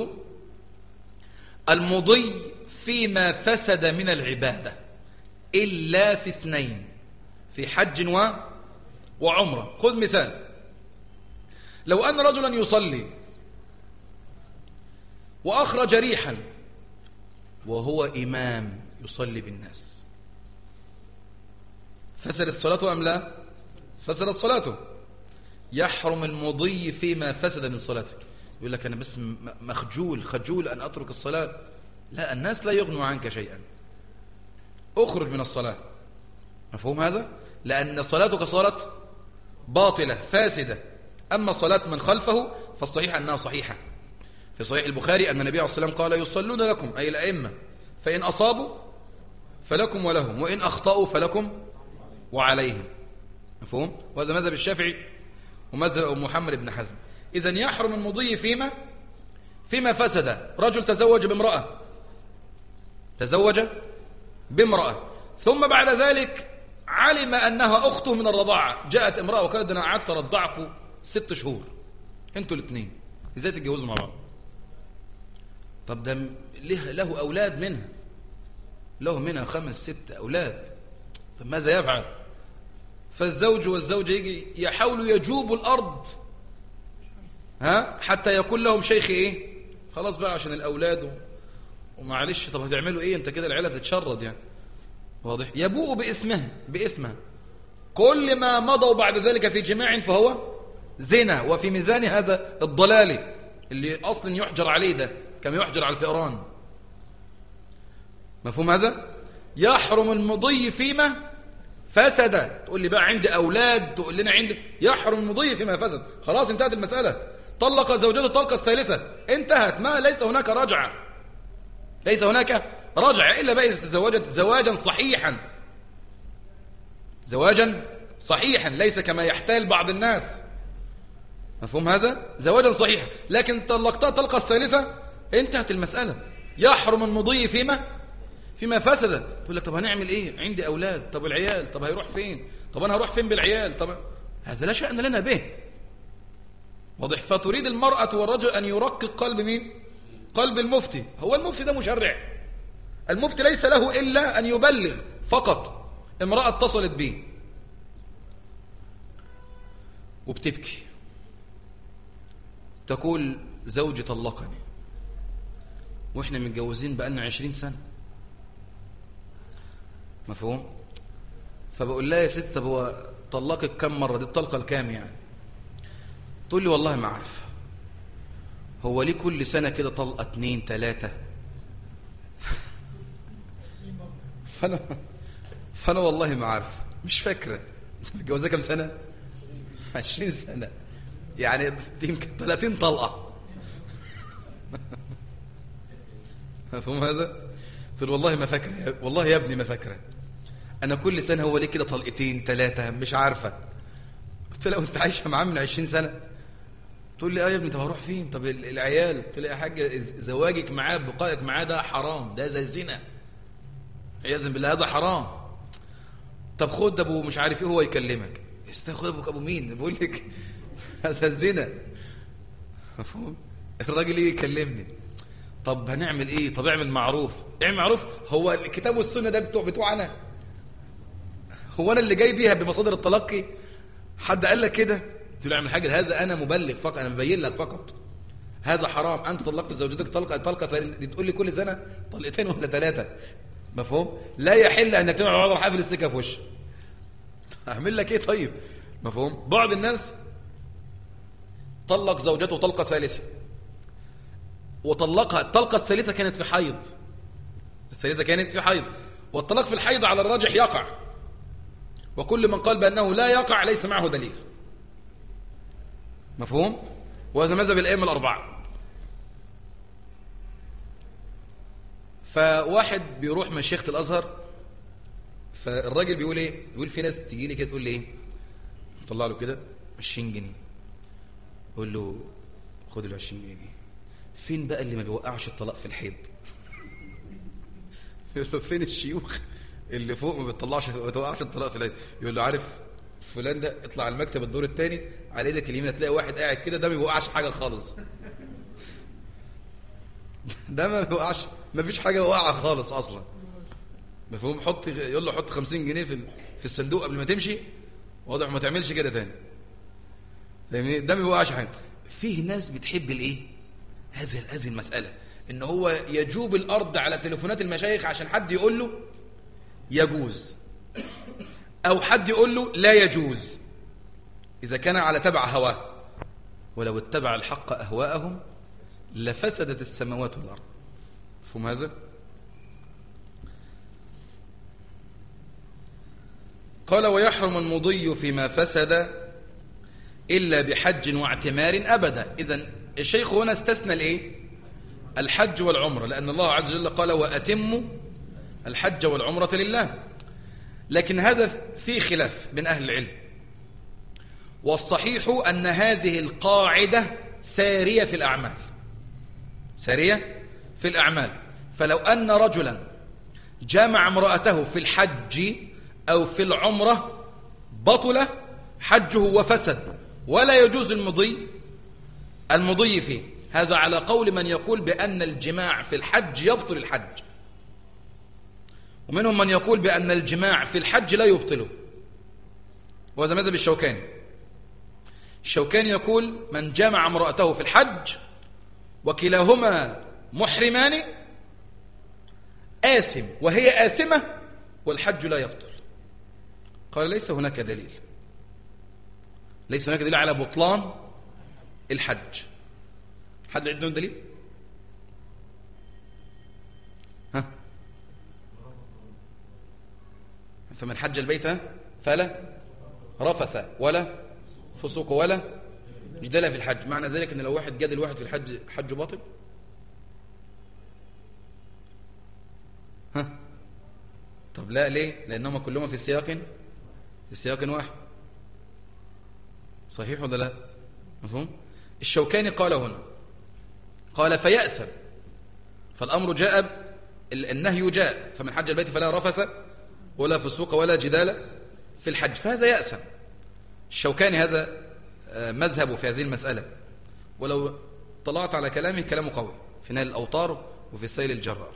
المضي فيما فسد من العبادة إلا في اثنين: في حج وعمرة. خذ مثال: لو أن رجلا يصلي وأخرج ريحا وهو إمام يصلي بالناس، فسدت صلاته أم لا؟ فسدت صلاته. يحرم المضي فيما فسد من صلاته. يقول لك أنا بس خجول أن أترك الصلاة. لا، الناس لا يغنوا عنك شيئا، أخرج من الصلاة. مفهوم هذا؟ لأن صلاتك صارت باطلة فاسدة. أما صلاة من خلفه فالصحيح أنها صحيحة. في صحيح البخاري أن النبي عليه الصلاة والسلام قال: يصلون لكم، أي الأئمة، فإن أصابوا فلكم ولهم، وإن أخطأوا فلكم وعليهم. مفهوم؟ وهذا مذهب الشافعي ومذهب محمد بن حزم. إذن يحرم المضي فيما فسد. رجل تزوج بامرأة ثم بعد ذلك علم أنها أخته من الرضاعة. جاءت امرأة وقالت: أنا قعدت أرضعكم 6 شهور انتوا الاثنين، ازاي تتجوزوا مع بعض؟ طب ده له أولاد منها، له منها 5 6 أولاد، طب ماذا يفعل؟ فالزوج والزوجة يجي يحاولوا يجوبوا الأرض حتى يكون لهم شيخ إيه؟ خلاص بقى عشان الأولاد ومعلش. طب هتعملوا إيه؟ أنت كده العيلة تتشرد يعني. واضح؟ يبوء باسمها. كل ما مضوا بعد ذلك في جماع فهو زنا، وفي ميزان هذا الضلال اللي أصلا يحجر عليه ده كما يحجر على الفئران. مفهوم هذا؟ يحرم المضي فيما فسد. تقول لي بقى عندي أولاد، تقول لنا عندي، يحرم المضي فيما فسد. خلاص انتهت المسألة. طلق زوجته الطلقة الثالثة، انتهت، ما ليس هناك رجعة، ليس هناك رجعة إلا بقى إذا تزوجت زواجا صحيحا، زواجا صحيحا، ليس كما يحتال بعض الناس. مفهوم هذا؟ زواجا صحيحا. لكن طلقتها الطلقة الثالثة، انتهت المسألة. يحرم المضي فيما فسد. تقول لك طب هنعمل ايه؟ عندي أولاد، طب العيال، طب هيروح فين؟ طب أنا هروح فين بالعيال؟ طب هذا لا شأن لنا به. واضح؟ فتريد المرأة والرجل أن يرقق قلب مين؟ قلب المفتي. هو المفتي ده مشرع، المفتي ليس له إلا أن يبلغ فقط. امرأة اتصلت به وبتبكي، تقول زوجي طلقني وإحنا متجوزين بقالنا 20 سنة. مفهوم؟ فبقول لها يا ست طب هو طلقك كم مرة؟ دي الطلقة الكام يعني؟ تقول لي والله ما عارفه، هو ليه كل سنة كده طلقة 2 3؟ فأنا والله ما عارفه، مش فاكرة. متجوزة كم سنة؟ 20 سنة، يعني يمكن 30 طلقة. مفهوم هذا؟ قلت له والله ما فاكرة، والله يا ابني ما فاكرة، أنا كل سنة هو ليه كده طلقتين 3 مش عارفة. قلت له أنت عايشة معاه من 20 سنة؟ تقول لي يا ابني طب هروح فين؟ طب العيال؟ قلت له يا حاجة زواجك معاه بقائك معاه ده حرام، ده زي الزنا عياذا بالله، هذا حرام. طب خد ابو مش عارف ايه هو يكلمك. استاخد ابو مين؟ بقول لك هذا الزنا. مفهوم؟ الراجل يجي يكلمني، طب هنعمل ايه؟ طب اعمل معروف. اعمل معروف؟ هو الكتاب والسنه ده بتوع انا؟ هو انا اللي جاي بيها بمصادر التلقي؟ حد قال لك كده؟ قلت له اعمل حاجه، هذا انا مبلغ فقط، انا مبين لك فقط هذا حرام. انت طلقت زوجتك طلقه دي تقول لي كل سنه طلقتين ولا 3. مفهوم؟ لا يحل ان تجمع بعض حافل السكه في وشك. اعمل لك ايه طيب؟ مفهوم؟ بعض الناس طلق زوجته طلقه ثالثه، وطلقها الطلقه الثالثه كانت في حيض، الثالثه كانت في حيض، والطلاق في الحيض على الراجح يقع، وكل من قال بانه لا يقع ليس معه دليل. مفهوم؟ وهذا مذهب الائمه الاربعه. فواحد بيروح مشيخة الازهر، فالراجل بيقول ايه؟ بيقول في ناس تيجي لي كده تقول لي ايه؟ طلع له كده 20 جنيه، يقول له خد ال 20 جنيه دي. فين بقى اللي ما بيوقعش الطلاق في الحيض؟ يقول له فين الشيوخ اللي فوق ما بتوقعش الطلاق في الحيض؟ يقول له عارف فلان ده، اطلع على المكتب الدور الثاني على ايدك اليمين هتلاقي واحد قاعد كده، ده ما بيوقعش حاجه خالص. ده ما بيوقعش، ما فيش حاجه واقعه خالص اصلا. مفهوم؟ يقول له حط 50 جنيه في الصندوق قبل ما تمشي، واضح ما تعملش كده تاني. فاهمني؟ ده ما بيوقعش حاجه. فيه ناس بتحب الايه؟ هذه المساله، ان هو يجوب الارض على تليفونات المشايخ عشان حد يقول له يجوز، او حد يقول له لا يجوز، اذا كان على تبع هواه. ولو اتبع الحق اهواءهم لفسدت السماوات والارض. مفهوم هذا؟ قال ويحرم المضي فيما فسد إلا بحج واعتمار أبدا. إذن الشيخ هنا استثنى الإيه؟ الحج والعمرة، لأن الله عز وجل قال وأتموا الحج والعمرة لله. لكن هذا فيه خلاف بين أهل العلم، والصحيح أن هذه القاعدة سارية في الأعمال، سارية في الأعمال. فلو أن رجلا جامع امرأته في الحج أو في العمرة بطل حجه وفسد، ولا يجوز المضي فيه. هذا على قول من يقول بأن الجماع في الحج يبطل الحج، ومنهم من يقول بأن الجماع في الحج لا يبطله، وهذا مذهب الشوكاني. الشوكاني يقول من جامع امرأته في الحج وكلاهما محرمان آثم وهي آثمة والحج لا يبطل. قال ليس هناك دليل، ليس هناك دليل على بطلان الحج. حد عنده دليل؟ فمن حج البيت فلا رفث ولا فسوق ولا جدال في الحج. معنى ذلك ان لو واحد جادل واحد في الحج حجه باطل؟ ها؟ طب لا، ليه؟ لانهم كلهم في سياق واحد. صحيح ولا لا؟ مفهوم؟ الشوكاني قال هنا، قال فيأثم، فالامر جاء، النهي جاء، فمن حج البيت فلا رفث ولا فسوق ولا جدال في الحج، فهذا يأثم. الشوكاني هذا مذهبه في هذه المسألة، ولو طلعت على كلامه كلامه قوي في نيل الأوطار وفي السيل الجرار.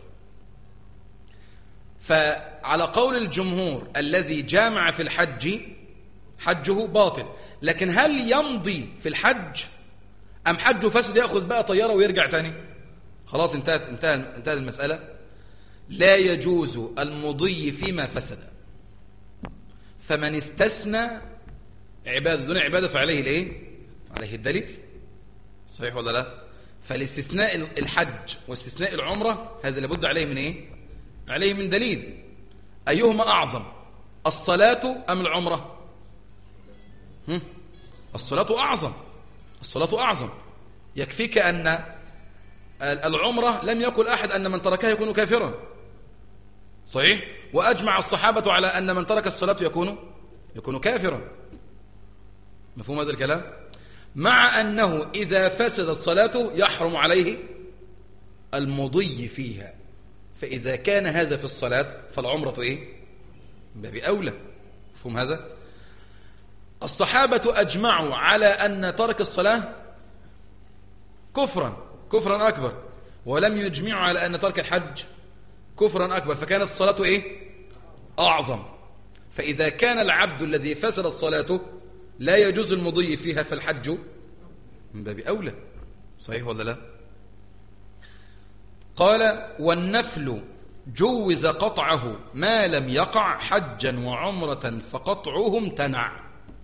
فعلى قول الجمهور الذي جامع في الحج حجه باطل، لكن هل يمضي في الحج أم حجه فاسد يأخذ بقى طيارة ويرجع تاني؟ خلاص انتهت المسألة. لا يجوز المضي فيما فسد، فمن استثنى عبادة دون عبادة فعليه الايه؟ عليه الدليل. صحيح ولا لا؟ فالاستثناء الحج واستثناء العمرة هذا لابد عليه من ايه؟ عليه من دليل. ايهما اعظم، الصلاة ام العمرة؟ الصلاة اعظم. يكفيك ان العمرة لم يقل احد ان من تركها يكون كافرا، صحيح؟ واجمع الصحابة على ان من ترك الصلاة يكون كافرا. مفهوم هذا الكلام؟ مع أنه إذا فسدت صلاته يحرم عليه المضي فيها، فإذا كان هذا في الصلاة فالعمرة إيه؟ باب أولى. مفهوم هذا؟ الصحابة أجمعوا على أن ترك الصلاة كفرا أكبر، ولم يجمعوا على أن ترك الحج كفرا أكبر، فكانت الصلاة إيه؟ أعظم. فإذا كان العبد الذي فسدت صلاته لا يجوز المضي فيها فالحج من باب أولى. صحيح ولا لا؟ قال والنفل جوز قطعه ما لم يقع حجا وعمرة فقطعه امتنع.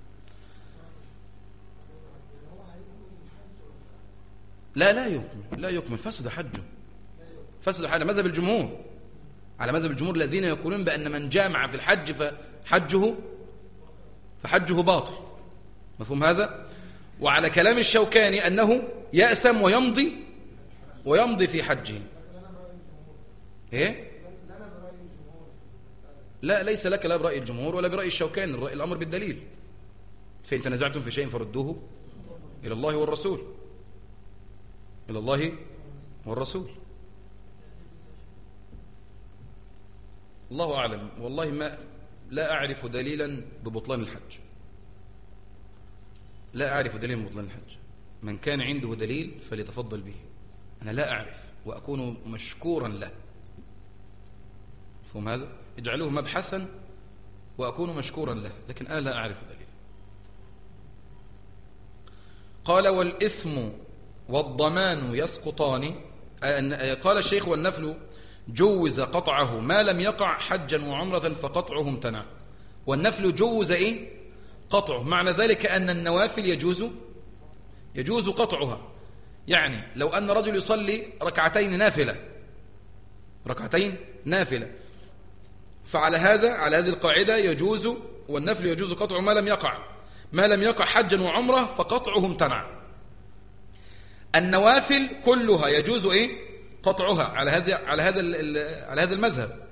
لا يكمل فسد حجه. على مذهب الجمهور، الذين يقولون بأن من جامع في الحج فحجه باطل. مفهوم هذا؟ وعلى كلام الشوكاني أنه يأثم ويمضي في حجه. إيه؟ لا، ليس لك لا برأي الجمهور ولا برأي الشوكاني، الأمر بالدليل. فإن تنازعتم في شيء فردوه إلى الله والرسول. الله أعلم، والله لا أعرف دليلا ببطلان الحج. من كان عنده دليل فليتفضل به. أنا لا أعرف وأكون مشكورا له. فهم هذا؟ اجعلوه مبحثا وأكون مشكورا له، لكن أنا لا أعرف دليل. قال والإثم والضمان يسقطان. قال الشيخ والنفل جوز قطعه ما لم يقع حجا وعمرة فقطعه امتنع. والنفل جوز إيه؟ قطعه. معنى ذلك أن النوافل يجوز قطعها. يعني لو أن رجل يصلي ركعتين نافلة فعلى هذه القاعدة يجوز، والنفل يجوز قطعه ما لم يقع حجا وعمرة فقطعه امتنع. النوافل كلها يجوز إيه؟ قطعها على هذا المذهب.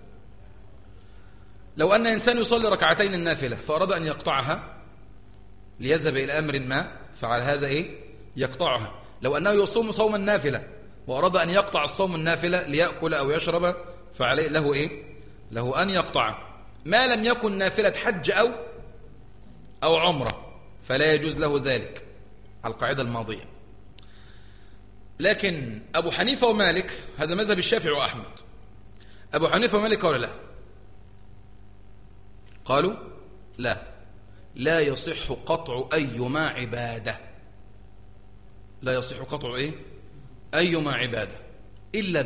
لو أن إنسان يصلي ركعتين النافلة فأراد أن يقطعها ليذهب إلى أمر ما، فعلى هذا إيه؟ يقطعها. لو أنه يصوم صوم النافلة وأراد أن يقطع الصوم النافلة ليأكل أو يشرب فعليه له إيه؟ له أن يقطع. ما لم يكن نافلة حج أو عمرة فلا يجوز له ذلك على القاعدة الماضية. لكن أبو حنيفة ومالك، هذا مذهب الشافعي وأحمد، أبو حنيفة ومالك قالوا لا يصح قطع أيما عبادة. لا يصح قطع إيه؟ أيما عبادة إلا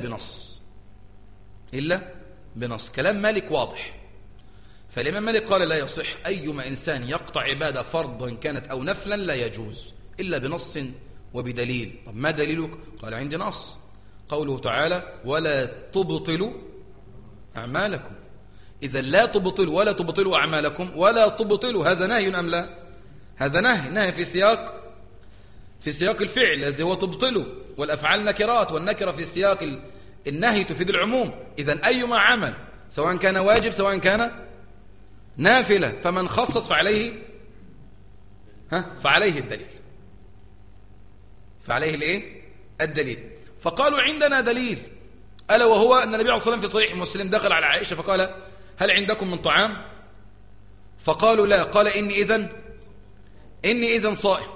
بنص. كلام مالك واضح. فالإمام مالك قال لا يصح أيما إنسان يقطع عبادة فرضا كانت أو نفلا لا يجوز إلا بنص وبدليل. طب ما دليلك؟ قال عندي نص، قوله تعالى ولا تبطلوا أعمالكم. إذا لا تبطلوا ولا تبطلوا أعمالكم ولا تبطلوا، هذا نهي أم لا؟ هذا نهي في سياق الفعل الذي هو تبطلوا، والأفعال نكرات، والنكرة في سياق النهي تفيد العموم. إذا أيما عمل سواء كان واجب سواء كان نافلة فمن خصص فعليه الدليل. فعليه الايه؟ الدليل. فقالوا عندنا دليل، ألا وهو أن النبي عليه الصلاة والسلام في صحيح مسلم دخل على عائشة فقال هل عندكم من طعام؟ فقالوا لا. قال إني إذن صائم.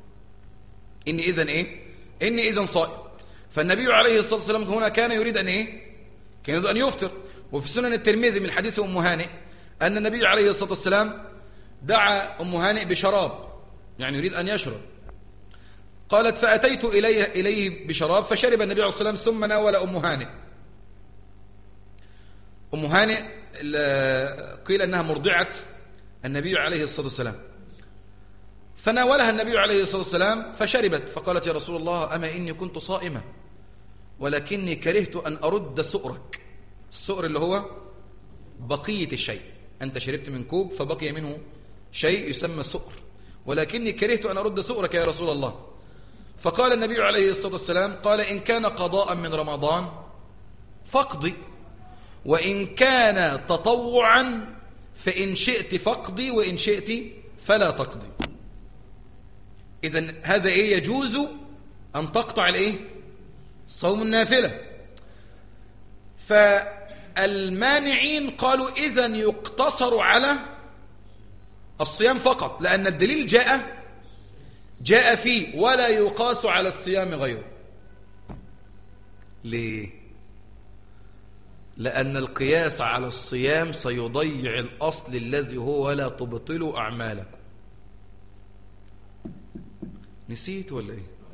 إني إذن صائم. فالنبي عليه الصلاة والسلام هنا كان يريد أن كان يريد أن يفطر. وفي سنن الترمذي من حديث أم هانئ أن النبي عليه الصلاة والسلام دعا أم هانئ بشراب، يعني يريد أن يشرب. قالت فأتيت إليه بشراب فشرب النبي عليه الصلاة والسلام ثم ناول أم هانئ. أم هانئ قيل أنها مرضعة النبي عليه الصلاة والسلام، فناولها النبي عليه الصلاة والسلام فشربت، فقالت يا رسول الله أما إني كنت صائمة ولكني كرهت أن أرد سؤرك. السؤر اللي هو بقية الشيء، أنت شربت من كوب فبقي منه شيء يسمى سؤر، ولكني كرهت أن أرد سؤرك يا رسول الله. فقال النبي عليه الصلاة والسلام قال إن كان قضاء من رمضان فاقضي، وإن كان تطوعا فإن شئت فاقضي وإن شئت فلا تقضي. إذن هذا يجوز أن تقطع صوم النافلة. فالمانعين قالوا إذن يقتصر على الصيام فقط، لأن الدليل جاء فيه ولا يقاس على الصيام غيره. ليه؟ لأن القياس على الصيام سيضيع الأصل الذي هو ولا تبطلوا أعمالكم. نسيت ولا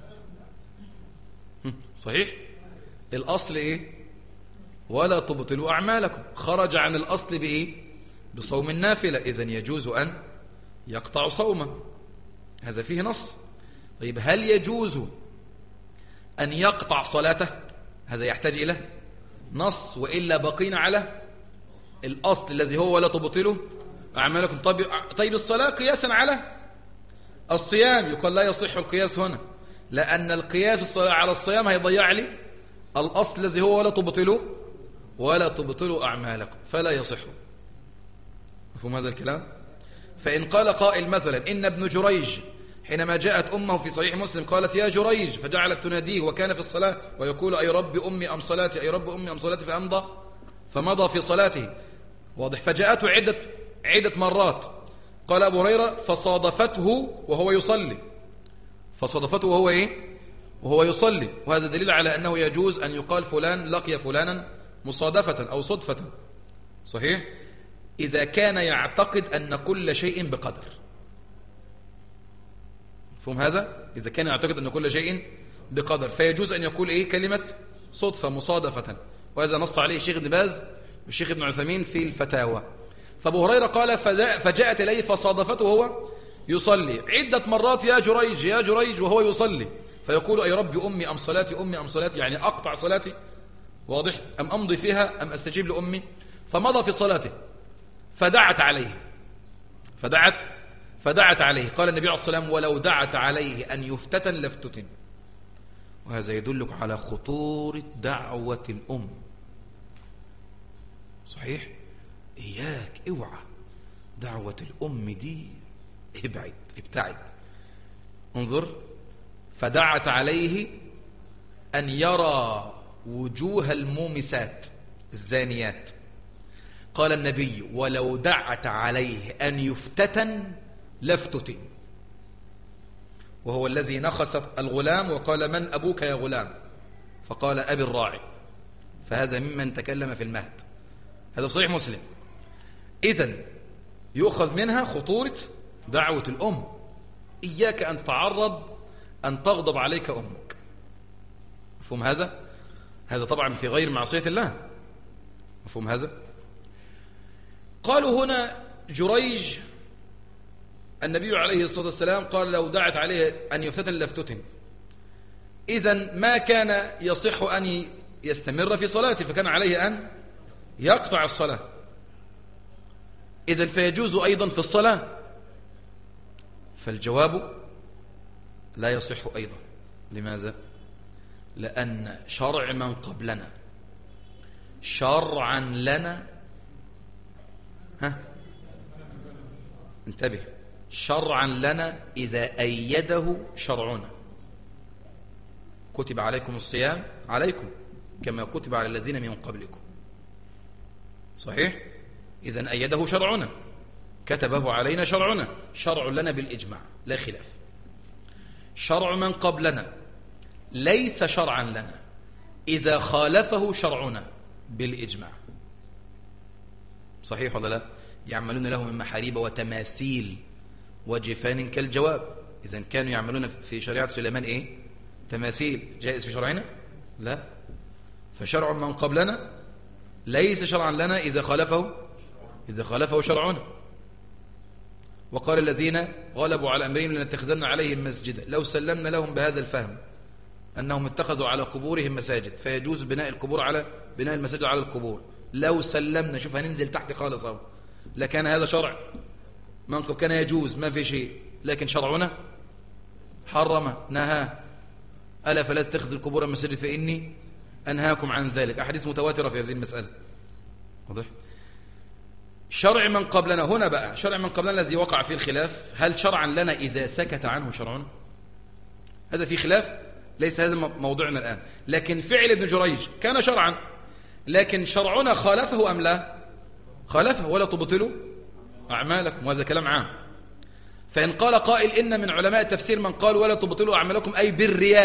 صحيح؟ الأصل ولا تبطلوا أعمالكم، خرج عن الأصل بصوم النافلة، إذن يجوز أن يقطع صومه، هذا فيه نص. طيب هل يجوز أن يقطع صلاته؟ هذا يحتاج إلى نص، وإلا بقينا على الأصل الذي هو ولا تبطلوا أعمالكم. طيب الصلاة قياسا على الصيام، يقال لا يصح القياس هنا، لأن القياس الصلاة على الصيام هيضيع لي الأصل الذي هو ولا تبطلوا أعمالكم، فلا يصح. مفهوم هذا الكلام؟ فإن قال قائل مثلا إن ابن جريج حينما جاءت أمه في صحيح مسلم قالت يا جريج، فجعلت تناديه وكان في الصلاة ويقول أي رب أمي أم صلاتي، أي رب أمي أم صلاتي، فمضى في صلاته، واضح. فجاءته عدة مرات. قال أبو هريرة فصادفته وهو يصلي، وهو يصلي. وهذا دليل على أنه يجوز أن يقال فلان لقي فلانا مصادفة أو صدفة، صحيح، إذا كان يعتقد أن كل شيء بقدر. مفهوم هذا؟ إذا كان يعتقد أن كل شيء بقدر فيجوز أن يقول كلمة صدفة مصادفة، وهذا نص عليه الشيخ ابن باز والشيخ ابن عثيمين في الفتاوى. فأبو هريرة قال فجاءت إليه فصادفته وهو يصلي عدة مرات يا جريج يا جريج وهو يصلي، فيقول أي ربي أمي أم صلاتي، أمي أم صلاتي، يعني أقطع صلاتي، واضح، أم أمضي فيها أم أستجيب لأمي. فمضى في صلاته فدعت عليه. قال النبي عليه الصلاة والسلام ولو دعت عليه أن يفتتن لافتتن. وهذا يدلك على خطورة دعوة الأم، صحيح، إياك اوعى دعوة الأم دي، ابتعد. انظر، فدعت عليه أن يرى وجوه المومسات الزانيات. قال النبي ولو دعت عليه أن يفتتن لافتتن، وهو الذي نخست الغلام وقال من أبوك يا غلام؟ فقال أبي الراعي، فهذا ممن تكلم في المهد. هذا صحيح مسلم. إذن يؤخذ منها خطورة دعوة الأم، إياك أن تتعرض أن تغضب عليك أمك. مفهوم هذا؟ هذا طبعا في غير معصية الله. مفهوم هذا؟ قالوا هنا جريج النبي عليه الصلاة والسلام قال لو دعت عليه أن يفتتن لافتتن، إذن ما كان يصح أن يستمر في صلاته، فكان عليه أن يقطع الصلاة. إذن فيجوز أيضا في الصلاة. فالجواب لا يصح أيضا. لماذا؟ لأن شرع من قبلنا شرعا لنا، انتبه، شرعا لنا إذا أيده شرعنا. كتب عليكم الصيام عليكم كما كتب على الذين من قبلكم. صحيح؟ إذن أيده شرعنا، كتبه علينا شرعنا، شرع لنا بالإجماع لا خلاف. شرع من قبلنا ليس شرعا لنا إذا خالفه شرعنا بالإجماع. صحيح ولا لا؟ يعملون له من محاريب وتماثيل وجفان كالجواب. إذن كانوا يعملون في شريعة سليمان إيه؟ تماثيل. جائز في شرعنا؟ لا. فشرع من قبلنا ليس شرعا لنا إذا خالفه شرعنا. وقال الذين غلبوا على أمرهم لنتخذن عليهم مسجدا لو سلمنا لهم بهذا الفهم أنهم اتخذوا على قبورهم مساجد، فيجوز بناء المساجد على القبور. لو سلمنا، شوف هننزل تحت خالص اهو، لكان هذا شرع منقب، كان يجوز ما في شيء، لكن شرعنا حرم نهى. ألا فلا تتخذوا القبور مساجد فإني أنهاكم عن ذلك. أحاديث متواترة في هذه المسألة. واضح؟ شرع من قبلنا هنا بقى، شرع من قبلنا الذي وقع فيه الخلاف، هل شرعا لنا إذا سكت عنه شرعنا؟ هذا في خلاف، ليس هذا موضوعنا الآن. لكن فعل ابن جريج كان شرعا، لكن شرعنا خالفه أم لا؟ خالفه. ولا تبطلوا أعمالكم، وهذا كلام عام. فإن قال قائل إن من علماء التفسير من قال ولا تبطلوا أعمالكم أي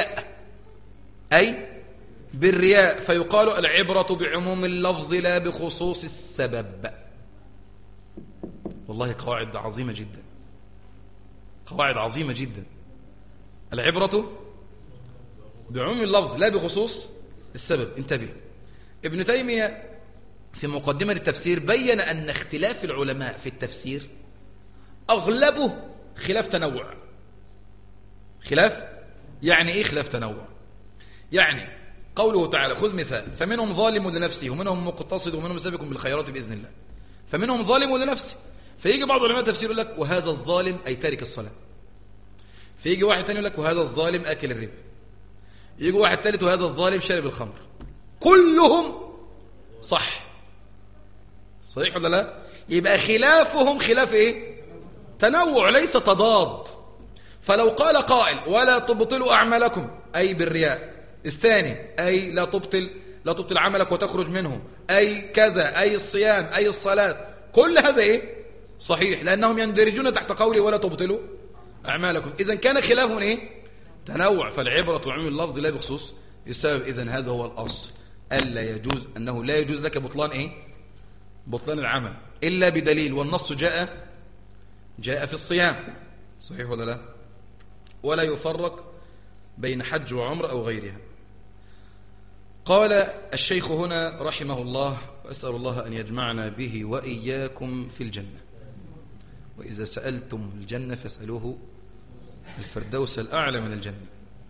بالرياء، فيقال العبرة بعموم اللفظ لا بخصوص السبب. والله قواعد عظيمة جدا، قواعد عظيمة جدا. العبرة بعموم اللفظ لا بخصوص السبب. انتبه، ابن تيمية في مقدمة التفسير بين أن اختلاف العلماء في التفسير أغلبه خلاف تنوع. خلاف يعني إيه خلاف تنوع؟ يعني قوله تعالى خذ مثال، فمنهم ظالم لنفسه ومنهم مقتصد ومنهم سابق بالخيرات بإذن الله. فمنهم ظالم لنفسه، فيجي بعض علماء التفسير يقول لك وهذا الظالم أي تارك الصلاة. فيجي واحد تاني يقول لك وهذا الظالم آكل الربا. يجي واحد ثالث وهذا الظالم شارب الخمر. كلهم صح. صحيح ولا لا؟ يبقى خلافهم خلاف ايه؟ تنوع ليس تضاد. فلو قال قائل ولا تبطلوا أعمالكم أي بالرياء، الثاني أي لا تبطل عملك وتخرج منه، أي كذا، أي الصيام، أي الصلاة، كل هذا ايه؟ صحيح، لأنهم يندرجون تحت قوله ولا تبطلوا أعمالكم. إذن كان خلافهم ايه؟ تنوع. فالعبرة بعموم اللفظ لا بخصوص السبب. إذن هذا هو الأصل، ألا يجوز، أنه لا يجوز لك بطلان ايه؟ بطلان العمل إلا بدليل، والنص جاء في الصيام. صحيح ولا لا؟ ولا يفرق بين حج وعمر أو غيرها. قال الشيخ هنا رحمه الله، وأسأل الله أن يجمعنا به وإياكم في الجنة. وإذا سألتم الجنة فاسألوه الفردوس الأعلى من الجنة.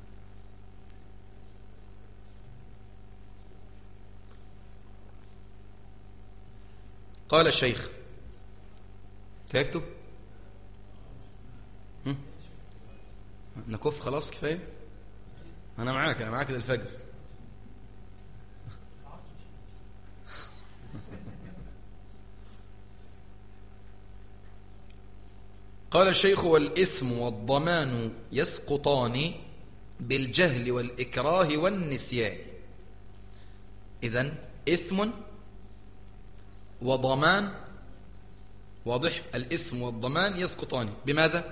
قال الشيخ تكتب نكف خلاص كفاية. أنا معاك للفجر. قال الشيخ والإثم والضمان يسقطان بالجهل والإكراه والنسيان. إذن إثم وضمان، واضح؟ الإثم والضمان يسقطان بماذا؟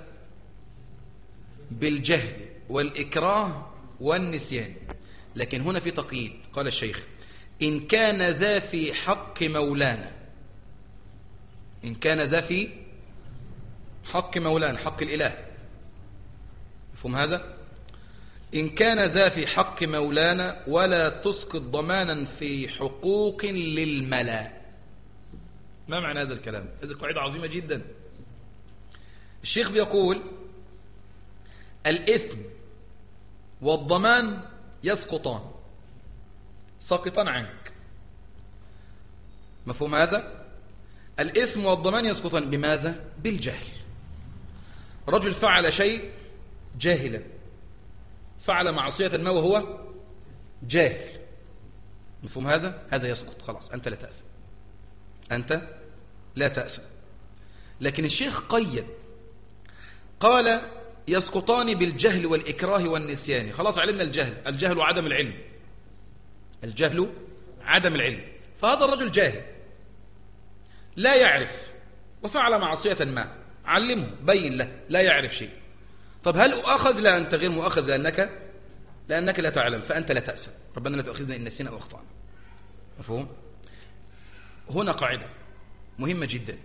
بالجهل والإكراه والنسيان. لكن هنا في تقييد. قال الشيخ إن كان ذا في حق مولانا، إن كان ذا في حق مولانا، حق الإله، مفهوم هذا؟ إن كان ذا في حق مولانا ولا تسقط ضمانا في حقوق للملا. ما معنى هذا الكلام؟ هذه قاعدة عظيمة جدا. الشيخ بيقول الإثم والضمان يسقطان، ساقطان عنك، مفهوم هذا؟ الإثم والضمان يسقطان بماذا؟ بالجهل. رجل فعل شيء جاهلا، فعل معصية ما وهو جاهل، مفهوم هذا؟ هذا يسقط، خلاص أنت لا تأثم، أنت لا تأثم. لكن الشيخ قيد، قال يسقطان بالجهل والإكراه والنسيان. خلاص علمنا الجهل وعدم العلم، الجهل عدم العلم. فهذا الرجل جاهل لا يعرف وفعل معصية ما، علمه بين له، لا يعرف شيء. طب هل أخذ؟ لا، أنت غير مؤاخذ لأنك لا تعلم، فأنت لا تأسى. ربنا لا تؤاخذنا إن نسينا أو أخطأنا. مفهوم؟ هنا قاعدة مهمة جدا،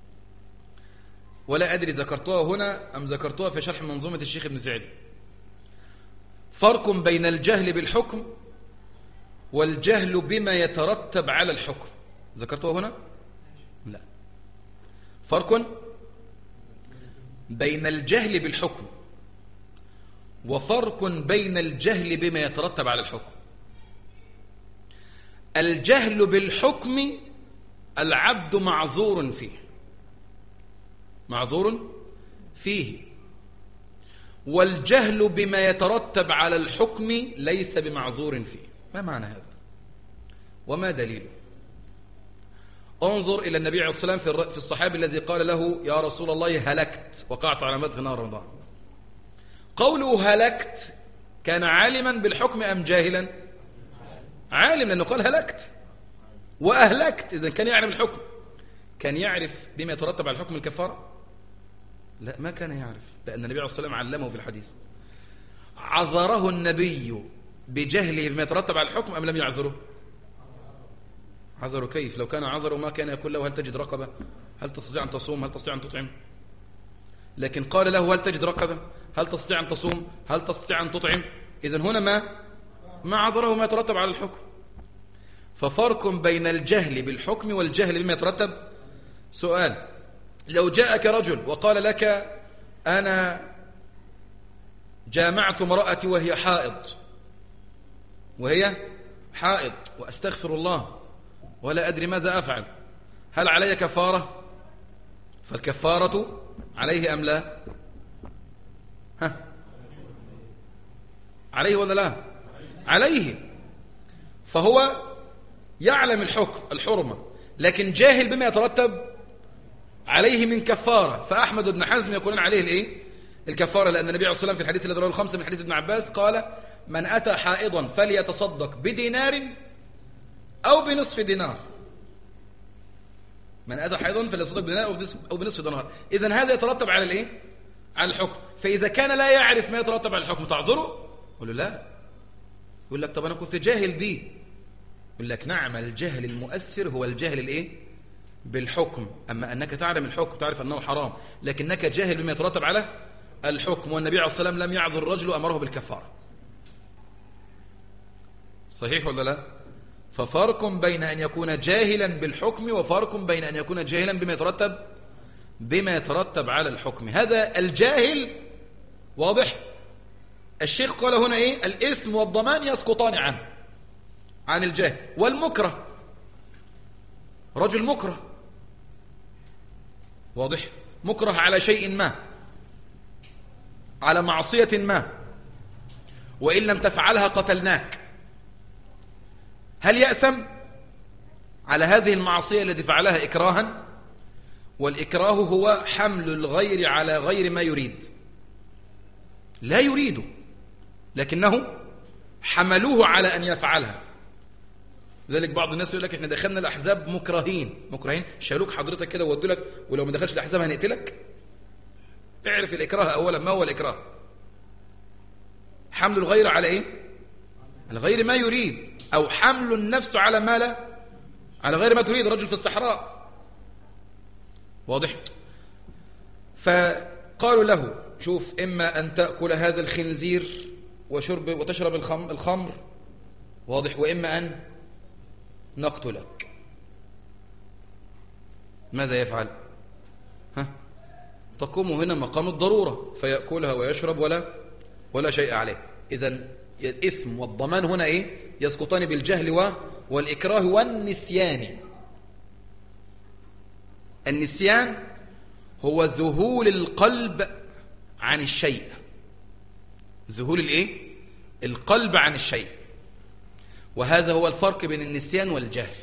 ولا أدري ذكرتها هنا أم ذكرتها في شرح منظومة الشيخ ابن سعدي. فرق بين الجهل بالحكم والجهل بما يترتب على الحكم. ذكرتها هنا؟ لا. فرق بين الجهل بالحكم وفرق بين الجهل بما يترتب على الحكم. الجهل بالحكم العبد معذور فيه، والجهل بما يترتب على الحكم ليس بمعذور فيه. ما معنى هذا وما دليله؟ انظر إلى النبي عليه الصلاة والسلام في الصحابي الذي قال له يا رسول الله هلكت وقعت على مدخل نار رمضان. قوله هلكت كان عالما بالحكم أم جاهلا؟ عالم، لأنه قال هلكت. وأهلكت إذن كان يعلم الحكم، كان يعرف بما يترتب على الحكم الكفارة؟ لا، ما كان يعرف، لأن النبي عليه الصلاة والسلام علمه في الحديث. عذره النبي بجهله بما يترتب على الحكم أم لم يعذره؟ عذره. كيف؟ لو كان عذره ما كان يقول له هل تجد رقبة، هل تستطيع أن تصوم، هل تستطيع أن تطعم. لكن قال له هل تجد رقبة، هل تستطيع أن تصوم، هل تستطيع أن تطعم. إذن هنا ما عذره ما يترتب على الحكم. ففرق بين الجهل بالحكم والجهل بما يترتب. سؤال: لو جاءك رجل وقال لك أنا جامعت امرأتي وهي حائض وأستغفر الله ولا أدري ماذا أفعل، هل علي كفارة؟ فالكفارة عليه أم لا؟ عليه ولا لا؟ عليه. فهو يعلم الحكم الحرمة، لكن جاهل بما يترتب عليه من كفارة. فأحمد بن حزم يقولون عليه الكفارة، لأن النبي عليه الصلاة والسلام في الحديث الذي رواه الخمسة من حديث ابن عباس قال من أتى حائضا فليتصدق بدينار أو بنصف دينار. من أتى حائضا فليتصدق بدينار أو بنصف دينار. إذن هذا يترتب على على الحكم. فإذا كان لا يعرف ما يترتب على الحكم تعذره؟ يقول له لا. يقول لك طب أنا كنت جاهل به. يقول لك نعم، الجهل المؤثر هو الجهل بالحكم. أما أنك تعلم الحكم تعرف أنه حرام، لكنك جاهل بما يترتب على الحكم. والنبي عليه الصلاة والسلام لم يعذر الرجل وأمره بالكفارة. صحيح ولا لا؟ ففرق بين أن يكون جاهلا بالحكم وفرق بين أن يكون جاهلا بما يترتب على الحكم. هذا الجاهل واضح. الشيخ قال هنا الإثم والضمان يسقطان عن الجاهل. والمكره، رجل مكره واضح، مكره على شيء ما، على معصية ما، وإن لم تفعلها قتلناك. هل يأثم على هذه المعصية التي فعلها إكراها؟ والإكراه هو حمل الغير على غير ما يريد، لا يريد لكنه حملوه على أن يفعلها. لذلك بعض الناس يقول لك احنا دخلنا الأحزاب مكرهين، شالوك حضرتك كده وودوا لك، ولو ما دخلش الأحزاب هنقتلك. اعرف الإكراه أولا، ما هو الإكراه؟ حمل الغير على على غير ما يريد، أو حمل النفس على ما لا، على غير ما تريد. رجل في الصحراء واضح. فقالوا له شوف، إما أن تأكل هذا الخنزير وتشرب الخمر واضح، وإما أن نقتلك. ماذا يفعل؟ تقوم هنا مقام الضرورة، فيأكلها ويشرب ولا شيء عليه. إذن الإثم والضمان هنا يسقطان بالجهل والإكراه والنسيان. النسيان هو ذهول القلب عن الشيء. ذهول الايه؟ القلب عن الشيء. وهذا هو الفرق بين النسيان والجهل.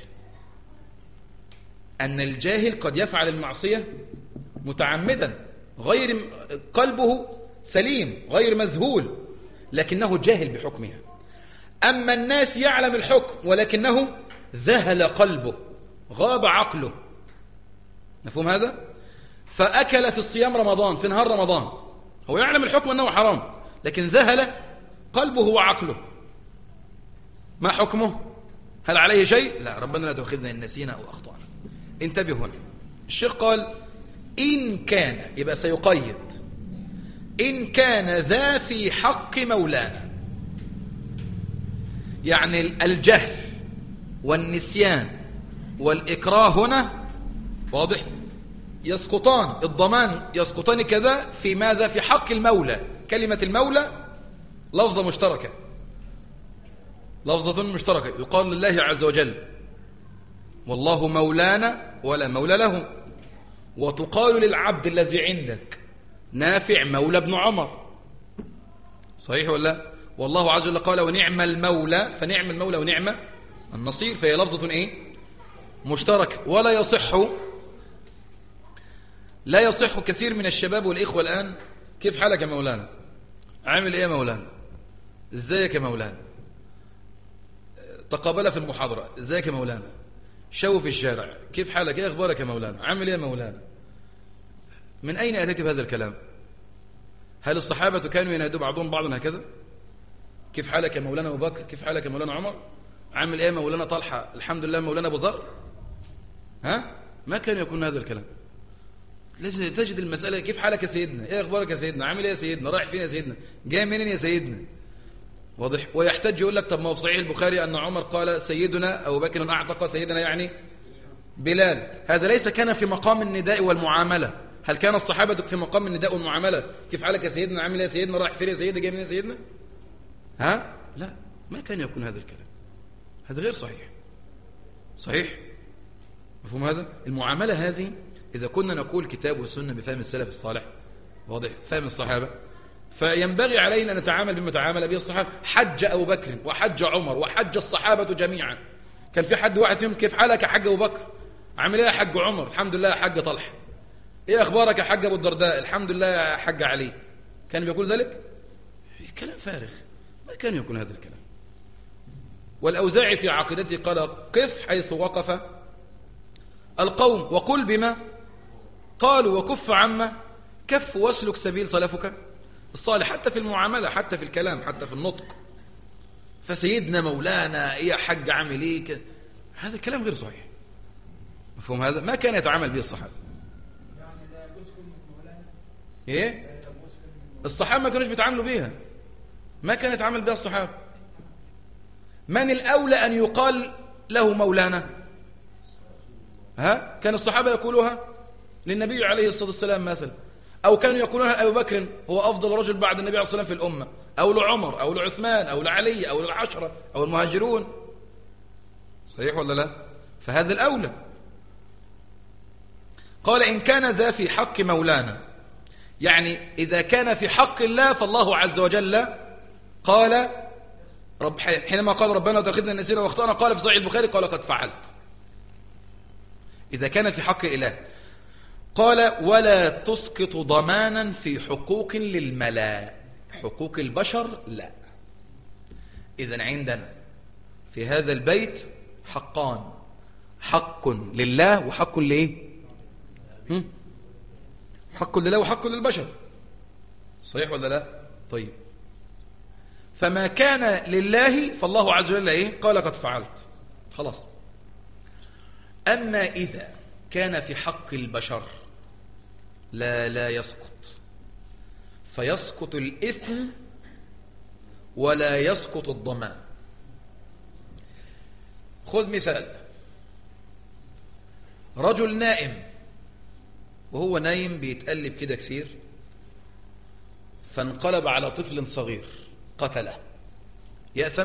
أن الجاهل قد يفعل المعصية متعمدا، غير قلبه سليم غير مذهول، لكنه جاهل بحكمها. أما الناس يعلم الحكم ولكنه ذهل قلبه، غاب عقله. مفهوم هذا؟ فأكل في الصيام رمضان، في نهار رمضان، هو يعلم الحكم أنه حرام، لكن ذهل قلبه وعقله. ما حكمه؟ هل عليه شيء؟ لا، ربنا لا تؤاخذنا إن نسينا أو أخطأنا. انتبه هنا، الشيخ قال إن كان، يبقى سيقيد، إن كان ذا في حق مولانا. يعني الجهل والنسيان والإكراه هنا واضح يسقطان، الضمان يسقطان كذا في ماذا؟ في حق المولى. كلمة المولى لفظة مشتركة، لفظة مشتركة، يقال لله عز وجل والله مولانا ولا مولى له، وتقال للعبد الذي عندك نافع مولى ابن عمر. صحيح ولا؟ والله عز وجل قال ونعم المولى، فنعم المولى ونعم النصير، فهي لفظة ايه؟ مشتركة. ولا يصح، لا يصح كثير من الشباب والإخوة الآن كيف حالك يا مولانا؟ عامل ايه يا مولانا؟ ازيك يا مولانا؟ تقابل في المحاضرة، ازيك يا مولانا؟ شو في الشارع، كيف حالك؟ ايه اخبارك يا مولانا؟ عامل ايه يا مولانا؟ من أين أتيت بهذا الكلام؟ هل الصحابة كانوا ينادوا بعضهم بعضا هكذا؟ كيف حالك يا مولانا أبو بكر؟ كيف حالك يا مولانا عمر؟ عامل ايه يا مولانا طلحة؟ الحمد لله مولانا أبو ذر؟ ها؟ ما كان يكون هذا الكلام. لازم تجد المسألة كيف حالك يا سيدنا؟ ايه اخبارك يا سيدنا؟ عامل ايه يا سيدنا؟ رايح فين يا سيدنا؟ جاي منين يا سيدنا؟ واضح. ويحتاج يقول لك طب ما هو في صحيح البخاري أن عمر قال سيدنا أبو بكر أعتق سيدنا يعني بلال. هذا ليس كان في مقام النداء والمعاملة. هل كان الصحابة في مقام النداء والمعاملة كيف حالك يا سيدنا؟ عامل ايه يا سيدنا؟ رايح فين يا سيدنا؟ جاي منين يا سيدنا؟ ها؟ لا، ما كان يكون هذا الكلام، هذا غير صحيح. صحيح؟ مفهوم هذا؟ المعاملة هذه إذا كنا نقول كتاب والسنة بفهم السلف الصالح واضح، فهم الصحابة، فينبغي علينا أن نتعامل بما تعامل به الصحابة. حج أبو بكر وحج عمر وحج الصحابة جميعا. كان في حد واحد فيهم كيف حالك يا حج أبو بكر؟ عامل ايه يا حج عمر؟ الحمد لله يا حج طلحة. ايه اخبارك يا حج ابو الدرداء؟ الحمد لله يا حج علي. كان بيقول ذلك؟ كلام فارغ، ما كان يكون هذا الكلام. والأوزاعي في عقيدته قال قف حيث وقف القوم وقل بما قالوا وكف عما كف واسلك سبيل سلفك الصالح، حتى في المعاملة، حتى في الكلام، حتى في النطق. فسيدنا مولانا ايه يا حج عامل ايه؟ هذا الكلام غير صحيح. مفهوم هذا؟ ما كان يتعامل به الصحابة. ايه؟ الصحابة ما كانوش بيتعاملوا بيها، ما كان يتعامل بها الصحابة. من الأولى أن يقال له مولانا؟ ها؟ كان الصحابة يقولوها للنبي عليه الصلاة والسلام مثلا، أو كانوا يقولونها لأبي بكر هو أفضل رجل بعد النبي عليه الصلاة والسلام في الأمة، أو لعمر أو لعثمان أو لعلي أو للعشرة أو المهاجرون. صحيح ولا لا؟ فهذا الأولى. قال إن كان ذا في حق مولانا، يعني إذا كان في حق الله فالله عز وجل قال حينما قال ربنا تأخذنا نسينا واخطأنا، قال في صحيح البخاري قال قد فعلت. إذا كان في حق الإله قال ولا تسقط ضمانا في حقوق للملا، حقوق البشر لا. إذن عندنا في هذا البيت حقان، حق لله وحق لإيه؟ حق لله وحق للبشر. صحيح ولا لا؟ طيب، فما كان لله فالله عز وجل ايه؟ قال قد فعلت، خلاص. أما إذا كان في حق البشر لا يسقط، فيسقط الإثم ولا يسقط الضمان. خذ مثال، رجل نائم، وهو نايم بيتقلب كده كثير، فانقلب على طفل صغير قتله، يأثم؟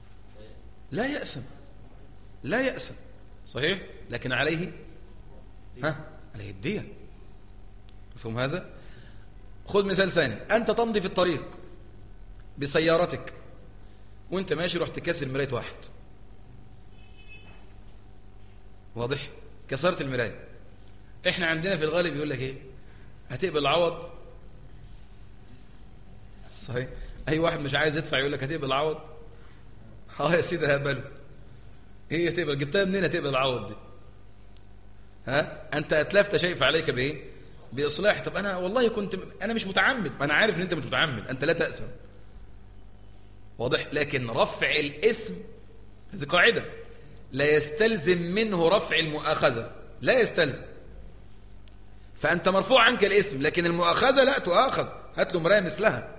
لا يأثم، لا يأثم. صحيح؟ لكن عليه عليه الدية. مفهوم هذا؟ خذ مثال ثاني. أنت تمضي في الطريق بسيارتك وانت ماشي رحت كسر مراية واحد، واضح؟ كسرت المراية. احنا عندنا في الغالب يقول لك ايه؟ هتقبل العوض؟ صحيح. اي واحد مش عايز يدفع يقول لك هتقبل العوض؟ يا سيدي هقبله. ايه هتقبل؟ جبتها منين هتقبل العوض دي؟ انت اتلفت شيء فعليك بايه؟ باصلاح. طب انا والله انا مش متعمد، ما انا عارف ان انت مش متعمد، انت لا تأسم، واضح؟ لكن رفع الاسم هذه قاعدة لا يستلزم منه رفع المؤاخذة، لا يستلزم. فأنت مرفوع عنك الاسم لكن المؤاخذة لا تؤاخذ، هات له مراية مثلها،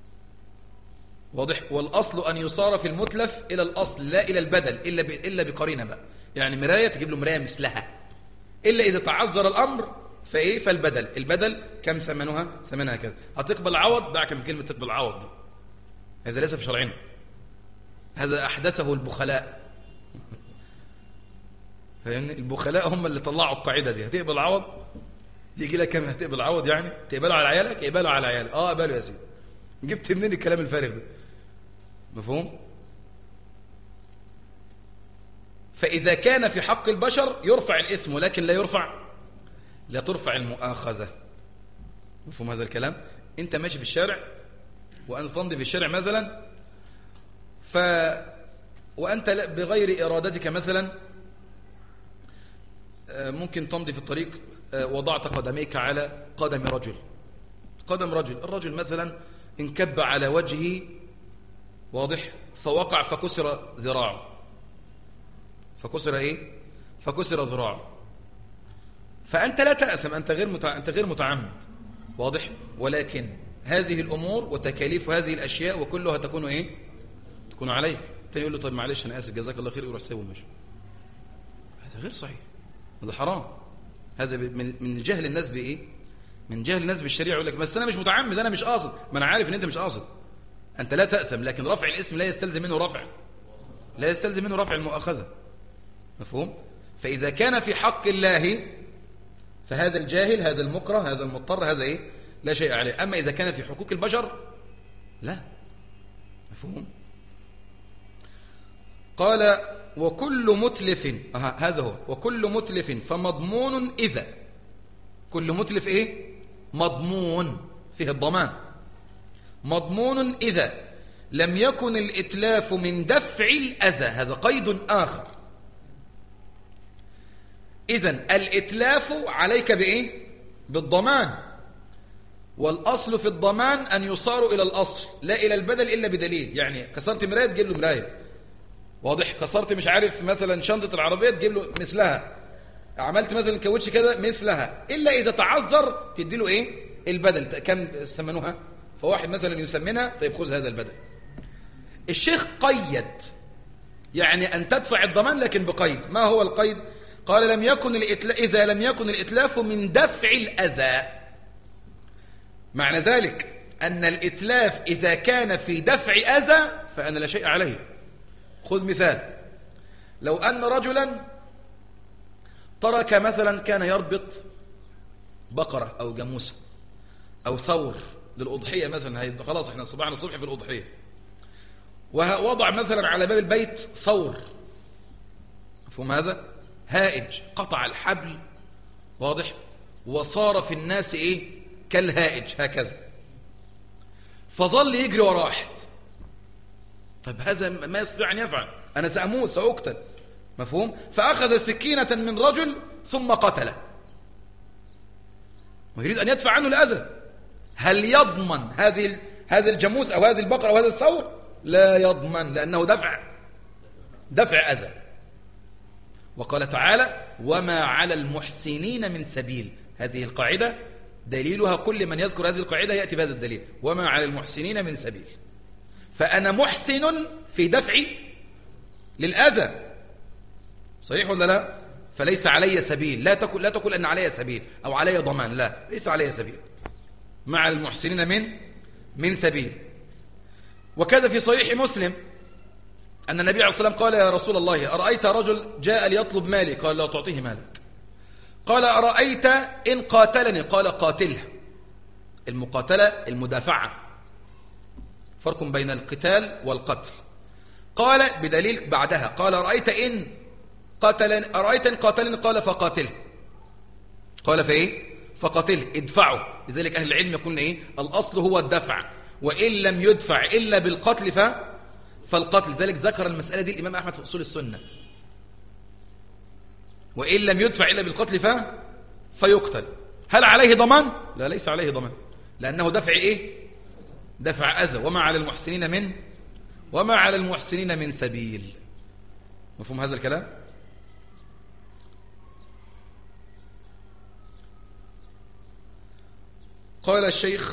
واضح؟ والأصل أن يصار في المتلف إلى الأصل لا إلى البدل إلا بقرينة بقى، يعني مراية تجيب له مراية مثلها، إلا إذا تعذر الأمر فإيه؟ فالبدل. البدل كم ثمنها كذا. هتقبل عوض؟ دعك من كلمة تقبل عوض دي، هذا ليس في شرعنا، هذا أحدثه البخلاء. فاهمني؟ البخلاء هم اللي طلعوا القاعدة دي. هتقبل عوض؟ يجي لك كم هتقبل عوض؟ يعني تقبله على عيالك؟ اقبله على عيالك. اقبله يا سيدي. جبت منين الكلام الفارغ ده؟ مفهوم؟ فإذا كان في حق البشر يرفع الاسم ولكن لا ترفع المؤاخذة. مفهوم هذا الكلام؟ انت ماشي في الشارع وأنت تمضي في الشارع مثلا وأنت بغير إرادتك مثلا ممكن تمضي في الطريق وضعت قدميك على قدم رجل. الرجل مثلا انكب على وجهه، واضح؟ فوقع فكسر ذراعه. فكسر ذراعه. فأنت لا تأثم، أنت غير متعمد، واضح؟ ولكن هذه الأمور وتكاليف هذه الأشياء وكلها تكون إيه؟ تكون عليك. تاني يقول له طيب معلش أنا آسف جزاك الله خير، يروح سيبه ماشي. هذا غير صحيح، هذا حرام. هذا من جهل الناس بإيه؟ من جهل الناس بالشريعة. يقول لك بس أنا مش متعمد، أنا مش قاصد. ما أنا عارف إن أنت مش قاصد، أنت لا تأثم، لكن رفع الاسم لا يستلزم منه رفع المؤاخذة. مفهوم؟ فإذا كان في حق الله فهذا الجاهل، هذا المكره، هذا المضطر، هذا إيه؟ لا شيء عليه. أما إذا كان في حقوق البشر لا. مفهوم؟ قال وكل متلف، هذا هو، وكل متلف فمضمون إذا. كل متلف إيه؟ مضمون، فيه الضمان. مضمون إذا لم يكن الإتلاف من دفع الأذى، هذا قيد آخر. إذن الإتلاف عليك بإيه؟ بالضمان. والأصل في الضمان أن يصار إلى الأصل لا إلى البدل إلا بدليل. يعني كسرت مراية تجيب له مراية، واضح؟ كسرت مش عارف مثلا شنطة العربية تجيب له مثلها، عملت مثلا كاوتش كده مثلها، إلا إذا تعذر تدي له إيه؟ البدل. كم ثمنها؟ فواحد مثلا يسمنها، طيب خذ هذا البدل. الشيخ قيد، يعني أن تدفع الضمان لكن بقيد. ما هو القيد؟ قال إذا لم يكن الإتلاف من دفع الأذى. معنى ذلك أن الإتلاف إذا كان في دفع أذى فأنا لا شيء عليه. خذ مثال. لو أن رجلا ترك مثلا كان يربط بقرة أو جاموسة أو ثور للأضحية مثلا، خلاص احنا صباحنا الصبح في الأضحية، ووضع مثلا على باب البيت ثور، مفهوم هذا؟ هائج، قطع الحبل، واضح؟ وصار في الناس إيه؟ كالهائج هكذا، فظل يجري ورا واحد. طيب هذا ما يستطيع أن يفعل، أنا سأموت سأقتل، مفهوم؟ فأخذ سكينة من رجل ثم قتله ويريد أن يدفع عنه الأذى. هل يضمن هذه الجاموس أو هذه البقرة أو هذا الثور؟ لا يضمن، لأنه دفع أذى. وقال تعالى وما على المحسنين من سبيل. هذه القاعدة دليلها كل من يذكر هذه القاعدة يأتي بهذا الدليل، وما على المحسنين من سبيل. فأنا محسن في دفعي للأذى، صحيح ولا لا؟ فليس علي سبيل. لا تقل أن علي سبيل أو علي ضمان، لا، ليس علي سبيل. مع المحسنين من سبيل. وكذا في صحيح مسلم أن النبي عليه الصلاة والسلام قال يا رسول الله أرأيت رجل جاء ليطلب مالي؟ قال لا تعطيه مالك. قال أرأيت إن قاتلني، قال قاتله. المقاتلة المدافعة، فرق بين القتال والقتل. قال بدليل بعدها، قال أرأيت إن قاتلني، قال فقاتله. قال فإيه؟ فقاتله، ادفعوا. لذلك أهل العلم يقولون إيه؟ الأصل هو الدفع، وإن لم يدفع إلا بالقتل فالقتل. ذلك ذكر المسألة دي الإمام أحمد في أصول السنة. وإن لم يدفع إلا بالقتل فيقتل. هل عليه ضمان؟ لا، ليس عليه ضمان، لأنه دفع إيه؟ دفع أذى. وما على المحسنين من سبيل. مفهوم هذا الكلام؟ قال الشيخ: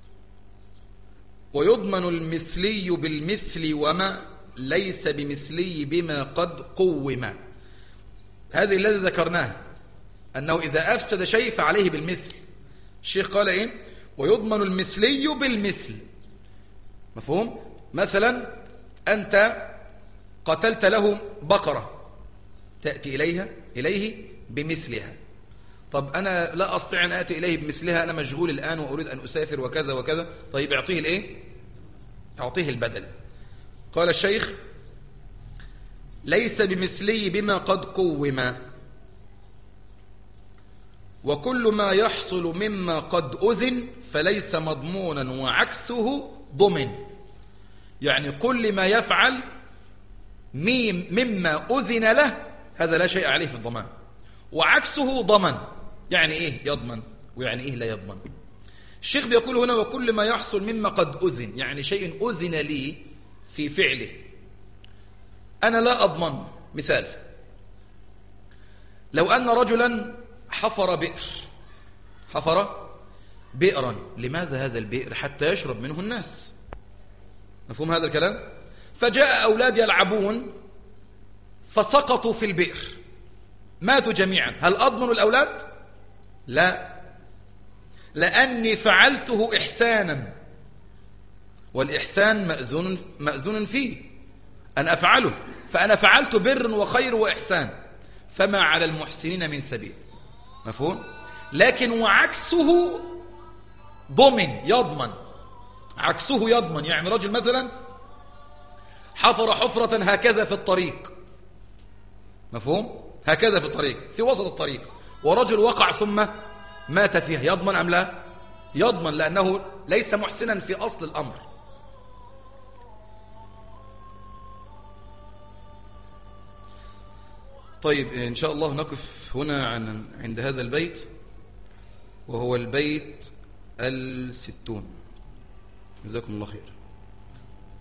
ويضمن المثلي بالمثل وما ليس بمثلي بما قد قوم. هذه الذي ذكرناه، أنه إذا أفسد شيء فعليه بالمثل. الشيخ قال إيه؟ ويضمن المثلي بالمثل. مفهوم؟ مثلا أنت قتلت له بقرة، تأتي إليه بمثلها. طب أنا لا أستطيع أن آتي إليه بمثلها، أنا مشغول الآن وأريد أن أسافر وكذا وكذا. طيب أعطيه الإيه؟ أعطيه البدل. قال الشيخ: ليس بمثلي بما قد قوم، وكل ما يحصل مما قد أذن فليس مضمونا وعكسه ضمن. يعني كل ما يفعل مما أذن له هذا لا شيء عليه في الضمان، وعكسه ضمن. يعني إيه يضمن ويعني إيه لا يضمن؟ الشيخ بيقول هنا: وكل ما يحصل مما قد أذن، يعني شيء أذن لي في فعله أنا لا أضمن. مثال: لو أن رجلا حفر بئرا، لماذا هذا البئر؟ حتى يشرب منه الناس. مفهوم هذا الكلام؟ فجاء أولاد يلعبون فسقطوا في البئر، ماتوا جميعا. هل أضمن الأولاد؟ لا، لأني فعلته إحسانا، والإحسان مأذون فيه أن أفعله، فأنا فعلت بر وخير وإحسان، فما على المحسنين من سبيل. مفهوم؟ لكن وعكسه ضمن، يضمن. عكسه يضمن، يعني رجل مثلا حفر حفرة هكذا في الطريق، مفهوم؟ هكذا في الطريق، في وسط الطريق، ورجل وقع ثم مات فيها، يضمن أم لا؟ يضمن، لأنه ليس محسنا في أصل الأمر. طيب إن شاء الله نقف هنا عند هذا البيت، وهو البيت 60. جزاكم الله خير.